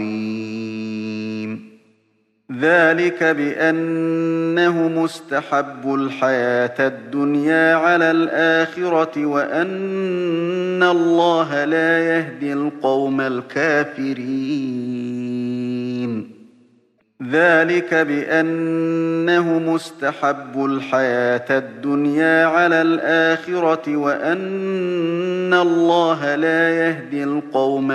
عظيم ذلك بأنه مستحب الحياة الدنيا على الآخرة وأن الله لا يهدي القوم الكافرين ذلك بأنه مستحب الحياة الدنيا على الآخرة وأن الله لا يهدي القوم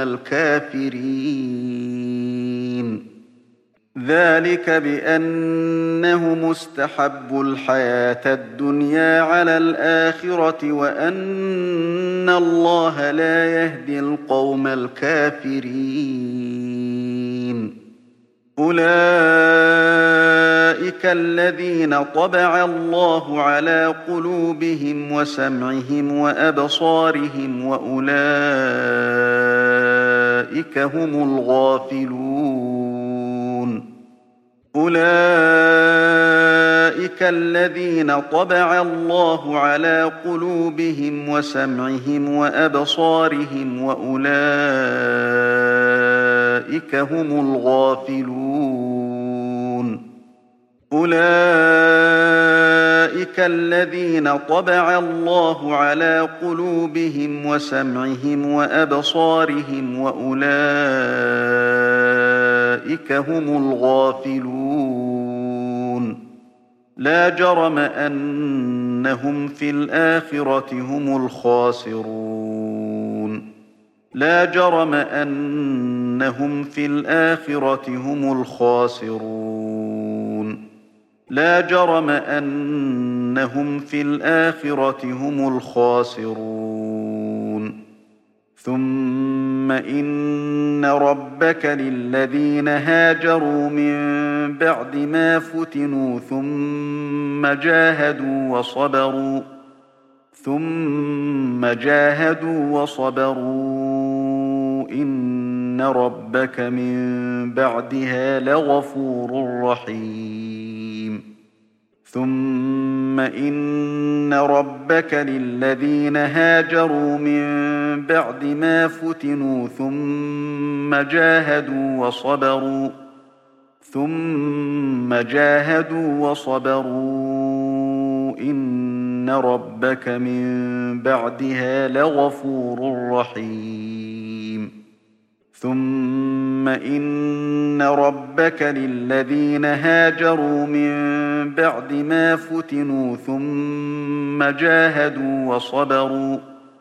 الكافرين ذلك بأنه مستحب الحياة الدنيا على الآخرة وأن الله لا يهدي القوم الكافرين أولئك الذين طبع الله على قلوبهم وسمعهم وأبصارهم وأولئك هم الغافلون أولئك الذين طبع الله على قلوبهم وسمعهم وأبصارهم وأولئك هم الغافلون أولئك الذين طبع الله على قلوبهم وسمعهم وأبصارهم وأولئك هم الغافلون لا جرم أنهم في الآخرة هم الخاسرون لا جرم أنهم في الآخرة هم الخاسرون لا جرم أنهم في الآخرة هم الخاسرون ثم إن ربك للذين هاجروا من بعد ما فتنوا ثم جاهدوا وصبروا ثم جاهدوا وصبروا إن ربك من بعدها لغفور رحيم ثم إن ربك للذين هاجروا من بعد ما فتنوا ثم جاهدوا وصبروا ثم جاهدوا وصبروا إن ربك من بعدها لغفور رحيم ثم إن ربك للذين هاجروا من بعد ما فتنوا ثم جاهدوا وصبروا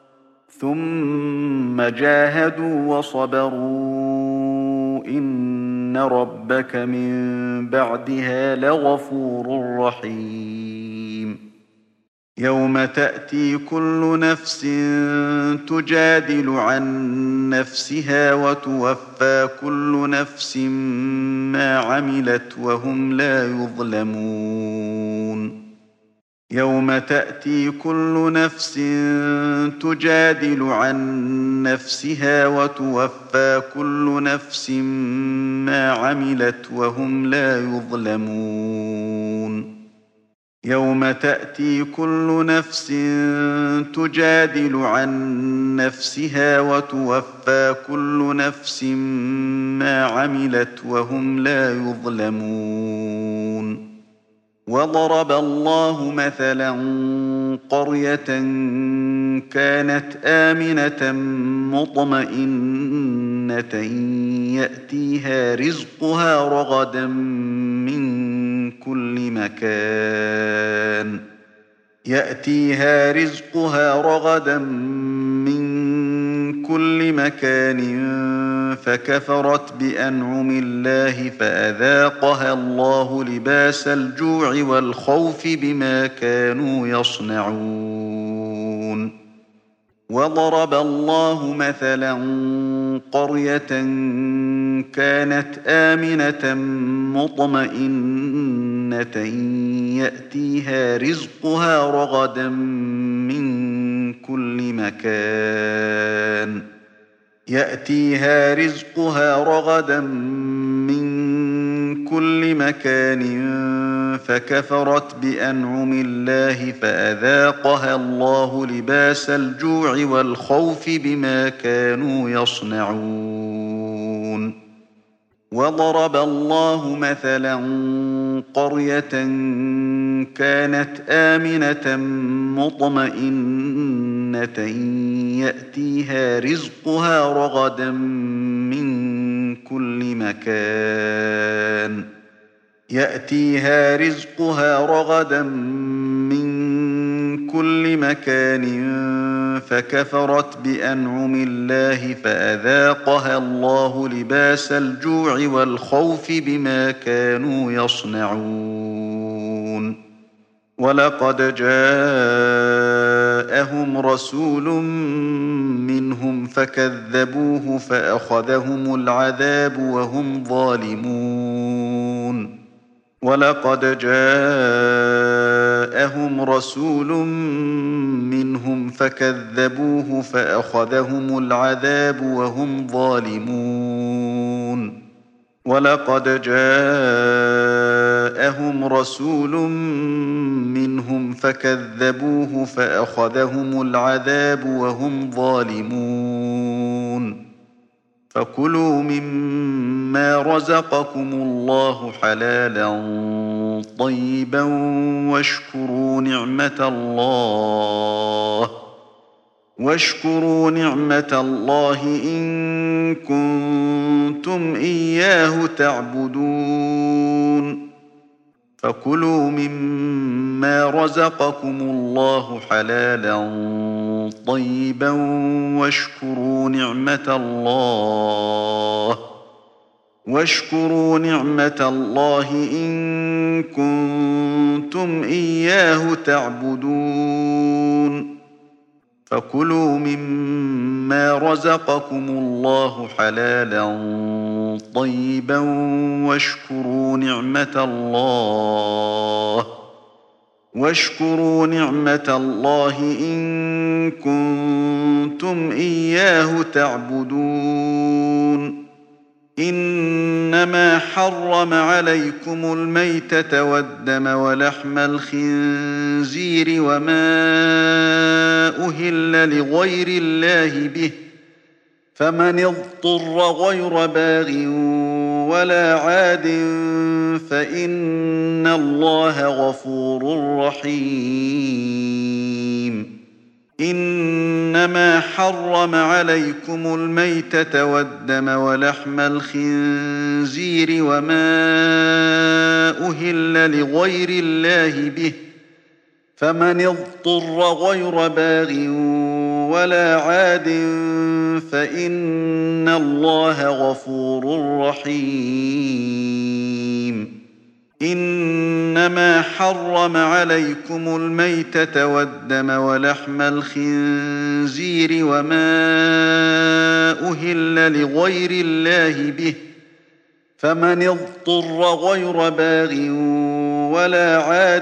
ثم جاهدوا وصبروا إن ربك من بعدها لغفور رحيم يوم تأتي كل نفس تجادل عن نفسها وتوفى كل نفس ما عملت وهم لا يظلمون يوم تأتي كل نفس تجادل عن نفسها وتوفى كل نفس ما عملت وهم لا يظلمون يوم تأتي كل نفس تجادل عن نفسها وتوفى كل نفس ما عملت وهم لا يظلمون وضرب الله مثلا قرية كانت آمنة مطمئنة يأتيها رزقها رغدا من كل مكان يأتيها رزقها رغدا من كل مكان فكفرت بأنعم الله فأذاقها الله لباس الجوع والخوف بما كانوا يصنعون وضرب الله مثلا قرية كانت آمنة مطمئنة يأتيها رزقها رغدا من كل مكان يأتيها رزقها رغدا من كل مكان فكفرت بأنعم الله فأذاقها الله لباس الجوع والخوف بما كانوا يصنعون وضرب الله مثلا قرية كانت آمنة مطمئنة يأتيها رزقها رغدا من كل مكان يأتيها رزقها رغدا من كل مكان فكفرت بأنعم الله فأذاقها الله لباس الجوع والخوف بما كانوا يصنعون ولقد جاءهم رسول منهم فكذبوه فأخذهم العذاب وهم ظالمون ولقد جاءهم رسول منهم فكذبوه فأخذهم العذاب وهم ظالمون ولقد جاءهم رسول منهم فكذبوه فأخذهم العذاب وهم ظالمون فكلوا مما رزقكم الله حلالا طيبا واشكروا نعمة الله واشكروا نعمة الله إن كنتم إياه تعبدون فكلوا مما رزقكم الله حلالا طيبا واشكروا نعمة الله واشكروا نعمة الله إن كنتم إياه تعبدون فكلوا مما رزقكم الله حلالا طيبا واشكروا نعمة الله واشكروا نعمة الله إن كنتم إياه تعبدون إنما حرم عليكم الميتة والدم ولحم الخنزير وما أهل لغير الله به فمن اضطر غير باغ ولا عاد فإن الله غفور رحيم إن إنما حرم عليكم الميتة والدم ولحم الخنزير وما أهل لغير الله به فمن اضطر غير باغ ولا عاد فإن الله غفور رحيم إنما حرم عليكم الميتة والدم ولحم الخنزير وما أهل لغير الله به فمن اضطر غير باغ ولا عاد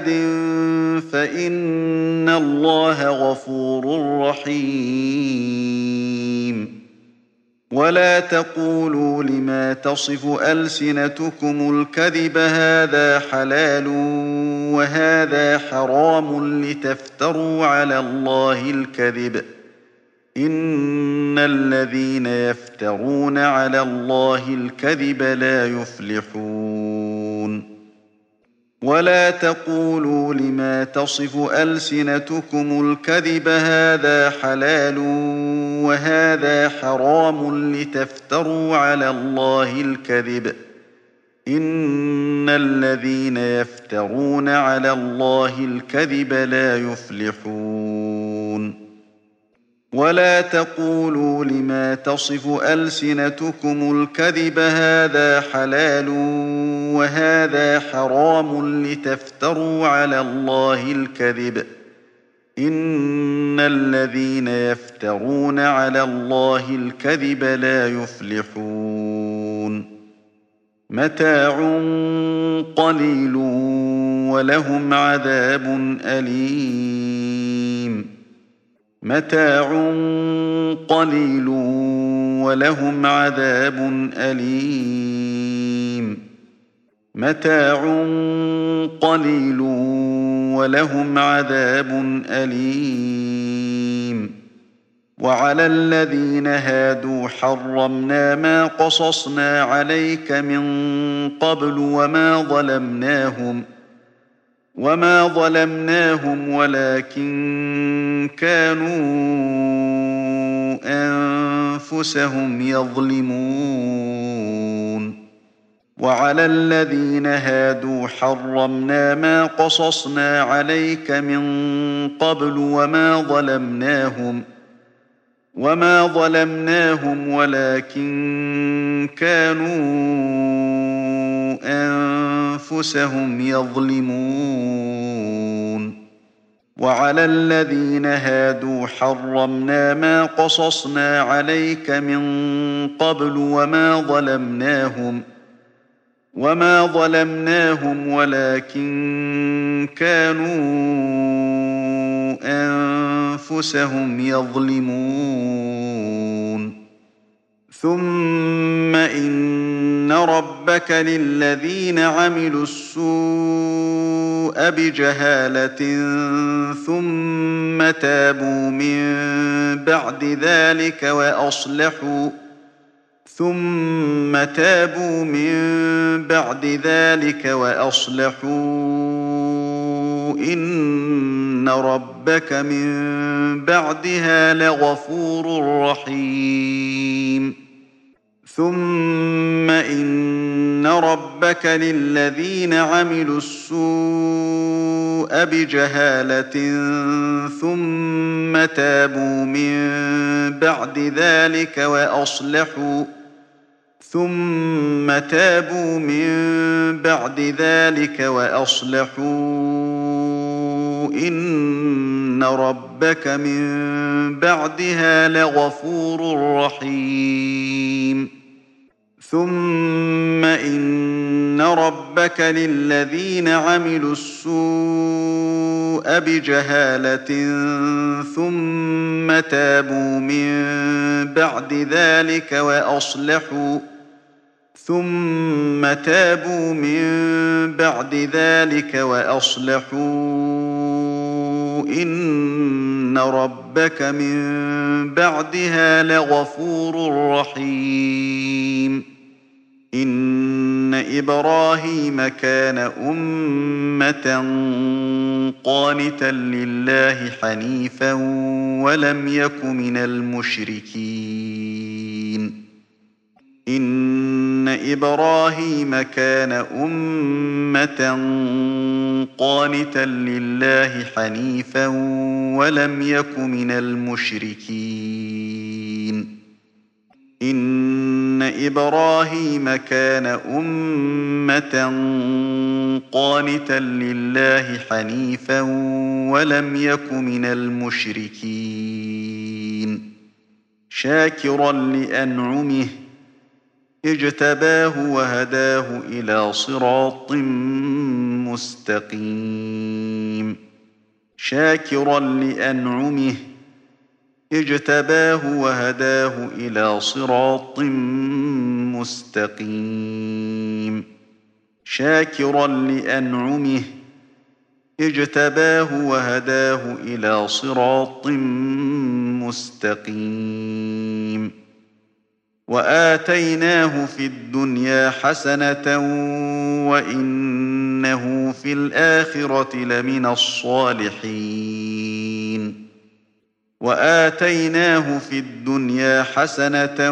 فإن الله غفور رحيم ولا تقولوا لما تصف ألسنتكم الكذب هذا حلال وهذا حرام لتفتروا على الله الكذب إن الذين يفترون على الله الكذب لا يفلحون ولا تقولوا لما تصف ألسنتكم الكذب هذا حلال وهذا حرام لتفتروا على الله الكذب إن الذين يفترون على الله الكذب لا يفلحون ولا تقولوا لما تصف ألسنتكم الكذب هذا حلال وهذا حرام لتفتروا على الله الكذب إن الذين يفترون على الله الكذب لا يفلحون متاع قليل ولهم عذاب أليم متاع قليل ولهم عذاب أليم متاع قليل ولهم عذاب أليم وعلى الذين هادوا حرمنا ما قصصنا عليك من قبل وما ظلمناهم وما ظلمناهم ولكن كانوا أنفسهم يظلمون وعلى الذين هادوا حرمنا ما قصصنا عليك من قبل وما ظلمناهم وما ظلمناهم ولكن كانوا أنفسهم يظلمون وعلى الذين هادوا حرمنا ما قصصنا عليك من قبل وما ظلمناهم وما ظلمناهم ولكن كانوا أنفسهم يظلمون ثم إن ربك للذين عملوا السوء بجهالة ثم تابوا من بعد ذلك وأصلحوا ثم تابوا من بعد ذلك وأصلحوا إن ربك من بعدها لغفور رحيم ثم إن ربك للذين عملوا السوء بجهالة ثم تابوا من بعد ذلك وأصلحوا ثم تابوا من بعد ذلك وأصلحوا إن ربك من بعدها لغفور رحيم ثم إن ربك للذين عملوا السوء بجهالة ثم تابوا من بعد ذلك وأصلحوا ثم تابوا من بعد ذلك وأصلحوا إن ربك من بعدها لغفور رحيم إن إبراهيم كان أمة قانتا لله حنيفا ولم يك من المشركين إن إبراهيم كان أمة قانتا لله حنيفا ولم يك من المشركين إن إبراهيم كان أمة قانتا لله حنيفا ولم يك من المشركين شاكرا لأنعمه اجتباه وهداه إلى صراط مستقيم شاكرا لأنعمه اجتباه وهداه إلى صراط مستقيم شاكرا لأنعمه اجتباه وهداه إلى صراط مستقيم وآتيناه في الدنيا حسنة وإنه في الآخرة لمن الصالحين وآتيناه في الدنيا حسنة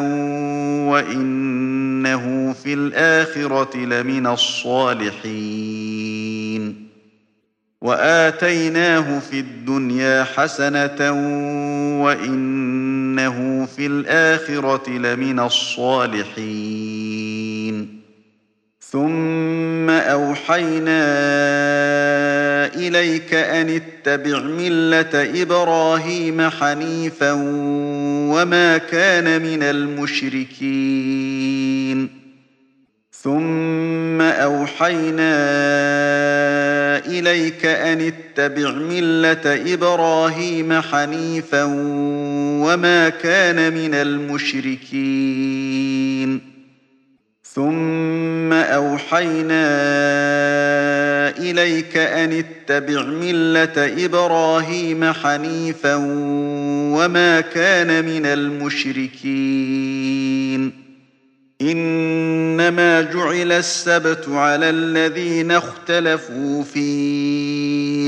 وإنه في الآخرة لمن الصالحين وآتيناه في الدنيا حسنة وإنه في الآخرة لمن الصالحين ثم أوحينا إليك أن اتبع ملة إبراهيم حنيفا وما كان من المشركين ثم أوحينا إليك أن اتبع ملة إبراهيم حنيفا وما كان من المشركين ثم أوحينا إليك أن اتبع ملة إبراهيم حنيفا وما كان من المشركين إنما جعل السبت على الذين اختلفوا فيه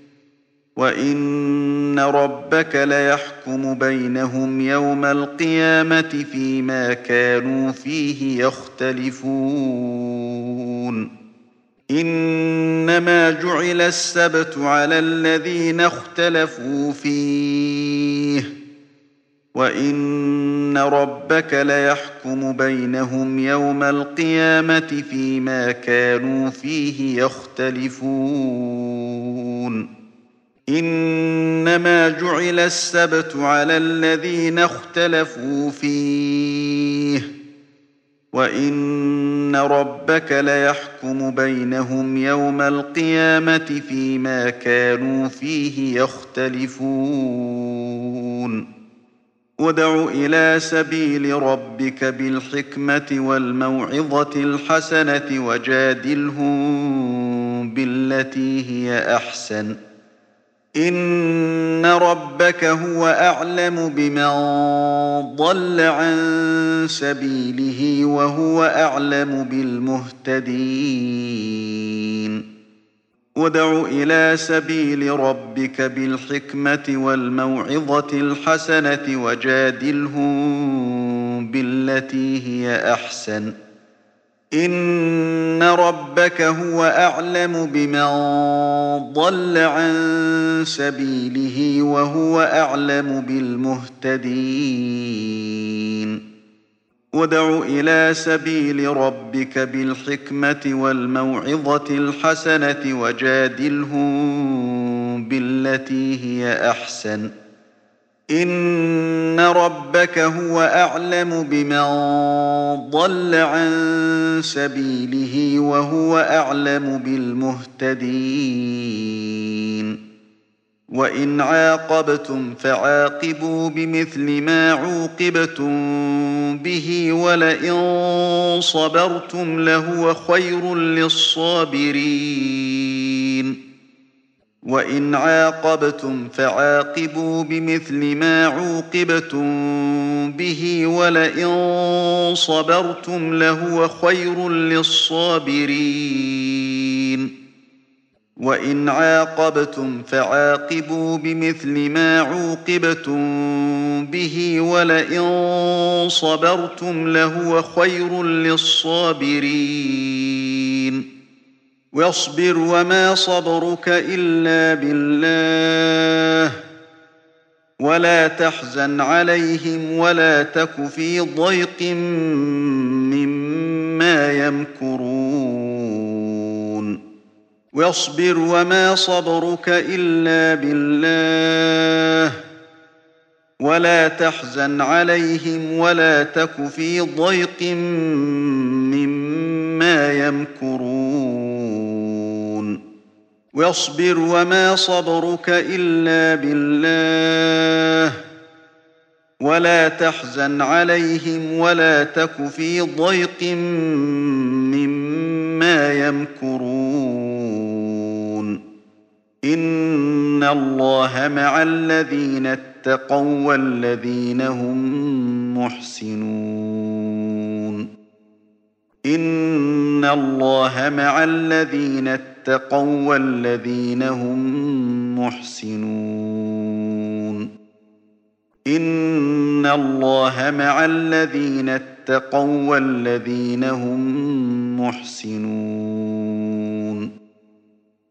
وإن ربك ليحكم بينهم يوم القيامة فيما كانوا فيه يختلفون إنما جعل السبت على الذين اختلفوا فيه وإن ربك ليحكم بينهم يوم القيامة فيما كانوا فيه يختلفون إنما جعل السبت على الذين اختلفوا فيه وإن ربك ليحكم بينهم يوم القيامة فيما كانوا فيه يختلفون ادع إلى سبيل ربك بالحكمة والموعظة الحسنة وجادلهم بالتي هي أحسن إن ربك هو أعلم بمن ضل عن سبيله وهو أعلم بالمهتدين ادع إلى سبيل ربك بالحكمة والموعظة الحسنة وجادلهم بالتي هي أحسن إن ربك هو أعلم بمن ضل عن سبيله وهو أعلم بالمهتدين ادع إلى سبيل ربك بالحكمة والموعظة الحسنة وجادلهم بالتي هي أحسن إن ربك هو أعلم بمن ضل عن سبيله وهو أعلم بالمهتدين وإن عاقبتم فعاقبوا بمثل ما عوقبتم به ولئن صبرتم لهو خير للصابرين وإن عاقبتم فعاقبوا بمثل ما عوقبتم به ولئن صبرتم لهو خير للصابرين وإن عاقبتم فعاقبوا بمثل ما عوقبتم به ولئن صبرتم لهو خير للصابرين واصبر وما صبرك إلا بالله ولا تحزن عليهم ولا تك في ضيق مما يمكرون واصبر وما صبرك إلا بالله ولا تحزن عليهم ولا تك في ضيق مما يمكرون واصبر وما صبرك إلا بالله ولا تحزن عليهم ولا تك في ضيق مما يمكرون إن الله مع الذين اتقوا والذين هم محسنون إن الله مع الذين اتقوا والذين هم محسنون إن الله مع الذين اتقوا والذين هم محسنون